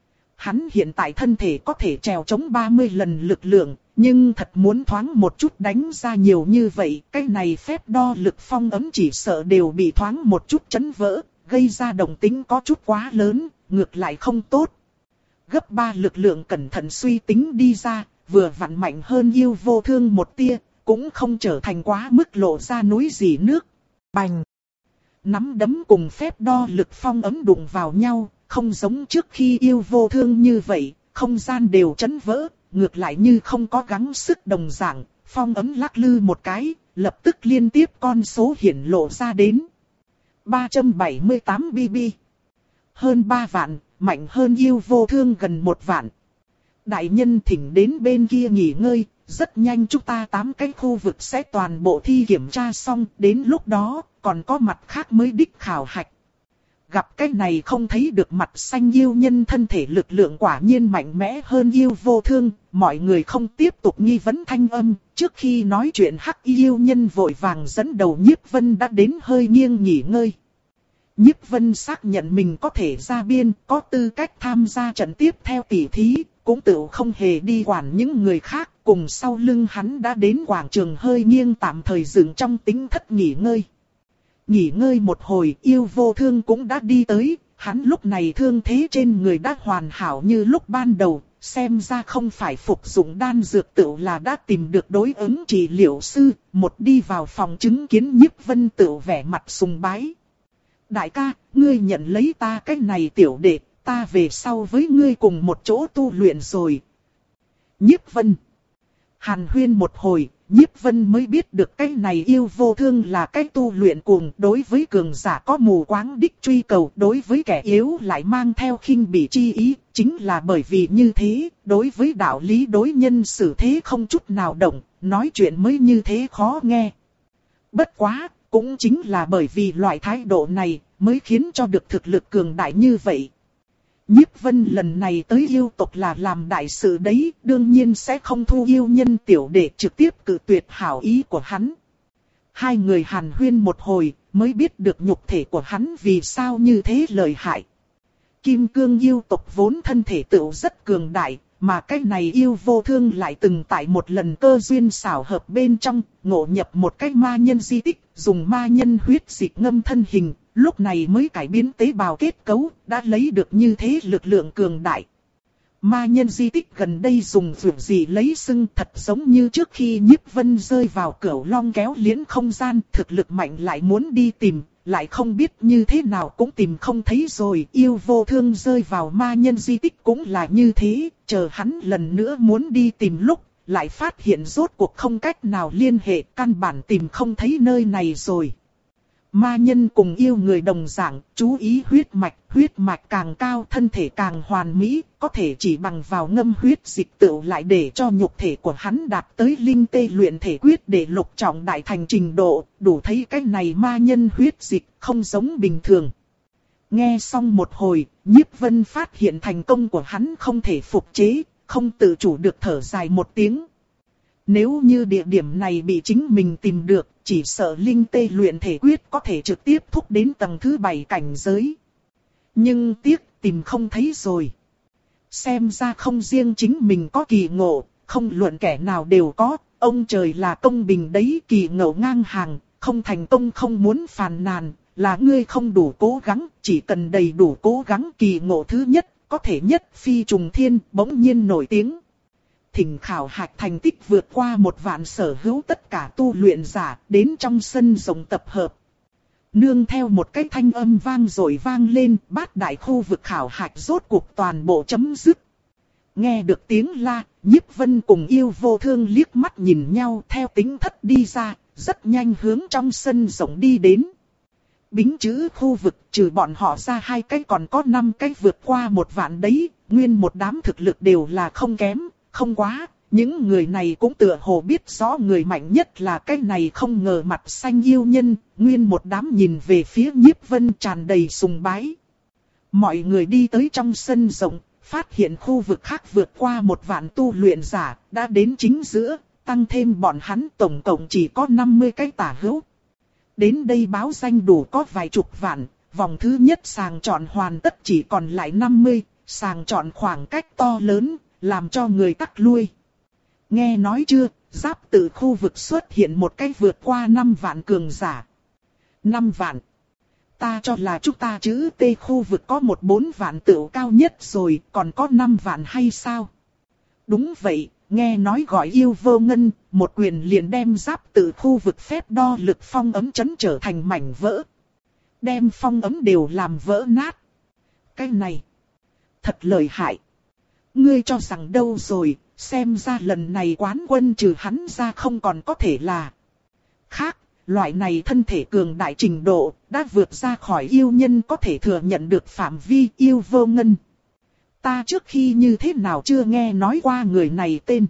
Hắn hiện tại thân thể có thể trèo chống ba mươi lần lực lượng, nhưng thật muốn thoáng một chút đánh ra nhiều như vậy, cái này phép đo lực phong ấm chỉ sợ đều bị thoáng một chút chấn vỡ, gây ra động tĩnh có chút quá lớn, ngược lại không tốt. Gấp ba lực lượng cẩn thận suy tính đi ra, vừa vặn mạnh hơn Yêu Vô Thương một tia, cũng không trở thành quá mức lộ ra núi gì nước. Bành! Nắm đấm cùng phép đo lực phong ấm đụng vào nhau, không giống trước khi Yêu Vô Thương như vậy, không gian đều chấn vỡ, ngược lại như không có gắng sức đồng dạng, phong ấm lắc lư một cái, lập tức liên tiếp con số hiển lộ ra đến. ba trăm bảy mươi tám B B. Hơn ba vạn, mạnh hơn Yêu Vô Thương gần một vạn. Đại nhân thỉnh đến bên kia nghỉ ngơi, rất nhanh chúng ta tám cái khu vực sẽ toàn bộ thi kiểm tra xong, đến lúc đó còn có mặt khác mới đích khảo hạch. Gặp cái này không thấy được mặt xanh yêu nhân thân thể lực lượng quả nhiên mạnh mẽ hơn Yêu Vô Thương, mọi người không tiếp tục nghi vấn thanh âm, trước khi nói chuyện hắc yêu nhân vội vàng dẫn đầu Nhiếp Vân đã đến hơi nghiêng nghỉ ngơi. Nhiếp Vân xác nhận mình có thể ra biên, có tư cách tham gia trận tiếp theo tỷ thí, cũng tự không hề đi quản những người khác, cùng sau lưng hắn đã đến quảng trường hơi nghiêng tạm thời dừng trong tính thất nghỉ ngơi. Nghỉ ngơi một hồi, Yêu Vô Thương cũng đã đi tới, hắn lúc này thương thế trên người đã hoàn hảo như lúc ban đầu, xem ra không phải phục dụng đan dược tựu là đã tìm được đối ứng trị liệu sư, một đi vào phòng chứng kiến Nhiếp Vân tựu vẻ mặt sùng bái. Đại ca, ngươi nhận lấy ta cái này tiểu đệ, ta về sau với ngươi cùng một chỗ tu luyện rồi. Nhiếp Vân. Hàn huyên một hồi, Nhiếp Vân mới biết được cái này Yêu Vô Thương là cái tu luyện cuồng, đối với cường giả có mù quáng đích truy cầu, đối với kẻ yếu lại mang theo khinh bỉ chi ý, chính là bởi vì như thế, đối với đạo lý đối nhân xử thế không chút nào động, nói chuyện mới như thế khó nghe. Bất quá, cũng chính là bởi vì loại thái độ này, mới khiến cho được thực lực cường đại như vậy. Nhiếp Vân lần này tới yêu tộc là làm đại sự đấy, đương nhiên sẽ không thu yêu nhân tiểu đệ trực tiếp cự tuyệt hảo ý của hắn. Hai người hàn huyên một hồi, mới biết được nhục thể của hắn vì sao như thế lợi hại. Kim cương yêu tộc vốn thân thể tựu rất cường đại, mà cái này Yêu Vô Thương lại từng tại một lần cơ duyên xảo hợp bên trong, ngộ nhập một cái ma nhân di tích, dùng ma nhân huyết dịch ngâm thân hình, lúc này mới cải biến tế bào kết cấu, đã lấy được như thế lực lượng cường đại. Ma nhân di tích gần đây dùng vượt gì lấy xưng thật giống như trước khi Nhiếp Vân rơi vào cửu long kéo liễn không gian, thực lực mạnh lại muốn đi tìm, lại không biết như thế nào cũng tìm không thấy rồi. Yêu Vô Thương rơi vào ma nhân di tích cũng là như thế, chờ hắn lần nữa muốn đi tìm lúc, lại phát hiện rốt cuộc không cách nào liên hệ, căn bản tìm không thấy nơi này rồi. Ma nhân cùng yêu người đồng dạng, chú ý huyết mạch, huyết mạch càng cao thân thể càng hoàn mỹ, có thể chỉ bằng vào ngâm huyết dịch tựu lại để cho nhục thể của hắn đạt tới linh tê luyện thể quyết để lục trọng đại thành trình độ, đủ thấy cái này ma nhân huyết dịch không giống bình thường. Nghe xong một hồi, Nhiếp Vân phát hiện thành công của hắn không thể phục chế, không tự chủ được thở dài một tiếng. Nếu như địa điểm này bị chính mình tìm được, chỉ sợ linh tê luyện thể quyết có thể trực tiếp thúc đến tầng thứ bảy cảnh giới. Nhưng tiếc tìm không thấy rồi. Xem ra không riêng chính mình có kỳ ngộ, không luận kẻ nào đều có, ông trời là công bình đấy, kỳ ngộ ngang hàng, không thành công không muốn phàn nàn, là ngươi không đủ cố gắng, chỉ cần đầy đủ cố gắng kỳ ngộ thứ nhất, có thể nhất phi trùng thiên, bỗng nhiên nổi tiếng. Thỉnh khảo hạch thành tích vượt qua một vạn sở hữu tất cả tu luyện giả, đến trong sân rộng tập hợp. Nương theo một cái thanh âm vang rồi vang lên, bát đại khu vực khảo hạch rốt cuộc toàn bộ chấm dứt. Nghe được tiếng la, Nhiếp Vân cùng Yêu Vô Thương liếc mắt nhìn nhau theo tính thất đi ra, rất nhanh hướng trong sân rộng đi đến. Bính chữ khu vực trừ bọn họ ra hai cái còn có năm cái vượt qua một vạn đấy, nguyên một đám thực lực đều là không kém, không quá. Những người này cũng tựa hồ biết rõ người mạnh nhất là cái này không ngờ mặt xanh yêu nhân, nguyên một đám nhìn về phía Nhiếp Vân tràn đầy sùng bái. Mọi người đi tới trong sân rộng, phát hiện khu vực khác vượt qua một vạn tu luyện giả, đã đến chính giữa, tăng thêm bọn hắn tổng cộng chỉ có năm mươi cái tả hữu. Đến đây báo danh đủ có vài chục vạn, vòng thứ nhất sàng chọn hoàn tất chỉ còn lại năm mươi, sàng chọn khoảng cách to lớn, làm cho người tắc lui. Nghe nói chưa, giáp tự khu vực xuất hiện một cái vượt qua năm vạn cường giả. năm vạn. Ta cho là chúng ta chữ T khu vực có một bốn vạn tựu cao nhất rồi, còn có năm vạn hay sao? Đúng vậy, nghe nói gọi Yêu Vô Ngân, một quyền liền đem giáp tự khu vực phép đo lực phong ấm chấn trở thành mảnh vỡ. Đem phong ấm đều làm vỡ nát. Cái này, thật lợi hại. Ngươi cho rằng đâu rồi, xem ra lần này quán quân trừ hắn ra không còn có thể là khác. Loại này thân thể cường đại trình độ, đã vượt ra khỏi yêu nhân có thể thừa nhận được phạm vi. Yêu Vô Ngân. Ta trước khi như thế nào chưa nghe nói qua người này tên.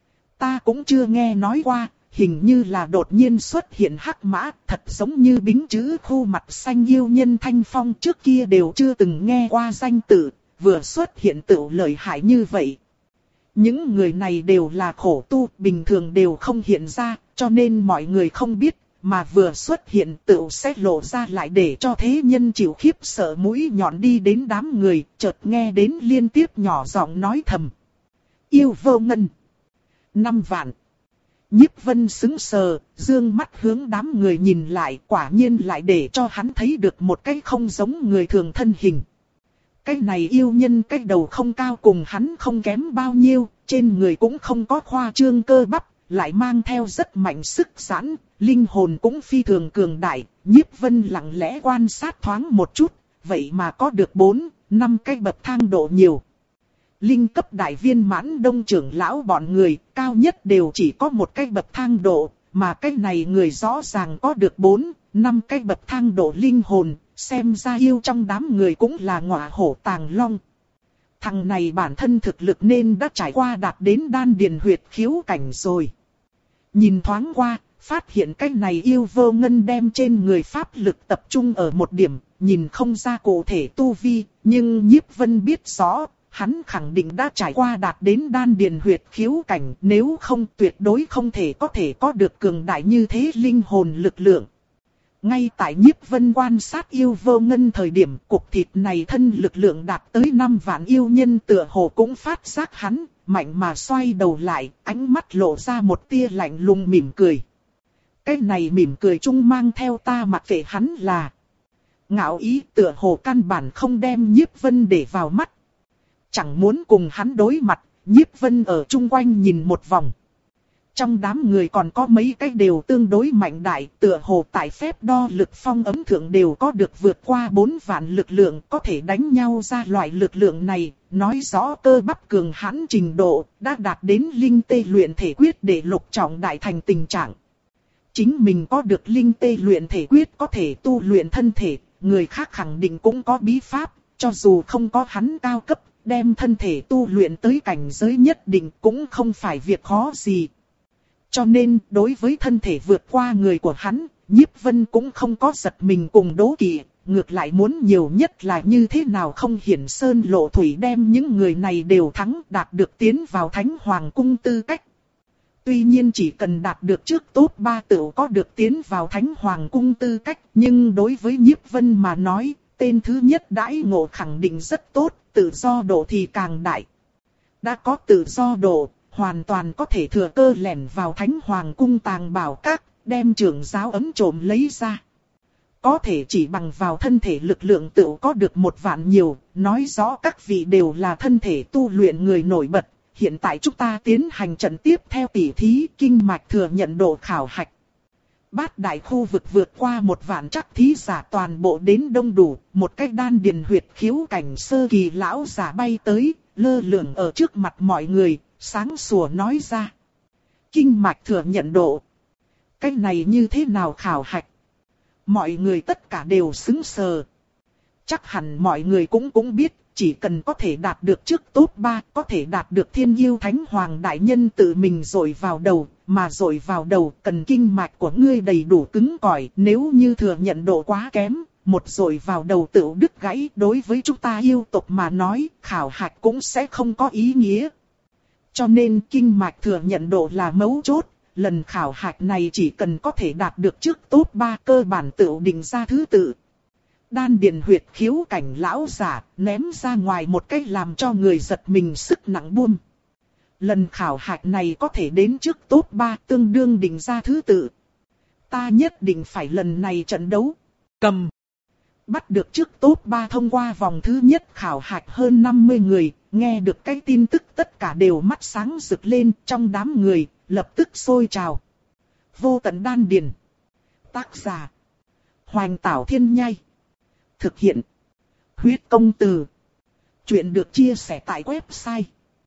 Ta cũng chưa nghe nói qua, hình như là đột nhiên xuất hiện hắc mã, thật giống như bính chữ khu mặt xanh yêu nhân Thanh Phong trước kia đều chưa từng nghe qua danh tự, vừa xuất hiện tự lợi hại như vậy. Những người này đều là khổ tu, bình thường đều không hiện ra, cho nên mọi người không biết. Mà vừa xuất hiện tựu sẽ lộ ra lại để cho thế nhân chịu khiếp sợ mũi nhọn đi đến đám người, chợt nghe đến liên tiếp nhỏ giọng nói thầm. Yêu Vô Ngân. Năm vạn. Nhiếp Vân sững sờ, dương mắt hướng đám người nhìn lại, quả nhiên lại để cho hắn thấy được một cái không giống người thường thân hình. Cái này yêu nhân cái đầu không cao cùng hắn không kém bao nhiêu, trên người cũng không có khoa trương cơ bắp, lại mang theo rất mạnh sức giãn, linh hồn cũng phi thường cường đại. Nhiếp Vân lặng lẽ quan sát thoáng một chút, vậy mà có được bốn, năm cái bậc thang độ nhiều. Linh cấp đại viên mãn đông trưởng lão bọn người, cao nhất đều chỉ có một cái bậc thang độ, mà cái này người rõ ràng có được bốn, năm cái bậc thang độ linh hồn, xem ra yêu trong đám người cũng là ngọa hổ tàng long. Thằng này bản thân thực lực nên đã trải qua đạt đến đan điền huyệt khiếu cảnh rồi. Nhìn thoáng qua, phát hiện cái này Yêu Vô Ngân đem trên người pháp lực tập trung ở một điểm, nhìn không ra cụ thể tu vi, nhưng Nhiếp Vân biết rõ, hắn khẳng định đã trải qua đạt đến đan điền huyệt khiếu cảnh, nếu không tuyệt đối không thể có thể có được cường đại như thế linh hồn lực lượng. Ngay tại Nhiếp Vân quan sát Yêu Vô Ngân thời điểm, cục thịt này thân lực lượng đạt tới năm vạn yêu nhân tựa hồ cũng phát giác hắn, mạnh mà xoay đầu lại, ánh mắt lộ ra một tia lạnh lùng mỉm cười. Cái này mỉm cười chung mang theo ta mặc kệ hắn là ngạo ý, tựa hồ căn bản không đem Nhiếp Vân để vào mắt. Chẳng muốn cùng hắn đối mặt, Nhiếp Vân ở chung quanh nhìn một vòng. Trong đám người còn có mấy cái đều tương đối mạnh đại, tựa hồ tại phép đo lực phong ấm thượng đều có được vượt qua bốn vạn lực lượng, có thể đánh nhau ra loại lực lượng này, nói rõ cơ bắp cường hãn trình độ, đã đạt đến linh tê luyện thể quyết để lục trọng đại thành tình trạng. Chính mình có được linh tê luyện thể quyết có thể tu luyện thân thể, người khác khẳng định cũng có bí pháp, cho dù không có hắn cao cấp, đem thân thể tu luyện tới cảnh giới nhất định cũng không phải việc khó gì. Cho nên, đối với thân thể vượt qua người của hắn, Nhiếp Vân cũng không có giật mình cùng đố kỵ, ngược lại muốn nhiều nhất là như thế nào không hiển sơn lộ thủy đem những người này đều thắng, đạt được tiến vào Thánh Hoàng cung tư cách. Tuy nhiên chỉ cần đạt được trước top ba tựu có được tiến vào Thánh Hoàng cung tư cách, nhưng đối với Nhiếp Vân mà nói, tên thứ nhất đãi ngộ khẳng định rất tốt, tự do độ thì càng đại. Đã có tự do độ, hoàn toàn có thể thừa cơ lẻn vào Thánh Hoàng cung tàng bảo các, đem trưởng giáo ấm trộm lấy ra. Có thể chỉ bằng vào thân thể lực lượng tự có được một vạn nhiều, nói rõ các vị đều là thân thể tu luyện người nổi bật. Hiện tại chúng ta tiến hành trận tiếp theo tỉ thí kinh mạch thừa nhận độ khảo hạch. Bát đại khu vực vượt qua một vạn chắc thí giả toàn bộ đến đông đủ, một cách đan điền huyệt khiếu cảnh sơ kỳ lão giả bay tới, lơ lửng ở trước mặt mọi người, sáng sủa nói ra. Kinh mạch thừa nhận độ. Cách này như thế nào khảo hạch? Mọi người tất cả đều sững sờ. Chắc hẳn mọi người cũng cũng biết, chỉ cần có thể đạt được trước top ba, có thể đạt được Thiên Yêu Thánh Hoàng đại nhân tự mình dội vào đầu, mà dội vào đầu cần kinh mạch của ngươi đầy đủ cứng cỏi, nếu như thừa nhận độ quá kém, một dội vào đầu tự đứt gãy, đối với chúng ta yêu tộc mà nói, khảo hạch cũng sẽ không có ý nghĩa. Cho nên kinh mạch thừa nhận độ là mấu chốt. Lần khảo hạch này chỉ cần có thể đạt được trước top ba cơ bản tự định ra thứ tự. Đan điền huyệt khiếu cảnh lão giả ném ra ngoài một cách làm cho người giật mình sức nặng buông. Lần khảo hạch này có thể đến trước top ba tương đương định ra thứ tự. Ta nhất định phải lần này trận đấu. Cầm. Bắt được trước top ba thông qua vòng thứ nhất khảo hạch hơn năm mươi người. Nghe được cái tin tức tất cả đều mắt sáng rực lên trong đám người. Lập tức sôi trào. Vô tận đan điền. Tác giả. Hoành Tảo Thiên Nhai. Thực hiện. Huyết công từ. Chuyện được chia sẻ tại website.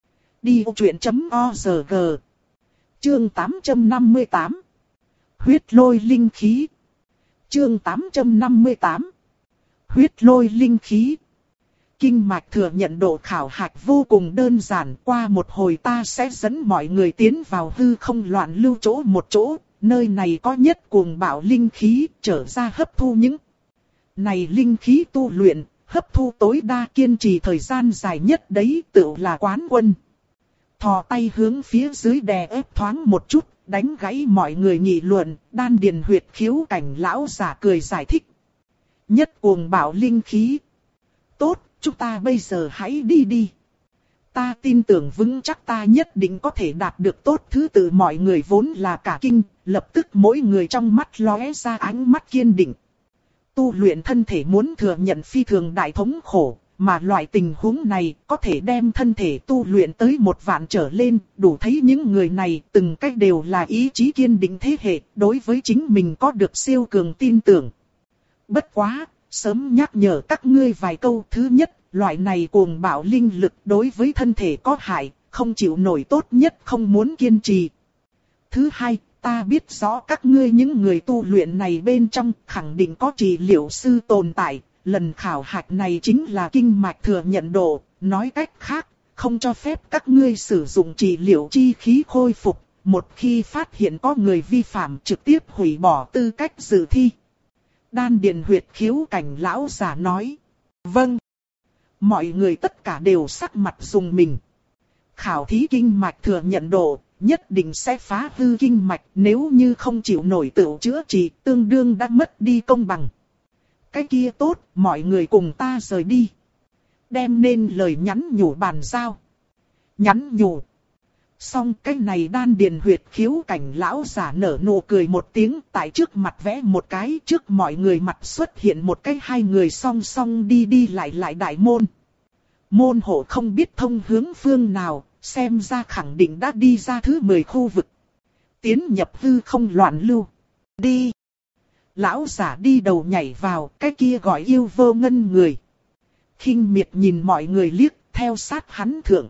đi ô chuyện chấm o rờ giê. Chương tám trăm năm mươi tám. Huyết lôi linh khí. Chương tám trăm năm mươi tám. Huyết lôi linh khí. Kinh mạch thừa nhận độ khảo hạch vô cùng đơn giản, qua một hồi ta sẽ dẫn mọi người tiến vào hư không loạn lưu chỗ một chỗ, nơi này có nhất cuồng bạo linh khí, trở ra hấp thu những này linh khí tu luyện, hấp thu tối đa kiên trì thời gian dài nhất đấy tự là quán quân. Thò tay hướng phía dưới đè ép thoáng một chút, đánh gãy mọi người nghị luận, đan điền huyệt khiếu cảnh lão giả cười giải thích. Nhất cuồng bạo linh khí. Tốt. Chúng ta bây giờ hãy đi đi. Ta tin tưởng vững chắc ta nhất định có thể đạt được tốt thứ tự mọi người vốn là cả kinh, lập tức mỗi người trong mắt lóe ra ánh mắt kiên định. Tu luyện thân thể muốn thừa nhận phi thường đại thống khổ, mà loại tình huống này có thể đem thân thể tu luyện tới một vạn trở lên, đủ thấy những người này từng cách đều là ý chí kiên định thế hệ, đối với chính mình có được siêu cường tin tưởng. Bất quá! Sớm nhắc nhở các ngươi vài câu. Thứ nhất, loại này cuồng bạo linh lực đối với thân thể có hại, không chịu nổi tốt nhất không muốn kiên trì. Thứ hai, ta biết rõ các ngươi những người tu luyện này bên trong khẳng định có trị liệu sư tồn tại. Lần khảo hạch này chính là kinh mạch thừa nhận độ, nói cách khác, không cho phép các ngươi sử dụng trị liệu chi khí khôi phục. Một khi phát hiện có người vi phạm trực tiếp hủy bỏ tư cách dự thi. Đan điền huyệt khiếu cảnh lão giả nói. Vâng. Mọi người tất cả đều sắc mặt rùng mình. Khảo thí kinh mạch thừa nhận độ, nhất định sẽ phá hư kinh mạch, nếu như không chịu nổi tự chữa trị, tương đương đã mất đi công bằng. Cái kia tốt, mọi người cùng ta rời đi. Đem nên lời nhắn nhủ bàn giao. Nhắn nhủ. Xong cái này đan điền huyệt khiếu cảnh lão giả nở nụ cười một tiếng, tại trước mặt vẽ một cái, trước mọi người mặt xuất hiện một cái hai người song song đi đi lại lại đại môn. Môn hộ không biết thông hướng phương nào, xem ra khẳng định đã đi ra thứ mười khu vực. Tiến nhập hư không loạn lưu. Đi. Lão giả đi đầu nhảy vào, cái kia gọi yêu vô ngân người. Khinh miệt nhìn mọi người liếc, theo sát hắn thượng.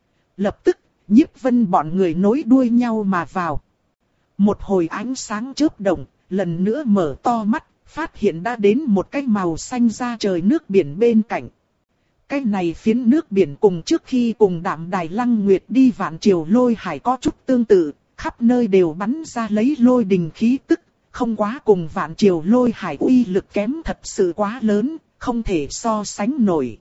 Lập tức, Nhiếp Vân bọn người nối đuôi nhau mà vào. Một hồi ánh sáng chớp động, lần nữa mở to mắt, phát hiện đã đến một cái màu xanh da trời nước biển bên cạnh. Cái này phiến nước biển cùng trước khi cùng Đạm Đài Lăng Nguyệt đi Vạn Triều Lôi Hải có chút tương tự, khắp nơi đều bắn ra lấy lôi đình khí tức, không quá cùng Vạn Triều Lôi Hải uy lực kém thật sự quá lớn, không thể so sánh nổi.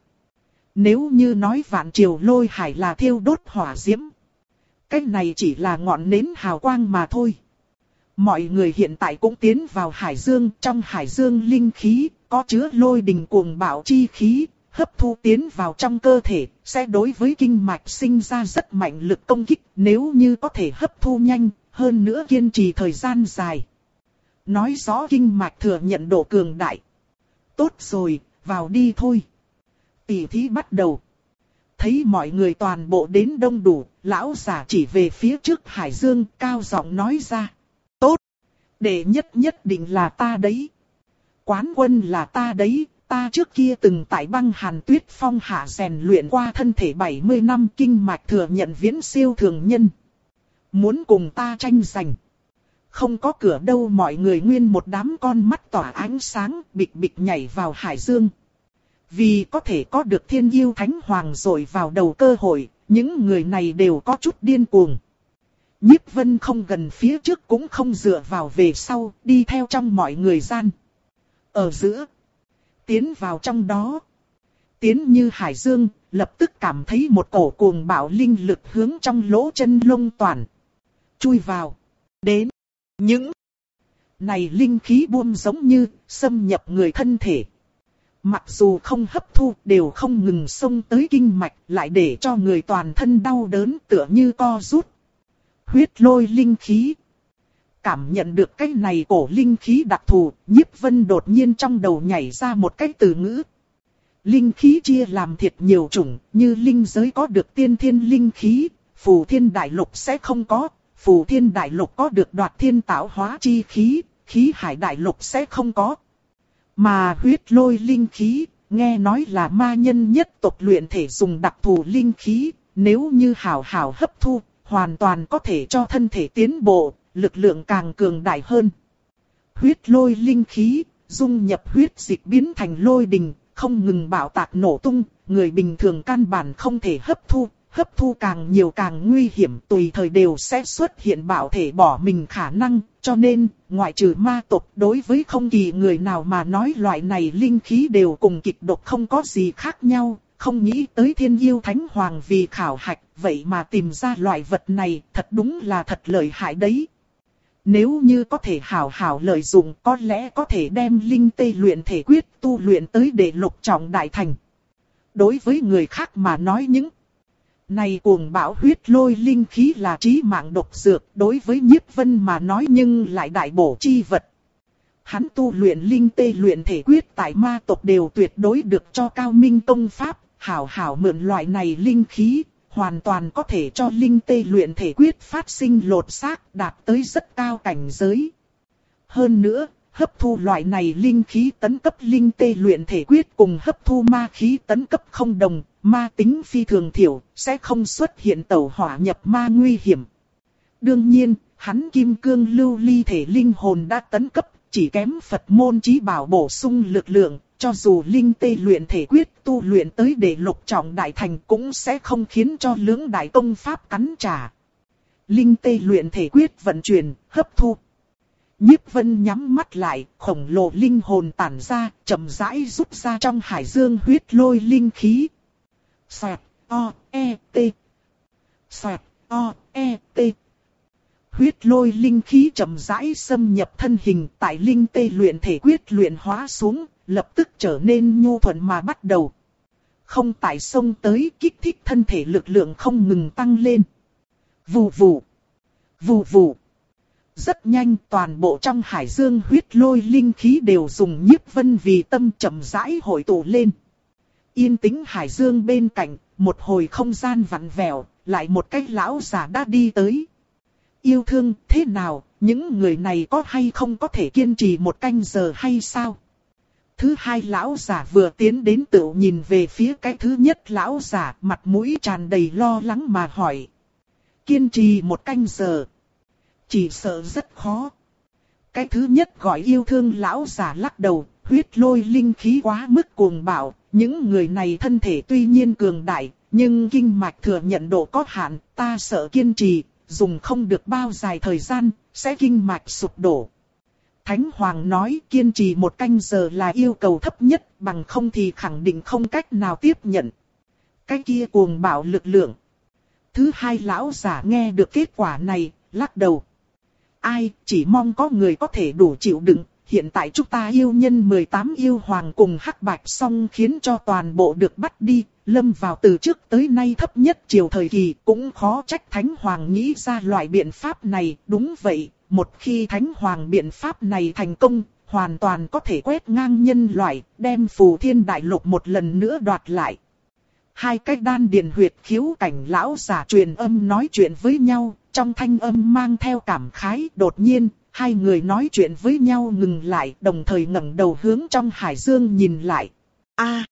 Nếu như nói Vạn Triều Lôi Hải là thiêu đốt hỏa diễm, cái này chỉ là ngọn nến hào quang mà thôi. Mọi người hiện tại cũng tiến vào hải dương, trong hải dương linh khí, có chứa lôi đình cuồng bạo chi khí, hấp thu tiến vào trong cơ thể, sẽ đối với kinh mạch sinh ra rất mạnh lực công kích, nếu như có thể hấp thu nhanh, hơn nữa kiên trì thời gian dài. Nói rõ kinh mạch thừa nhận độ cường đại. Tốt rồi, vào đi thôi. Tỷ thí bắt đầu. Thấy mọi người toàn bộ đến đông đủ, lão giả chỉ về phía trước hải dương, cao giọng nói ra. Tốt, đệ nhất nhất định là ta đấy. Quán quân là ta đấy, ta trước kia từng tại băng hàn tuyết phong hạ rèn luyện qua thân thể bảy mươi năm, kinh mạch thừa nhận viễn siêu thường nhân. Muốn cùng ta tranh giành. Không có cửa đâu, mọi người nguyên một đám con mắt tỏa ánh sáng, bịch bịch nhảy vào hải dương. Vì có thể có được thiên yêu thánh hoàng rồi vào đầu cơ hội, những người này đều có chút điên cuồng. Nhiếp Vân không gần phía trước cũng không dựa vào về sau, đi theo trong mọi người gian. Ở giữa, tiến vào trong đó. Tiến như hải dương, lập tức cảm thấy một cổ cuồng bạo linh lực hướng trong lỗ chân lông toàn. Chui vào. Đến. Những này linh khí buông giống như xâm nhập người thân thể. Mặc dù không hấp thu đều không ngừng xông tới kinh mạch, lại để cho người toàn thân đau đớn tựa như co rút. Huyết lôi linh khí. Cảm nhận được cái này cổ linh khí đặc thù, Nhiếp Vân đột nhiên trong đầu nhảy ra một cái từ ngữ. Linh khí chia làm thiệt nhiều chủng, như linh giới có được tiên thiên linh khí, phù thiên đại lục sẽ không có, phù thiên đại lục có được đoạt thiên tạo hóa chi khí, khí hải đại lục sẽ không có. Mà huyết lôi linh khí, nghe nói là ma nhân nhất tộc luyện thể dùng đặc thù linh khí, nếu như hảo hảo hấp thu, hoàn toàn có thể cho thân thể tiến bộ, lực lượng càng cường đại hơn. Huyết lôi linh khí, dung nhập huyết dịch biến thành lôi đình, không ngừng bạo tạc nổ tung, người bình thường căn bản không thể hấp thu, hấp thu càng nhiều càng nguy hiểm, tùy thời đều sẽ xuất hiện bạo thể bỏ mình khả năng, cho nên, ngoại trừ ma tộc, đối với không kỳ người nào mà nói loại này linh khí đều cùng kịch độc không có gì khác nhau, không nghĩ tới thiên yêu thánh hoàng vì khảo hạch, vậy mà tìm ra loại vật này, thật đúng là thật lợi hại đấy. Nếu như có thể hảo hảo lợi dụng, có lẽ có thể đem linh tê luyện thể quyết tu luyện tới đệ lục trọng đại thành. Đối với người khác mà nói những này cuồng bạo huyết lôi linh khí là chí mạng độc dược, đối với Nhiếp Vân mà nói nhưng lại đại bổ chi vật. Hắn tu luyện linh tê luyện thể quyết tại ma tộc đều tuyệt đối được cho cao minh công pháp, hảo hảo mượn loại này linh khí, hoàn toàn có thể cho linh tê luyện thể quyết phát sinh lột xác, đạt tới rất cao cảnh giới. Hơn nữa, hấp thu loại này linh khí tấn cấp linh tê luyện thể quyết cùng hấp thu ma khí tấn cấp không đồng, ma tính phi thường thiểu, sẽ không xuất hiện tẩu hỏa nhập ma nguy hiểm. Đương nhiên, hắn kim cương lưu ly thể linh hồn đã tấn cấp, chỉ kém Phật môn chí bảo bổ sung lực lượng, cho dù linh tê luyện thể quyết tu luyện tới đệ lục trọng đại thành cũng sẽ không khiến cho lưỡng đại công pháp cắn trả. Linh tê luyện thể quyết vận chuyển, hấp thu. Nhiếp Vân nhắm mắt lại, khổng lồ linh hồn tản ra, chậm rãi rút ra trong hải dương huyết lôi linh khí. Xoẹt, o, e, t. Xoẹt, o, e, t. Huyết lôi linh khí chậm rãi xâm nhập thân hình, tại linh tê luyện thể quyết luyện hóa xuống, lập tức trở nên nhu thuận mà bắt đầu. Không tại sông tới, kích thích thân thể lực lượng không ngừng tăng lên. Vù vù, vù vù. Rất nhanh, toàn bộ trong hải dương huyết lôi linh khí đều dùng Nhiếp Vân vì tâm chậm rãi hội tụ lên. Yên tĩnh hải dương bên cạnh, một hồi không gian vặn vẹo, lại một cái lão già đã đi tới. Yêu thương, thế nào, những người này có hay không có thể kiên trì một canh giờ hay sao? Thứ hai lão già vừa tiến đến tự nhìn về phía cái thứ nhất lão già, mặt mũi tràn đầy lo lắng mà hỏi. Kiên trì một canh giờ. Chỉ sợ rất khó. Cái thứ nhất gọi yêu thương lão già lắc đầu, huyết lôi linh khí quá mức cuồng bạo, những người này thân thể tuy nhiên cường đại, nhưng kinh mạch thừa nhận độ có hạn, ta sợ kiên trì, dùng không được bao dài thời gian, sẽ kinh mạch sụp đổ. Thánh Hoàng nói kiên trì một canh giờ là yêu cầu thấp nhất, bằng không thì khẳng định không cách nào tiếp nhận. Cái kia cuồng bạo lực lượng. Thứ hai lão giả nghe được kết quả này, lắc đầu. Ai, chỉ mong có người có thể đủ chịu đựng. Hiện tại chúng ta yêu nhân mười tám yêu hoàng cùng hắc bạch song khiến cho toàn bộ được bắt đi, lâm vào từ trước tới nay thấp nhất triều thời kỳ, cũng khó trách Thánh Hoàng nghĩ ra loại biện pháp này. Đúng vậy, một khi Thánh Hoàng biện pháp này thành công, hoàn toàn có thể quét ngang nhân loại, đem Phù Thiên Đại Lục một lần nữa đoạt lại. Hai cái đan điền huyệt khiếu cảnh lão giả truyền âm nói chuyện với nhau, trong thanh âm mang theo cảm khái. Đột nhiên, hai người nói chuyện với nhau ngừng lại, đồng thời ngẩng đầu hướng trong hải dương nhìn lại. A,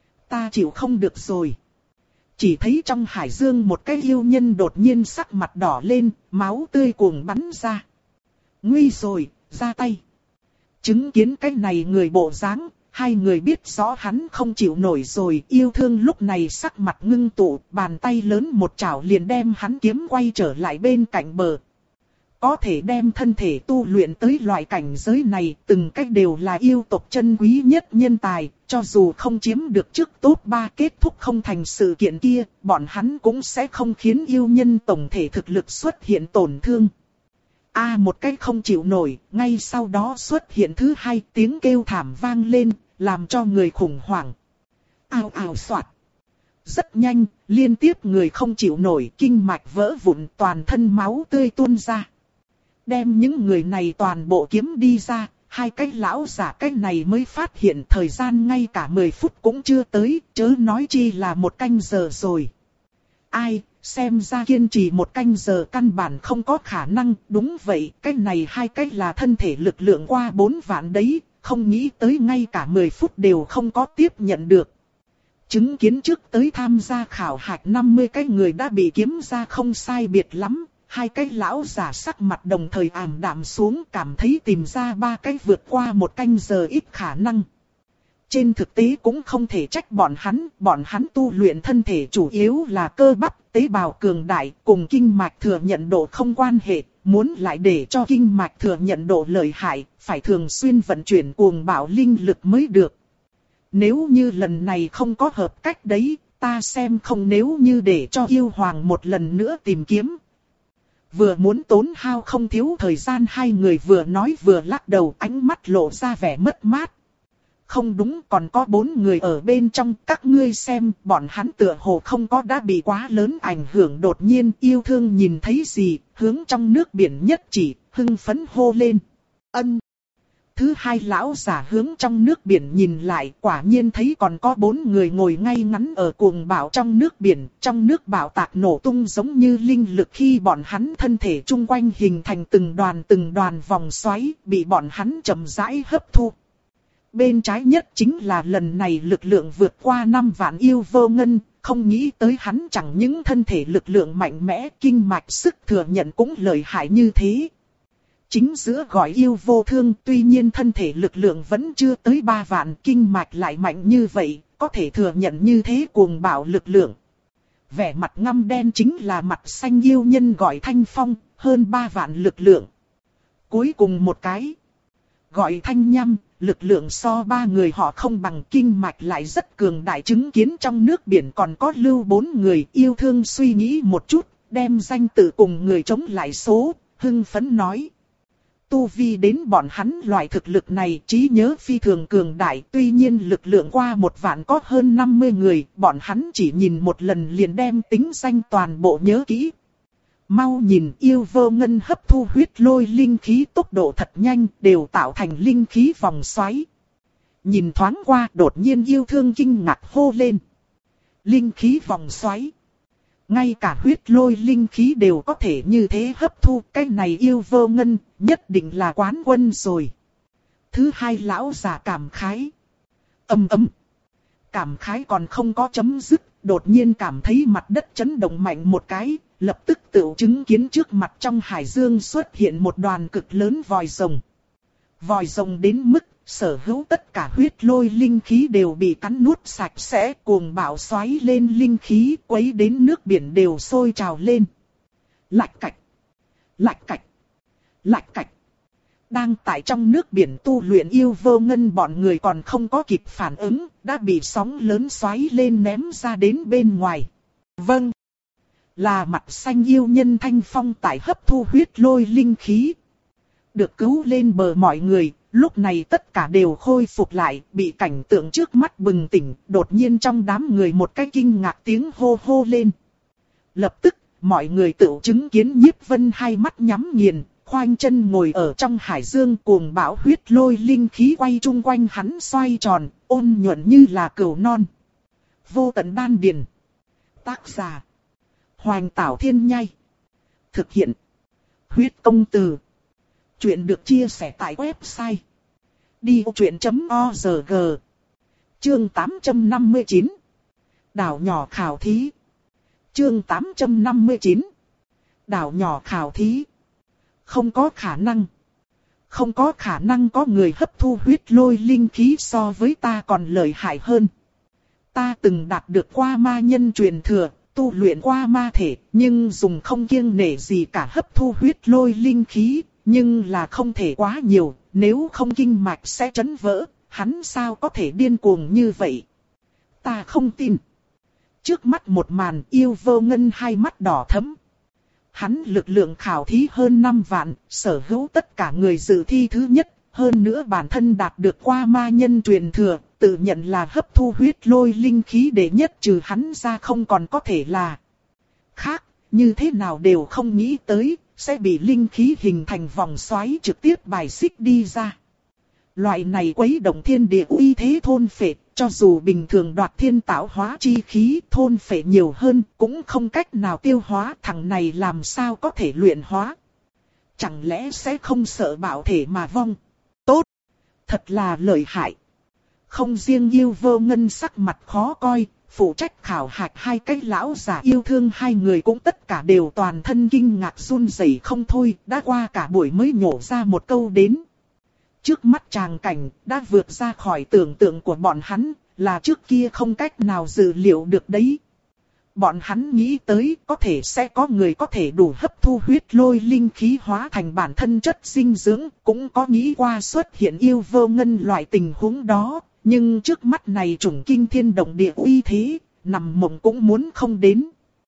ta chịu không được rồi. Chỉ thấy trong hải dương một cái yêu nhân đột nhiên sắc mặt đỏ lên, máu tươi cuồng bắn ra. Nguy rồi, ra tay. Chứng kiến cái này người bộ dáng, hai người biết rõ hắn không chịu nổi rồi. Yêu thương lúc này sắc mặt ngưng tụ, bàn tay lớn một chảo liền đem hắn kiếm quay trở lại bên cạnh bờ. Có thể đem thân thể tu luyện tới loại cảnh giới này, từng cách đều là yêu tộc chân quý nhất nhân tài, cho dù không chiếm được trước top ba kết thúc không thành sự kiện kia, bọn hắn cũng sẽ không khiến yêu nhân tổng thể thực lực xuất hiện tổn thương. A à, một cách không chịu nổi, ngay sau đó xuất hiện thứ hai, tiếng kêu thảm vang lên, làm cho người khủng hoảng. Ào ào soạt. Rất nhanh, liên tiếp người không chịu nổi, kinh mạch vỡ vụn, toàn thân máu tươi tuôn ra. Đem những người này toàn bộ kiếm đi ra, hai cái lão giả cái này mới phát hiện thời gian ngay cả mười phút cũng chưa tới, chớ nói chi là một canh giờ rồi. Ai, xem ra kiên trì một canh giờ căn bản không có khả năng. Đúng vậy, cái này hai cái là thân thể lực lượng qua bốn vạn đấy, không nghĩ tới ngay cả mười phút đều không có tiếp nhận được. Chứng kiến trước tới tham gia khảo hạch năm mươi cái người đã bị kiếm ra không sai biệt lắm. Hai cái lão giả sắc mặt đồng thời ảm đạm xuống, cảm thấy tìm ra ba cái vượt qua một canh giờ ít khả năng. Trên thực tế cũng không thể trách bọn hắn, bọn hắn tu luyện thân thể chủ yếu là cơ bắp, tế bào cường đại, cùng kinh mạch thừa nhận độ không quan hệ. Muốn lại để cho kinh mạch thừa nhận độ lợi hại, phải thường xuyên vận chuyển cuồng bạo linh lực mới được. Nếu như lần này không có hợp cách đấy, ta xem không nếu như để cho yêu hoàng một lần nữa tìm kiếm. Vừa muốn tốn hao không thiếu thời gian, hai người vừa nói vừa lắc đầu, ánh mắt lộ ra vẻ mất mát. Không đúng, còn có bốn người ở bên trong, các ngươi xem, bọn hắn tựa hồ không có đã bị quá lớn ảnh hưởng. Đột nhiên yêu thương nhìn thấy gì, hướng trong nước biển nhất chỉ, hưng phấn hô lên. Ân. Thứ hai lão giả hướng trong nước biển nhìn lại, quả nhiên thấy còn có bốn người ngồi ngay ngắn ở cuồng bạo trong nước biển. Trong nước bạo tạc nổ tung giống như linh lực khi bọn hắn thân thể chung quanh hình thành từng đoàn từng đoàn vòng xoáy, bị bọn hắn chậm rãi hấp thu. Bên trái nhất chính là lần này lực lượng vượt qua năm vạn yêu vô ngân, không nghĩ tới hắn chẳng những thân thể lực lượng mạnh mẽ, kinh mạch sức thừa nhận cũng lợi hại như thế. Chính giữa gọi yêu vô thương, tuy nhiên thân thể lực lượng vẫn chưa tới ba vạn, kinh mạch lại mạnh như vậy, có thể thừa nhận như thế cuồng bạo lực lượng. Vẻ mặt ngăm đen chính là mặt xanh yêu nhân gọi Thanh Phong, hơn ba vạn lực lượng. Cuối cùng một cái, gọi Thanh Nhâm, lực lượng so ba người họ không bằng, kinh mạch lại rất cường đại. Chứng kiến trong nước biển còn có lưu bốn người, yêu thương suy nghĩ một chút, đem danh tự cùng người chống lại số, hưng phấn nói. Tu vi đến bọn hắn loại thực lực này, trí nhớ phi thường cường đại, tuy nhiên lực lượng qua một vạn có hơn năm mươi người, bọn hắn chỉ nhìn một lần liền đem tính danh toàn bộ nhớ kỹ. Mau nhìn, yêu vô ngân hấp thu huyết lôi linh khí tốc độ thật nhanh, đều tạo thành linh khí vòng xoáy. Nhìn thoáng qua, đột nhiên yêu thương kinh ngạc hô lên. Linh khí vòng xoáy. Ngay cả huyết lôi linh khí đều có thể như thế hấp thu, cái này yêu vô ngân, nhất định là quán quân rồi. Thứ hai lão già cảm khái. Ầm ầm. Cảm khái còn không có chấm dứt, đột nhiên cảm thấy mặt đất chấn động mạnh một cái, lập tức tự chứng kiến trước mặt trong hải dương xuất hiện một đoàn cực lớn vòi rồng. Vòi rồng đến mức sở hữu tất cả huyết lôi linh khí đều bị cắn nuốt sạch sẽ, cuồng bạo xoáy lên linh khí, quấy đến nước biển đều sôi trào lên. Lạch cạch, lạch cạch, lạch cạch. Đang tại trong nước biển tu luyện yêu vô ngân bọn người còn không có kịp phản ứng, đã bị sóng lớn xoáy lên ném ra đến bên ngoài. Vâng, là mặt xanh yêu nhân Thanh Phong tại hấp thu huyết lôi linh khí. được cứu lên bờ mọi người, lúc này tất cả đều khôi phục lại, bị cảnh tượng trước mắt bừng tỉnh, đột nhiên trong đám người một cái kinh ngạc tiếng hô hô lên. Lập tức, mọi người tự chứng kiến Nhiếp Vân hai mắt nhắm nghiền, khoanh chân ngồi ở trong hải dương cuồng bão huyết lôi linh khí quay chung quanh hắn xoay tròn, ôn nhuận như là cừu non. Vô tận đan điền. Tác giả: Hoành Tảo Thiên Nhai. Thực hiện: Huyết Công Từ. Chuyện được chia sẻ tại website đi vô chuyện chấm org. Chương tám trăm năm mươi chín. Đảo nhỏ khảo thí. Chương tám trăm năm mươi chín. Đảo nhỏ khảo thí. Không có khả năng. Không có khả năng có người hấp thu huyết lôi linh khí so với ta còn lợi hại hơn. Ta từng đạt được qua ma nhân truyền thừa, tu luyện qua ma thể, nhưng dùng không kiêng nể gì cả hấp thu huyết lôi linh khí, nhưng là không thể quá nhiều, nếu không kinh mạch sẽ chấn vỡ, hắn sao có thể điên cuồng như vậy? Ta không tin. Trước mắt một màn Yêu Vô Ngân hai mắt đỏ thẫm. Hắn lực lượng khảo thí hơn năm vạn, sở hữu tất cả người dự thi thứ nhất, hơn nữa bản thân đạt được qua ma nhân truyền thừa, tự nhận là hấp thu huyết lôi linh khí để nhất, trừ hắn ra không còn có thể là khác, như thế nào đều không nghĩ tới, sẽ bị linh khí hình thành vòng xoáy trực tiếp bài xích đi ra. Loại này quấy động thiên địa uy thế thôn phệ, cho dù bình thường đoạt thiên tạo hóa chi khí thôn phệ nhiều hơn cũng không cách nào tiêu hóa, thằng này làm sao có thể luyện hóa. Chẳng lẽ sẽ không sợ bạo thể mà vong? Tốt! Thật là lợi hại! Không riêng Yêu Vô Ngân sắc mặt khó coi, phụ trách khảo hạch hai cái lão già yêu thương hai người cũng tất cả đều toàn thân kinh ngạc run rẩy không thôi, đã qua cả buổi mới nhổ ra một câu đến. Trước mắt tràng cảnh đã vượt ra khỏi tưởng tượng của bọn hắn, là trước kia không cách nào dự liệu được đấy. Bọn hắn nghĩ tới có thể sẽ có người có thể đủ hấp thu huyết lôi linh khí hóa thành bản thân chất dinh dưỡng, cũng có nghĩ qua xuất hiện Yêu Vô Ngân loại tình huống đó, nhưng trước mắt này trùng kinh thiên động địa uy thế, nằm mộng cũng muốn không đến.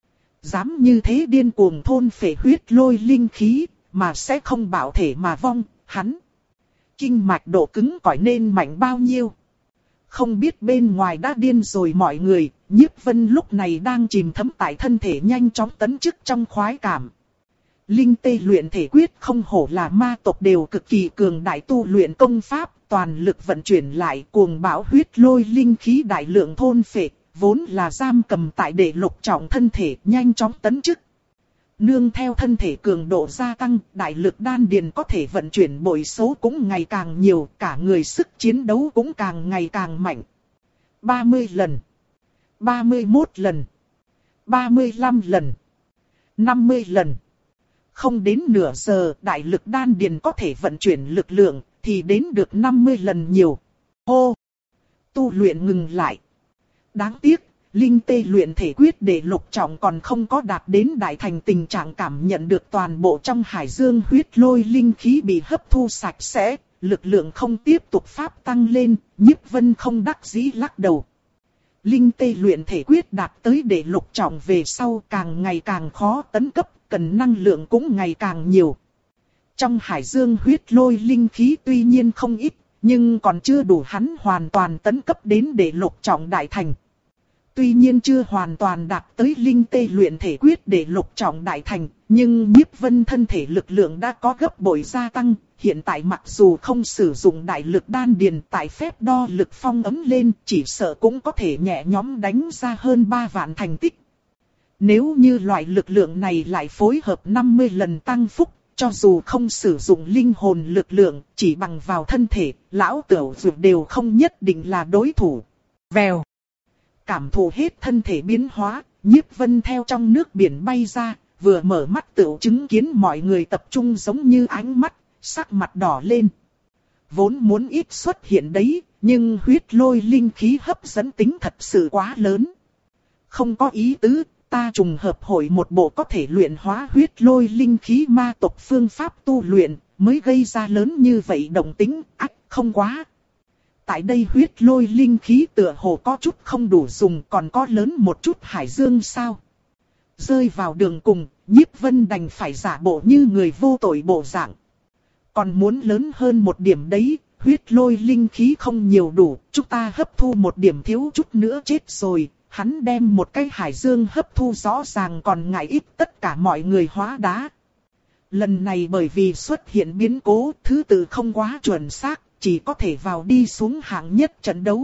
Dám như thế điên cuồng thôn phệ huyết lôi linh khí, mà sẽ không bạo thể mà vong, hắn kinh mạch độ cứng cỏi nên mạnh bao nhiêu. Không biết bên ngoài đã điên rồi mọi người, Nhiếp Vân lúc này đang chìm thấm tại thân thể nhanh chóng tấn chức trong khoái cảm. Linh tê luyện thể quyết không hổ là ma tộc đều cực kỳ cường đại tu luyện công pháp, toàn lực vận chuyển lại cuồng bão huyết lôi linh khí đại lượng thôn phệ, vốn là giam cầm tại đệ lục trọng thân thể nhanh chóng tấn chức. Nương theo thân thể cường độ gia tăng, đại lực đan điền có thể vận chuyển bội số cũng ngày càng nhiều, cả người sức chiến đấu cũng càng ngày càng mạnh. ba mươi lần, ba mươi mốt lần, ba mươi lăm lần, năm mươi lần. Không đến nửa giờ, đại lực đan điền có thể vận chuyển lực lượng, thì đến được năm mươi lần nhiều. Hô! Tu luyện ngừng lại. Đáng tiếc, linh tê luyện thể quyết để lục trọng còn không có đạt đến đại thành tình trạng cảm nhận được toàn bộ trong hải dương huyết lôi linh khí bị hấp thu sạch sẽ, lực lượng không tiếp tục pháp tăng lên, Nhiếp Vân không đắc dĩ lắc đầu. Linh tê luyện thể quyết đạt tới để lục trọng về sau càng ngày càng khó tấn cấp, cần năng lượng cũng ngày càng nhiều. Trong hải dương huyết lôi linh khí tuy nhiên không ít, nhưng còn chưa đủ hắn hoàn toàn tấn cấp đến để lục trọng đại thành. Tuy nhiên chưa hoàn toàn đạt tới linh tê luyện thể quyết để lục trọng đại thành, nhưng Nhiếp Vân thân thể lực lượng đã có gấp bội gia tăng, hiện tại mặc dù không sử dụng đại lực đan điền tại phép đo lực phong ấm lên, chỉ sợ cũng có thể nhẹ nhõm đánh ra hơn ba vạn thành tích. Nếu như loại lực lượng này lại phối hợp năm mươi lần tăng phúc, cho dù không sử dụng linh hồn lực lượng, chỉ bằng vào thân thể, lão tiểu dược đều không nhất định là đối thủ. Vèo. Cảm thụ hết thân thể biến hóa, Nhiếp Vân theo trong nước biển bay ra, vừa mở mắt tựu chứng kiến mọi người tập trung giống như ánh mắt, sắc mặt đỏ lên. Vốn muốn ít xuất hiện đấy, nhưng huyết lôi linh khí hấp dẫn tính thật sự quá lớn. Không có ý tứ, ta trùng hợp hội một bộ có thể luyện hóa huyết lôi linh khí ma tộc phương pháp tu luyện, mới gây ra lớn như vậy động tính, ách không quá. Tại đây huyết lôi linh khí tựa hồ có chút không đủ dùng, còn có lớn một chút hải dương sao? Rơi vào đường cùng, Nhiếp Vân đành phải giả bộ như người vô tội bộ dạng. Còn muốn lớn hơn một điểm đấy, huyết lôi linh khí không nhiều đủ, chúng ta hấp thu một điểm thiếu chút nữa chết rồi. Hắn đem một cái hải dương hấp thu rõ ràng còn ngại ít tất cả mọi người hóa đá. Lần này bởi vì xuất hiện biến cố, thứ tự không quá chuẩn xác, chỉ có thể vào đi xuống hạng nhất trận đấu.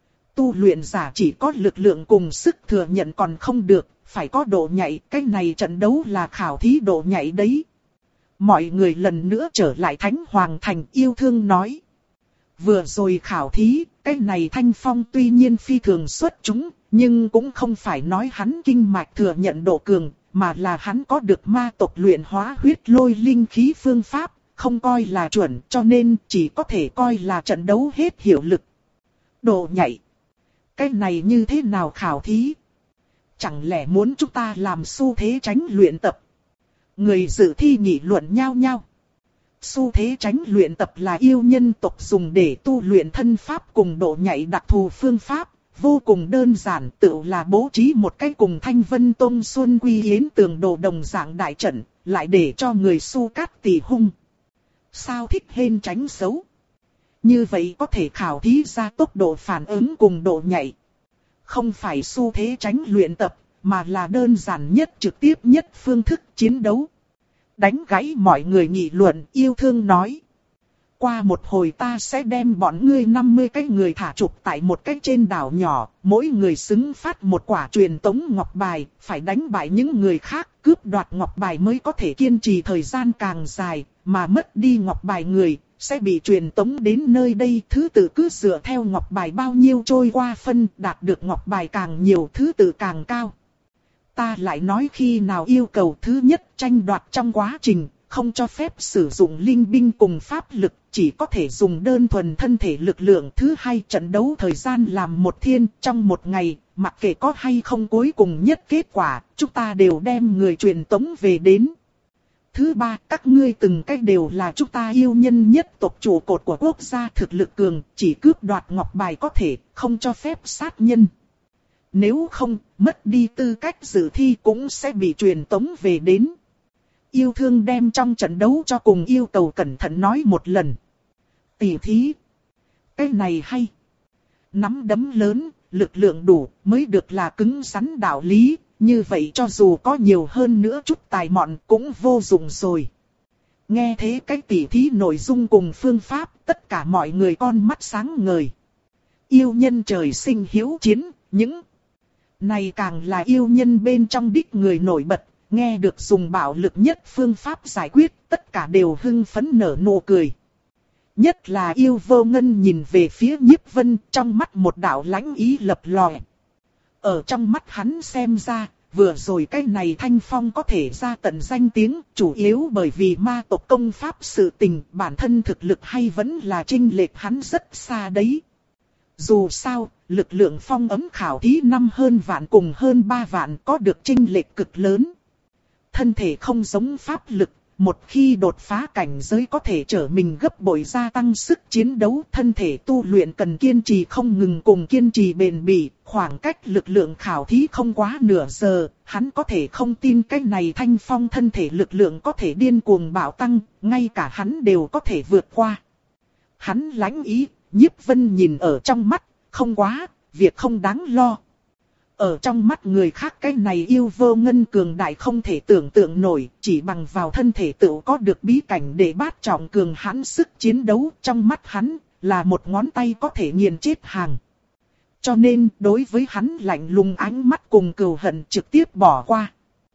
Tu luyện giả chỉ có lực lượng cùng sức thừa nhận còn không được, phải có độ nhạy, cái này trận đấu là khảo thí độ nhạy đấy. Mọi người lần nữa trở lại Thánh Hoàng Thành, yêu thương nói. Vừa rồi khảo thí, cái này Thanh Phong tuy nhiên phi thường xuất chúng, nhưng cũng không phải nói hắn kinh mạch thừa nhận độ cường, mà là hắn có được ma tộc luyện hóa huyết lôi linh khí phương pháp, không coi là chuẩn, cho nên chỉ có thể coi là trận đấu hết hiệu lực. Độ nhạy. Cái này như thế nào khảo thí? Chẳng lẽ muốn chúng ta làm xu thế tránh luyện tập? Người dự thi nghị luận nhau nhau. Xu thế tránh luyện tập là yêu nhân tộc dùng để tu luyện thân pháp cùng độ nhạy đặc thù phương pháp, vô cùng đơn giản, tự là bố trí một cái cùng Thanh Vân Tông Xuân Quy Yến tường đồ đồng dạng đại trận, lại để cho người Su Cát Tỳ hung. Sao thích hên tránh xấu? Như vậy có thể khảo thí ra tốc độ phản ứng cùng độ nhạy. Không phải xu thế tránh luyện tập, mà là đơn giản nhất trực tiếp nhất phương thức chiến đấu. Đánh gãy mọi người nghị luận, yêu thương nói. Qua một hồi ta sẽ đem bọn ngươi năm mươi cái người thả trục tại một cái trên đảo nhỏ, mỗi người xứng phát một quả truyền tống ngọc bài, phải đánh bại những người khác, cướp đoạt ngọc bài mới có thể kiên trì thời gian càng dài, mà mất đi ngọc bài người, sẽ bị truyền tống đến nơi đây. Thứ tự cứ dựa theo ngọc bài bao nhiêu trôi qua phân, đạt được ngọc bài càng nhiều thứ tự càng cao. Ta lại nói khi nào yêu cầu thứ nhất tranh đoạt trong quá trình, không cho phép sử dụng linh binh cùng pháp lực, chỉ có thể dùng đơn thuần thân thể lực lượng. Thứ hai, trận đấu thời gian làm một thiên, trong một ngày, mặc kệ có hay không cuối cùng nhất kết quả, chúng ta đều đem người truyền tống về đến. Thứ ba, các ngươi từng cách đều là chúng ta yêu nhân nhất tộc trụ cột của quốc gia, thực lực cường, chỉ cướp đoạt ngọc bài có thể, không cho phép sát nhân. Nếu không, mất đi tư cách dự thi cũng sẽ bị truyền tống về đến. Yêu thương đem trong trận đấu cho cùng yêu cầu cẩn thận nói một lần. Tỷ thí. Cái này hay. Nắm đấm lớn, lực lượng đủ mới được là cứng rắn đạo lý. Như vậy cho dù có nhiều hơn nữa chút tài mọn cũng vô dụng rồi. Nghe thế cái tỷ thí nội dung cùng phương pháp, tất cả mọi người con mắt sáng ngời. Yêu nhân trời sinh hiếu chiến, những này càng là yêu nhân bên trong đích người nổi bật. Nghe được dùng bạo lực nhất phương pháp giải quyết, tất cả đều hưng phấn nở nụ cười. Nhất là yêu vô ngân nhìn về phía Nhiếp Vân, trong mắt một đạo lãnh ý lập lòe. Ở trong mắt hắn xem ra, vừa rồi cái này Thanh Phong có thể ra tận danh tiếng, chủ yếu bởi vì ma tộc công pháp sự tình, bản thân thực lực hay vẫn là chênh lệch hắn rất xa đấy. Dù sao, lực lượng phong ấm khảo thí năm hơn vạn cùng hơn ba vạn có được chênh lệch cực lớn. Thân thể không giống pháp lực, một khi đột phá cảnh giới có thể trở mình gấp bội gia tăng sức chiến đấu. Thân thể tu luyện cần kiên trì không ngừng cùng kiên trì bền bỉ, khoảng cách lực lượng khảo thí không quá nửa giờ, hắn có thể không tin cái này Thanh Phong thân thể lực lượng có thể điên cuồng bạo tăng, ngay cả hắn đều có thể vượt qua. Hắn lãnh ý, Nhiếp Vân nhìn ở trong mắt, không quá, việc không đáng lo. Ở trong mắt người khác cái này yêu vô ngân cường đại không thể tưởng tượng nổi, chỉ bằng vào thân thể tự có được bí cảnh để bát trọng cường hãn sức chiến đấu, trong mắt hắn là một ngón tay có thể nghiền chết hàng. Cho nên đối với hắn lạnh lùng ánh mắt cùng cừu hận trực tiếp bỏ qua.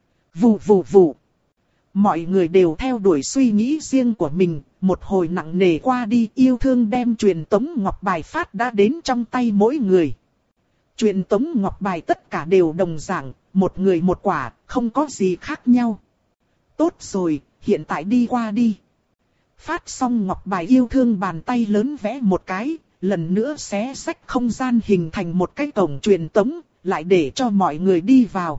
Vù vù vù. Mọi người đều theo đuổi suy nghĩ riêng của mình, một hồi nặng nề qua đi, yêu thương đem truyền tống ngọc bài phát đã đến trong tay mỗi người. Truyền tống ngọc bài tất cả đều đồng dạng, một người một quả, không có gì khác nhau. Tốt rồi, hiện tại đi qua đi. Phát xong ngọc bài, yêu thương bàn tay lớn vẽ một cái, lần nữa xé rách không gian hình thành một cái cổng truyền tống, lại để cho mọi người đi vào.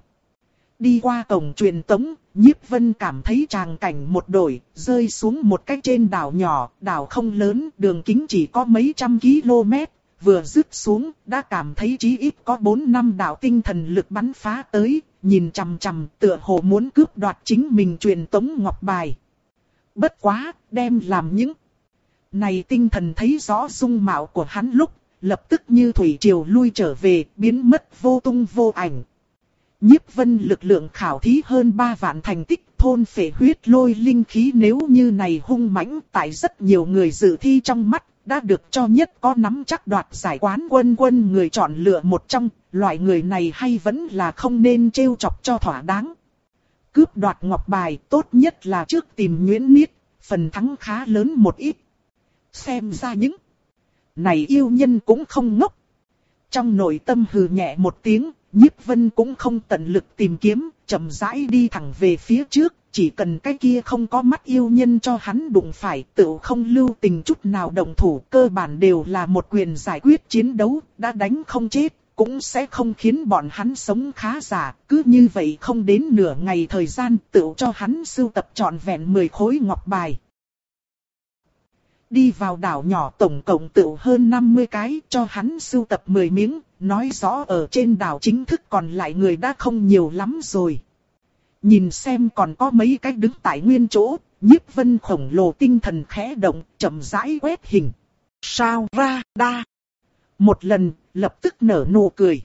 Đi qua cổng truyền tống, Nhiếp Vân cảm thấy tràng cảnh một đổi, rơi xuống một cái trên đảo nhỏ, đảo không lớn, đường kính chỉ có mấy trăm km. Vừa dứt xuống, đã cảm thấy chí ít có bốn năm đạo tinh thần lực bắn phá tới, nhìn chằm chằm tựa hồ muốn cướp đoạt chính mình truyền tống ngọc bài. Bất quá, đem làm những này tinh thần thấy rõ dung mạo của hắn lúc, lập tức như thủy triều lui trở về, biến mất vô tung vô ảnh. Nhiếp Vân lực lượng khảo thí hơn ba vạn thành tích, thôn phệ huyết lôi linh khí nếu như này hung mãnh, tại rất nhiều người dự thi trong mắt, đã được cho nhất có nắm chắc đoạt giải quán quân quân người chọn lựa một trong, loại người này hay vẫn là không nên trêu chọc cho thỏa đáng. Cướp đoạt ngọc bài tốt nhất là trước tìm Nguyễn Niết, phần thắng khá lớn một ít. Xem ra những này yêu nhân cũng không ngốc. Trong nội tâm hừ nhẹ một tiếng, Nhiếp Vân cũng không tận lực tìm kiếm, chậm rãi đi thẳng về phía trước, chỉ cần cái kia không có mắt yêu nhân cho hắn đụng phải, tự không lưu tình chút nào động thủ, cơ bản đều là một quyền giải quyết chiến đấu, đã đánh không chết, cũng sẽ không khiến bọn hắn sống khá giả, cứ như vậy không đến nửa ngày thời gian, tự cho hắn sưu tập trọn vẹn mười khối ngọc bài. Đi vào đảo nhỏ tổng cộng tự hơn năm mươi cái, cho hắn sưu tập mười miếng, nói rõ ở trên đảo chính thức còn lại người đã không nhiều lắm rồi. Nhìn xem còn có mấy cái đứng tại nguyên chỗ, Nhiếp Vân khổng lồ tinh thần khẽ động, chậm rãi quét hình. Sao ra đa. Một lần, lập tức nở nụ cười.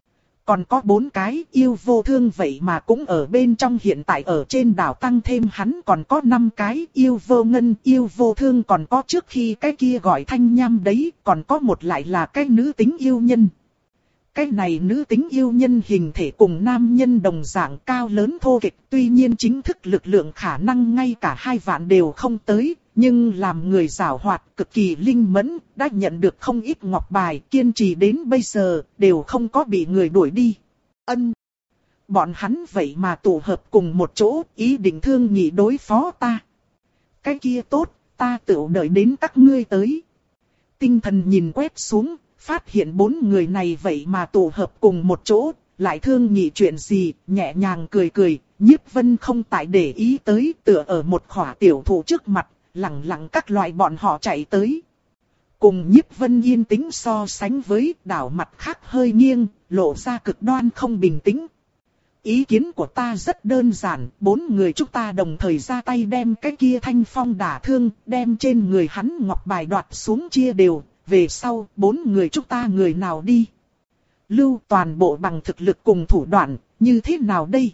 Còn có bốn cái yêu vô thương vậy mà cũng ở bên trong, hiện tại ở trên đảo tăng thêm hắn còn có năm cái yêu vô ngân, yêu vô thương, còn có trước khi cái kia gọi thanh nham đấy, còn có một lại là cái nữ tính yêu nhân. Cái này nữ tính yêu nhân hình thể cùng nam nhân đồng dạng cao lớn thô kệch, tuy nhiên chính thức lực lượng khả năng ngay cả hai vạn đều không tới, nhưng làm người giàu hoạt cực kỳ linh mẫn, đã nhận được không ít ngọc bài, kiên trì đến bây giờ, đều không có bị người đuổi đi. Ân! Bọn hắn vậy mà tụ hợp cùng một chỗ, ý định thương nghị đối phó ta. Cái kia tốt, ta tự đợi đến các ngươi tới. Tinh thần nhìn quét xuống, phát hiện bốn người này vậy mà tụ hợp cùng một chỗ, lại thương nghị chuyện gì, nhẹ nhàng cười cười, Nhiếp Vân không tại để ý tới, tựa ở một khỏa tiểu thụ trước mặt, lẳng lặng các loại bọn họ chạy tới. Cùng Nhiếp Vân yên tĩnh so sánh với, đảo mặt khác hơi nghiêng, lộ ra cực đoan không bình tĩnh. Ý kiến của ta rất đơn giản, bốn người chúng ta đồng thời ra tay đem cái kia Thanh Phong đả thương, đem trên người hắn ngọc bài đoạt xuống chia đều, về sau bốn người chúng ta người nào đi. Lưu toàn bộ bằng thực lực cùng thủ đoạn, như thế nào đây?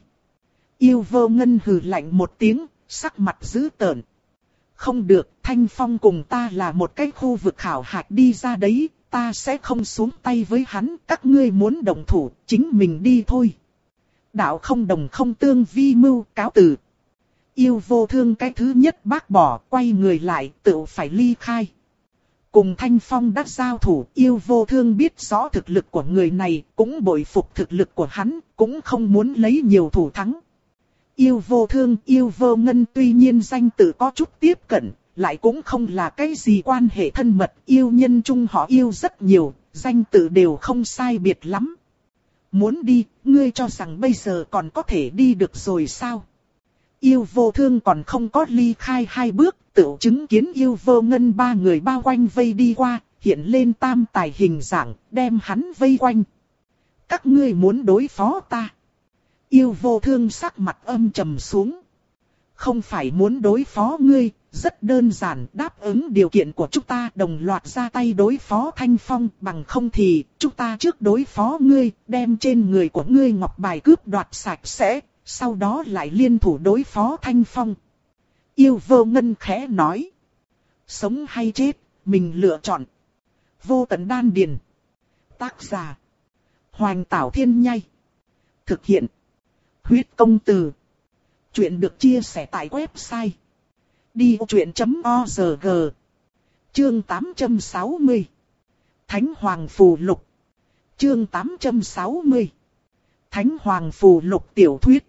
Yêu vô ngân hừ lạnh một tiếng, sắc mặt dữ tợn. Không được, Thanh Phong cùng ta là một cái khu vực khảo hạch đi ra đấy, ta sẽ không xuống tay với hắn, các ngươi muốn động thủ, chính mình đi thôi. Đạo không đồng không tương vi mưu, cáo từ. Yêu vô thương cái thứ nhất bác bỏ, quay người lại, tự phải ly khai. Cùng Thanh Phong đã giao thủ, yêu vô thương biết rõ thực lực của người này, cũng bội phục thực lực của hắn, cũng không muốn lấy nhiều thủ thắng. Yêu vô thương, yêu vô ngân tuy nhiên danh tự có chút tiếp cận, lại cũng không là cái gì quan hệ thân mật, yêu nhân chung họ yêu rất nhiều, danh tự đều không sai biệt lắm. Muốn đi, ngươi cho rằng bây giờ còn có thể đi được rồi sao? Yêu vô thương còn không có ly khai hai bước, tự chứng kiến yêu vô ngân ba người bao quanh vây đi qua, hiện lên tam tài hình dạng, đem hắn vây quanh. Các ngươi muốn đối phó ta? Yêu vô thương sắc mặt âm trầm xuống. Không phải muốn đối phó ngươi, rất đơn giản, đáp ứng điều kiện của chúng ta, đồng loạt ra tay đối phó Thanh Phong, bằng không thì chúng ta trước đối phó ngươi, đem trên người của ngươi ngọc bài cướp đoạt sạch sẽ, sau đó lại liên thủ đối phó Thanh Phong. Yêu vô ngân khẽ nói. Sống hay chết, mình lựa chọn. Vô tận đan điền. Tác giả. Hoành Tảo Thiên Nhai. Thực hiện. Huyết công từ. Chuyện được chia sẻ tại website. đi vô chuyện chấm org. Chương tám trăm sáu mươi. Thánh Hoàng Phù Lục. Chương tám trăm sáu mươi. Thánh Hoàng Phù Lục tiểu thuyết.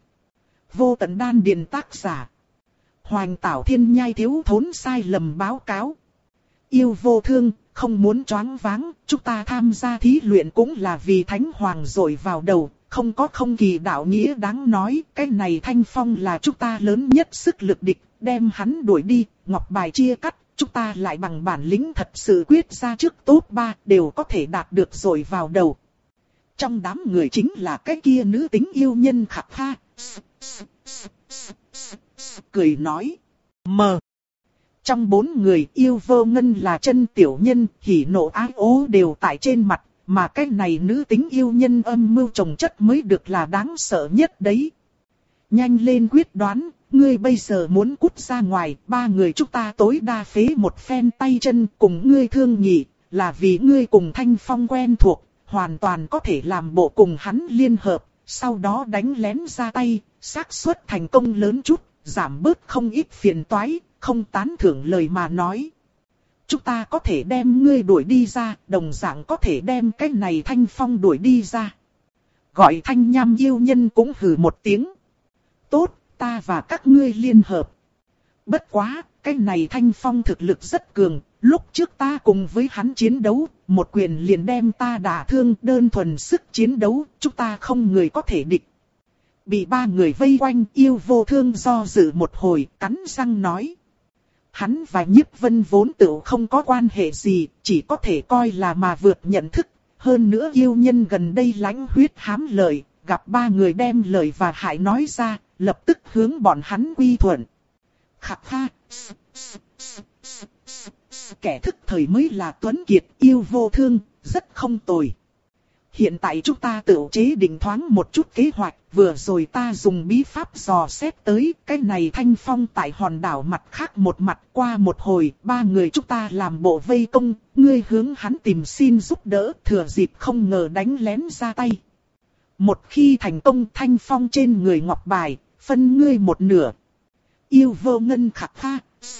Vô tận đan điền tác giả. Hoành Tảo Thiên Nhai thiếu thốn sai lầm báo cáo. Yêu vô thương, không muốn choáng váng, chúng ta tham gia thí luyện cũng là vì Thánh Hoàng rồi vào đầu, không có không kỳ đạo nghĩa đáng nói, cái này Thanh Phong là chúng ta lớn nhất sức lực địch, đem hắn đuổi đi, ngọc bài chia cắt, chúng ta lại bằng bản lĩnh thật sự quyết ra trước top ba, đều có thể đạt được rồi vào đầu. Trong đám người chính là cái kia nữ tính yêu nhân Khạc Kha, cười nói, mờ, Trong bốn người Yêu Vô Ngân là chân tiểu nhân, hỉ nộ ái ố đều tại trên mặt, mà cái này nữ tính yêu nhân âm mưu trồng chất mới được là đáng sợ nhất đấy. Nhanh lên quyết đoán, ngươi bây giờ muốn cút ra ngoài, ba người chúng ta tối đa phế một phen tay chân cùng ngươi thương nghị, là vì ngươi cùng Thanh Phong quen thuộc, hoàn toàn có thể làm bộ cùng hắn liên hợp, sau đó đánh lén ra tay, xác suất thành công lớn chút, giảm bớt không ít phiền toái, không tán thưởng lời mà nói. Chúng ta có thể đem ngươi đuổi đi ra, đồng dạng có thể đem cái này Thanh Phong đuổi đi ra. Gọi Thanh Nham yêu nhân cũng hừ một tiếng. Tốt, ta và các ngươi liên hợp. Bất quá, cái này Thanh Phong thực lực rất cường, lúc trước ta cùng với hắn chiến đấu, một quyền liền đem ta đả thương, đơn thuần sức chiến đấu, chúng ta không người có thể địch. Bị ba người vây quanh, Yêu Vô Thương do dự một hồi, cắn răng nói. Hắn và Nhiếp Vân vốn tự không có quan hệ gì, chỉ có thể coi là mà vượt nhận thức. Hơn nữa yêu nhân gần đây lãnh huyết hám lợi, gặp ba người đem lời và hại nói ra, lập tức hướng bọn hắn quy thuận. Khắc ha, kẻ thức thời mới là tuấn kiệt, Yêu Vô Thương, rất không tồi. Hiện tại chúng ta tự chế định thoáng một chút kế hoạch, vừa rồi ta dùng bí pháp dò xét tới, cái này Thanh Phong tại hòn đảo mặt khác một mặt, qua một hồi, ba người chúng ta làm bộ vây công, ngươi hướng hắn tìm xin giúp đỡ, thừa dịp không ngờ đánh lén ra tay. Một khi thành công, Thanh Phong trên người ngọc bài, phân ngươi một nửa. Yêu Vô Ngân khạc ha,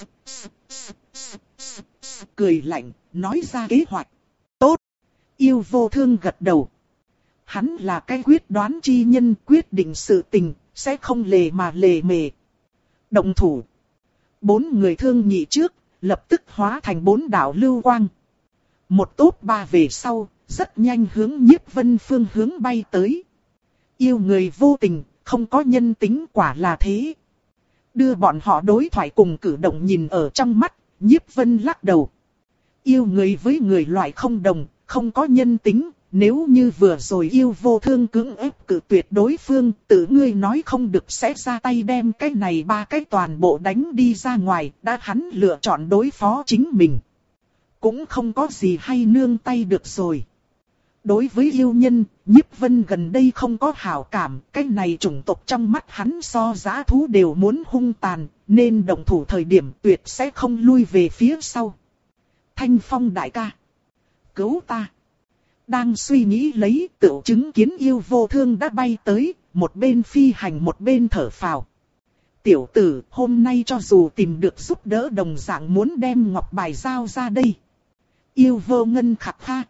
cười lạnh, nói ra kế hoạch. Tốt. Yêu Vô Thương gật đầu. Hắn là cái quyết đoán chi nhân, quyết định sự tình, sẽ không lề mà lề mề. Động thủ. Bốn người thương nghị trước, lập tức hóa thành bốn đạo lưu quang. Một tốt ba về sau, rất nhanh hướng Nhiếp Vân phương hướng bay tới. Yêu người vô tình, không có nhân tính, quả là thế. Đưa bọn họ đối thoại cùng cử động nhìn ở trong mắt, Nhiếp Vân lắc đầu. Yêu người với người loại không đồng, không có nhân tính, nếu như vừa rồi Yêu Vô Thương cưỡng ép cự tuyệt đối phương, tự ngươi nói không được sẽ ra tay đem cái này ba cái toàn bộ đánh đi ra ngoài, đã hắn lựa chọn đối phó chính mình. Cũng không có gì hay nương tay được rồi. Đối với yêu nhân, Nhiếp Vân gần đây không có hảo cảm, cái này chủng tộc trong mắt hắn so dã thú đều muốn hung tàn, nên động thủ thời điểm tuyệt sẽ không lui về phía sau. Thanh Phong đại ca, cứu ta. Đang suy nghĩ lấy, tựu chứng kiến Yêu Vô Thương đã bay tới, một bên phi hành một bên thở phào. Tiểu tử, hôm nay cho dù tìm được giúp đỡ đồng dạng muốn đem ngọc bài giao ra đây. Yêu Vô Ngân khạc ha,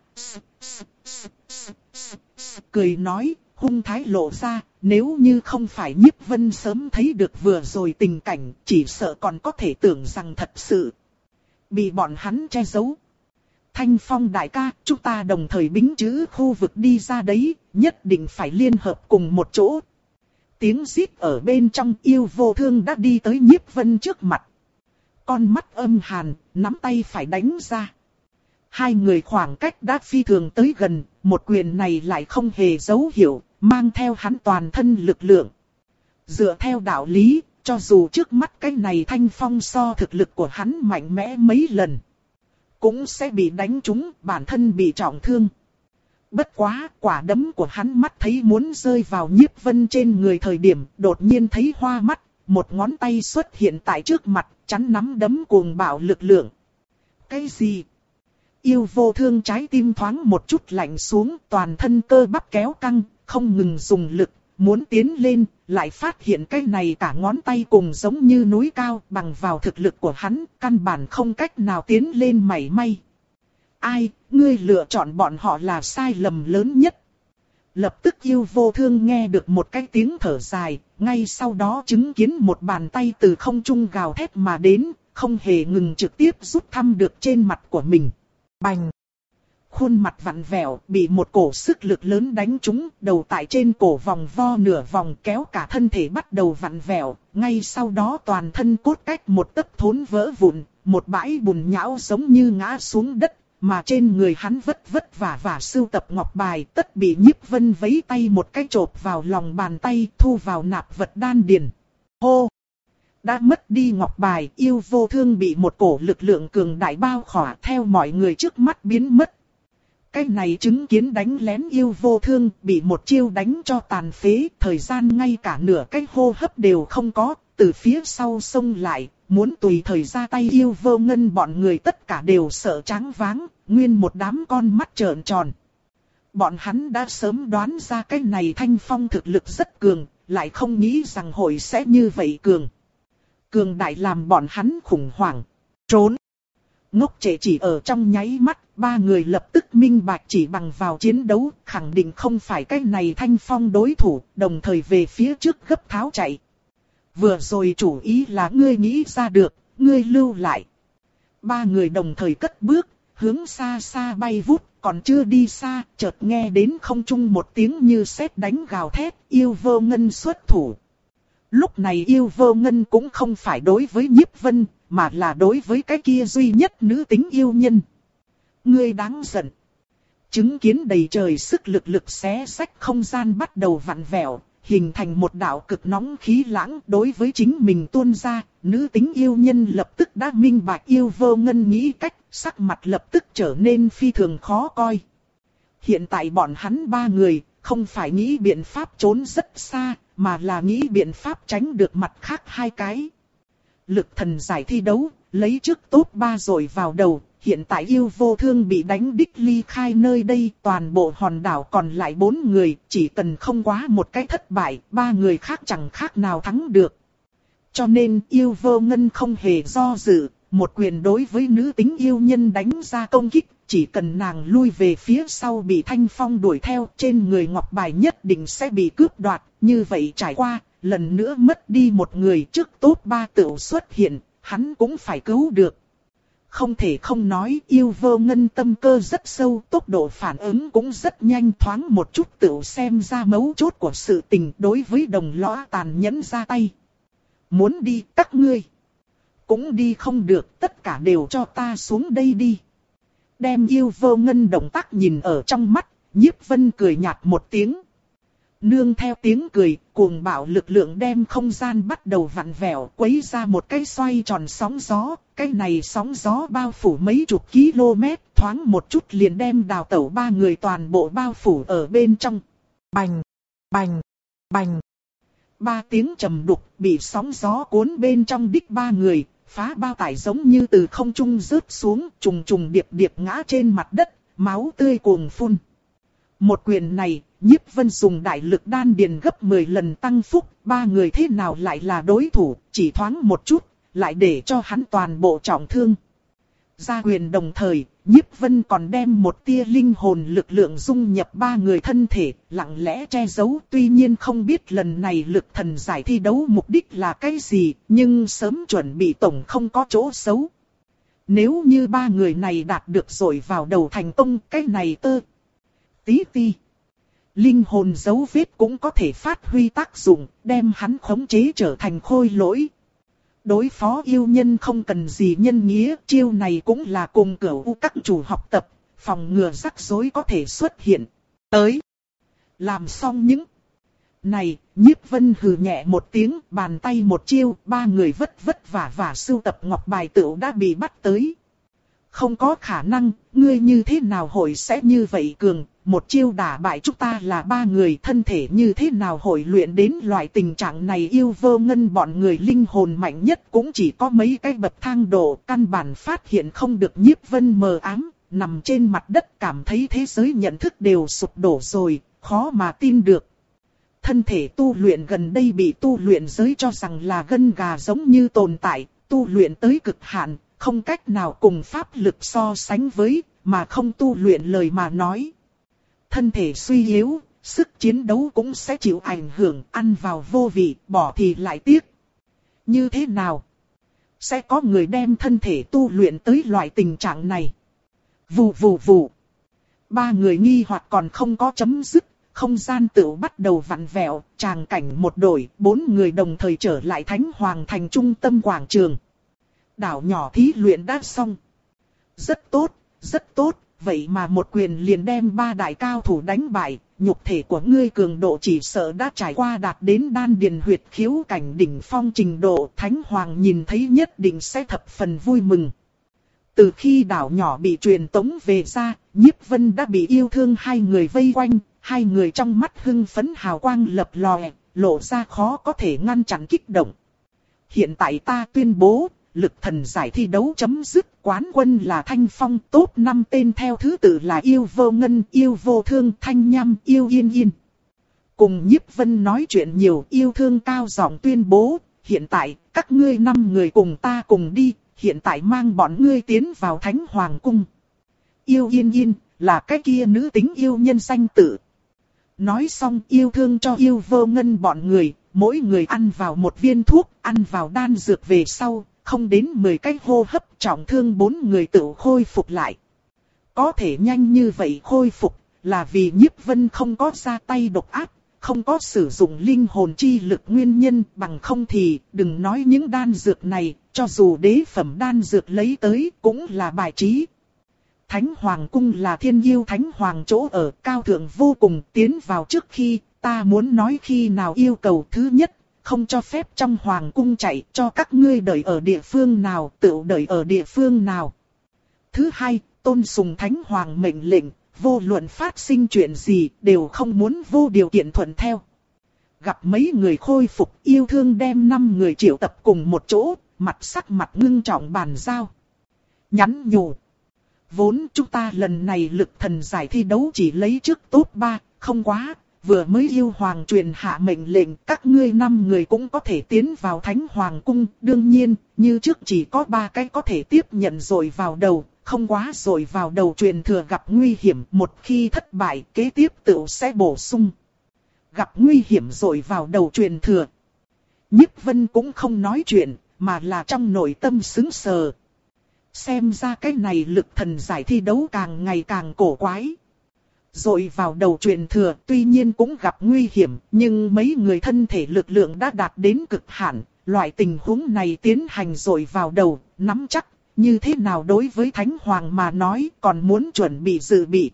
cười nói, hung thái lộ ra, nếu như không phải Nhiếp Vân sớm thấy được vừa rồi tình cảnh, chỉ sợ còn có thể tưởng rằng thật sự bị bọn hắn che giấu. Thanh Phong đại ca, chúng ta đồng thời bính chữ khu vực đi ra đấy, nhất định phải liên hợp cùng một chỗ. Tiếng rít ở bên trong, Yêu Vô Thương đã đi tới Nhiếp Vân trước mặt. Con mắt âm hàn, nắm tay phải đánh ra. Hai người khoảng cách đã phi thường tới gần, một quyền này lại không hề dấu hiệu, mang theo hắn toàn thân lực lượng. Dựa theo đạo lý, cho dù trước mắt cái này Thanh Phong so thực lực của hắn mạnh mẽ mấy lần, cũng sẽ bị đánh trúng, bản thân bị trọng thương. Bất quá, quả đấm của hắn mắt thấy muốn rơi vào Nhiếp Vân trên người thời điểm, đột nhiên thấy hoa mắt, một ngón tay xuất hiện tại trước mặt, chắn nắm đấm cuồng bạo lực lượng. Cái gì? Yêu Vô Thương trái tim thoáng một chút lạnh xuống, toàn thân cơ bắp kéo căng, không ngừng dùng lực, muốn tiến lên, lại phát hiện cái này cả ngón tay cùng giống như núi cao, bằng vào thực lực của hắn, căn bản không cách nào tiến lên mảy may. Ai, ngươi lựa chọn bọn họ là sai lầm lớn nhất. Lập tức Yêu Vô Thương nghe được một cái tiếng thở dài, ngay sau đó chứng kiến một bàn tay từ không trung gào thét mà đến, không hề ngừng trực tiếp rút thăm được trên mặt của mình. Bành! Khuôn mặt vặn vẹo, bị một cổ sức lực lớn đánh trúng, đầu tại trên cổ vòng vo nửa vòng kéo cả thân thể bắt đầu vặn vẹo, ngay sau đó toàn thân cốt cách một tấc thốn vỡ vụn, một bãi bùn nhão giống như ngã xuống đất, mà trên người hắn vất vất vả vả sưu tập ngọc bài tất bị Nhiếp Vân vấy tay một cái chộp vào lòng bàn tay thu vào nạp vật đan điền. Hô! Đã mất đi ngọc bài, Yêu Vô Thương bị một cổ lực lượng cường đại bao khỏa theo mọi người trước mắt biến mất. Cái này chứng kiến đánh lén Yêu Vô Thương bị một chiêu đánh cho tàn phế, thời gian ngay cả nửa cái hô hấp đều không có, từ phía sau xông lại, muốn tùy thời ra tay Yêu Vô Ngân bọn người tất cả đều sợ choáng váng, nguyên một đám con mắt trợn tròn. Bọn hắn đã sớm đoán ra cái này Thanh Phong thực lực rất cường, lại không nghĩ rằng hội sẽ như vậy cường. Cường đại làm bọn hắn khủng hoảng, trốn. Ngốc trệ chỉ ở trong nháy mắt, ba người lập tức minh bạch chỉ bằng vào chiến đấu, khẳng định không phải cái này Thanh Phong đối thủ, đồng thời về phía trước gấp tháo chạy. Vừa rồi chủ ý là ngươi nghĩ ra được, ngươi lưu lại. Ba người đồng thời cất bước, hướng xa xa bay vút, còn chưa đi xa, chợt nghe đến không trung một tiếng như sét đánh gào thét, Yêu Vô Ngân xuất thủ. Lúc này Yêu Vô Ngân cũng không phải đối với Nhiếp Vân, mà là đối với cái kia duy nhất nữ tính yêu nhân. Ngươi đáng giận. Chứng kiến đầy trời sức lực lực xé xách không gian bắt đầu vặn vẹo, hình thành một đạo cực nóng khí lãng đối với chính mình tuôn ra, nữ tính yêu nhân lập tức đã minh bạch Yêu Vô Ngân nghĩ cách, sắc mặt lập tức trở nên phi thường khó coi. Hiện tại bọn hắn ba người, không phải nghĩ biện pháp trốn rất xa, mà là nghĩ biện pháp tránh được mặt khác hai cái. Lực thần giải thi đấu, lấy trước top ba rồi vào đầu, hiện tại Yêu Vô Thương bị đánh đích ly khai nơi đây, toàn bộ hòn đảo còn lại bốn người, chỉ cần không quá một cái thất bại, ba người khác chẳng khác nào thắng được. Cho nên Yêu Vô Ngân không hề do dự, một quyền đối với nữ tính yêu nhân đánh ra công kích, chỉ cần nàng lui về phía sau bị Thanh Phong đuổi theo, trên người ngọc bài nhất định sẽ bị cướp đoạt, như vậy trải qua, lần nữa mất đi một người trước top ba tựu xuất hiện, hắn cũng phải cứu được. Không thể không nói Yêu Vô Ngân tâm cơ rất sâu, tốc độ phản ứng cũng rất nhanh, thoáng một chút tựu xem ra mấu chốt của sự tình, đối với đồng lõa tàn nhẫn ra tay. Muốn đi các ngươi cũng đi không được, tất cả đều cho ta xuống đây đi. Đem Yêu Vô Ngân động tác nhìn ở trong mắt, Nhiếp Vân cười nhạt một tiếng. Nương theo tiếng cười, cuồng bạo lực lượng đem không gian bắt đầu vặn vẹo, quấy ra một cái xoay tròn sóng gió. Cái này sóng gió bao phủ mấy chục km, thoáng một chút liền đem đào tẩu ba người toàn bộ bao phủ ở bên trong. Bành, bành, bành. Ba tiếng trầm đục bị sóng gió cuốn bên trong đích ba người, phá bao tải giống như từ không trung rớt xuống, trùng trùng điệp điệp ngã trên mặt đất, máu tươi cuồng phun. Một quyền này, Nhiếp Vân dùng đại lực đan điền gấp mười lần tăng phúc, ba người thế nào lại là đối thủ, chỉ thoáng một chút, lại để cho hắn toàn bộ trọng thương. Ra quyền đồng thời, Nhiếp Vân còn đem một tia linh hồn lực lượng dung nhập ba người thân thể, lặng lẽ che giấu. Tuy nhiên không biết lần này lực thần giải thi đấu mục đích là cái gì, nhưng sớm chuẩn bị tổng không có chỗ xấu. Nếu như ba người này đạt được rồi vào đầu thành công, cái này tơ tí ti linh hồn dấu vết cũng có thể phát huy tác dụng, đem hắn khống chế trở thành khôi lỗi. Đối phó yêu nhân không cần gì nhân nghĩa, chiêu này cũng là cùng cửu u các chủ học tập, phòng ngừa rắc rối có thể xuất hiện. Tới, làm xong những này, Nhiếp Vân hừ nhẹ một tiếng, bàn tay một chiêu, ba người vất vất vả vả sưu tập ngọc bài tựu đã bị bắt tới. Không có khả năng, ngươi như thế nào hội sẽ như vậy cường, một chiêu đả bại chúng ta là ba người, thân thể như thế nào hội luyện đến loại tình trạng này. Yêu Vô Ngân bọn người linh hồn mạnh nhất cũng chỉ có mấy cái bậc thang độ, căn bản phát hiện không được. Nhiếp Vân mờ ám, nằm trên mặt đất cảm thấy thế giới nhận thức đều sụp đổ rồi, khó mà tin được. Thân thể tu luyện gần đây bị tu luyện giới cho rằng là gân gà giống như tồn tại, tu luyện tới cực hạn, không cách nào cùng pháp lực so sánh với, mà không tu luyện lời mà nói. Thân thể suy yếu, sức chiến đấu cũng sẽ chịu ảnh hưởng, ăn vào vô vị, bỏ thì lại tiếc. Như thế nào? Sẽ có người đem thân thể tu luyện tới loại tình trạng này. Vù vù vù. Ba người nghi hoặc còn không có chấm dứt, không gian tựu bắt đầu vặn vẹo, tràng cảnh một đổi, bốn người đồng thời trở lại Thánh Hoàng thành trung tâm quảng trường. Đảo nhỏ thí luyện đã xong. Rất tốt, rất tốt, vậy mà một quyền liền đem ba đại cao thủ đánh bại, nhục thể của ngươi cường độ chỉ sợ đã trải qua đạt đến đan điền huyệt khiếu cảnh đỉnh phong trình độ. Thánh Hoàng nhìn thấy nhất định sẽ thập phần vui mừng. Từ khi đảo nhỏ bị truyền tống về ra, Nhiếp Vân đã bị yêu thương hai người vây quanh, hai người trong mắt hưng phấn hào quang lập lòe, lộ ra khó có thể ngăn chặn kích động. Hiện tại ta tuyên bố, lực thần giải thi đấu chấm dứt, quán quân là Thanh Phong, top năm tên theo thứ tự là Yêu Vô Ngân, Yêu Vô Thương, Thanh Nham, Yêu Yên Yên. Cùng Nhiếp Vân nói chuyện nhiều, Yêu Thương cao giọng tuyên bố, hiện tại, các ngươi năm người cùng ta cùng đi, hiện tại mang bọn ngươi tiến vào Thánh Hoàng Cung. Yêu Yên Yên, là cái kia nữ tính yêu nhân danh tự. Nói xong Yêu Thương cho Yêu Vô Ngân bọn người, mỗi người ăn vào một viên thuốc, ăn vào đan dược về sau, không đến mười cái hô hấp trọng thương bốn người tự khôi phục lại. Có thể nhanh như vậy khôi phục, là vì Nhiếp Vân không có ra tay độc ác, không có sử dụng linh hồn chi lực nguyên nhân, bằng không thì đừng nói những đan dược này, cho dù đế phẩm đan dược lấy tới cũng là bài trí. Thánh Hoàng Cung là thiên yêu Thánh Hoàng chỗ ở, cao thượng vô cùng. Tiến vào trước khi, ta muốn nói khi nào yêu cầu. Thứ nhất, không cho phép trong Hoàng Cung chạy, cho các ngươi đợi ở địa phương nào, tự đợi ở địa phương nào. Thứ hai, tôn sùng Thánh Hoàng mệnh lệnh, vô luận phát sinh chuyện gì, đều không muốn vô điều kiện thuận theo. Gặp mấy người khôi phục, Yêu Thương đem năm người triệu tập cùng một chỗ, mặt sắc mặt ngưng trọng bàn giao. Nhắn nhủ. Vốn chúng ta lần này lực thần giải thi đấu chỉ lấy trước top ba, không quá, vừa mới yêu hoàng truyền hạ mệnh lệnh, các ngươi năm người cũng có thể tiến vào Thánh Hoàng Cung. Đương nhiên, như trước chỉ có ba cái có thể tiếp nhận rồi vào đầu, không quá rồi vào đầu truyền thừa gặp nguy hiểm. Một khi thất bại, kế tiếp tự sẽ bổ sung. Gặp nguy hiểm rồi vào đầu truyền thừa. Nhiếp Vân cũng không nói chuyện, mà là trong nội tâm sững sờ. Xem ra cái này lực thần giải thi đấu càng ngày càng cổ quái. Rồi vào đầu truyền thừa tuy nhiên cũng gặp nguy hiểm, nhưng mấy người thân thể lực lượng đã đạt đến cực hạn. Loại tình huống này tiến hành rồi vào đầu, nắm chắc, như thế nào đối với Thánh Hoàng mà nói còn muốn chuẩn bị dự bị.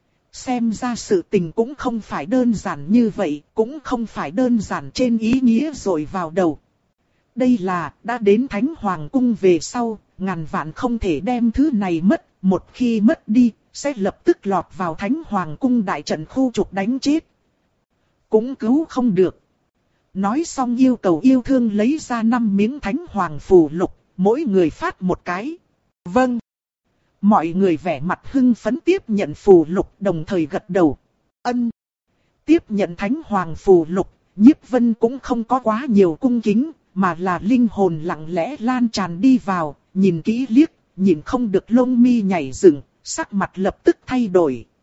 Xem ra sự tình cũng không phải đơn giản như vậy, cũng không phải đơn giản trên ý nghĩa rồi vào đầu. Đây là, đã đến Thánh Hoàng Cung về sau, ngàn vạn không thể đem thứ này mất, một khi mất đi, sẽ lập tức lọt vào Thánh Hoàng Cung đại trận khu trục đánh chết. Cũng cứu không được. Nói xong yêu cầu Yêu Thương lấy ra năm miếng Thánh Hoàng phù lục, mỗi người phát một cái. Vâng. Mọi người vẻ mặt hưng phấn tiếp nhận phù lục đồng thời gật đầu. Ân. Tiếp nhận Thánh Hoàng phù lục, Nhiếp Vân cũng không có quá nhiều cung kính, mà là linh hồn lặng lẽ lan tràn đi vào, nhìn kỹ liếc, nhìn không được lông mi nhảy dựng, sắc mặt lập tức thay đổi.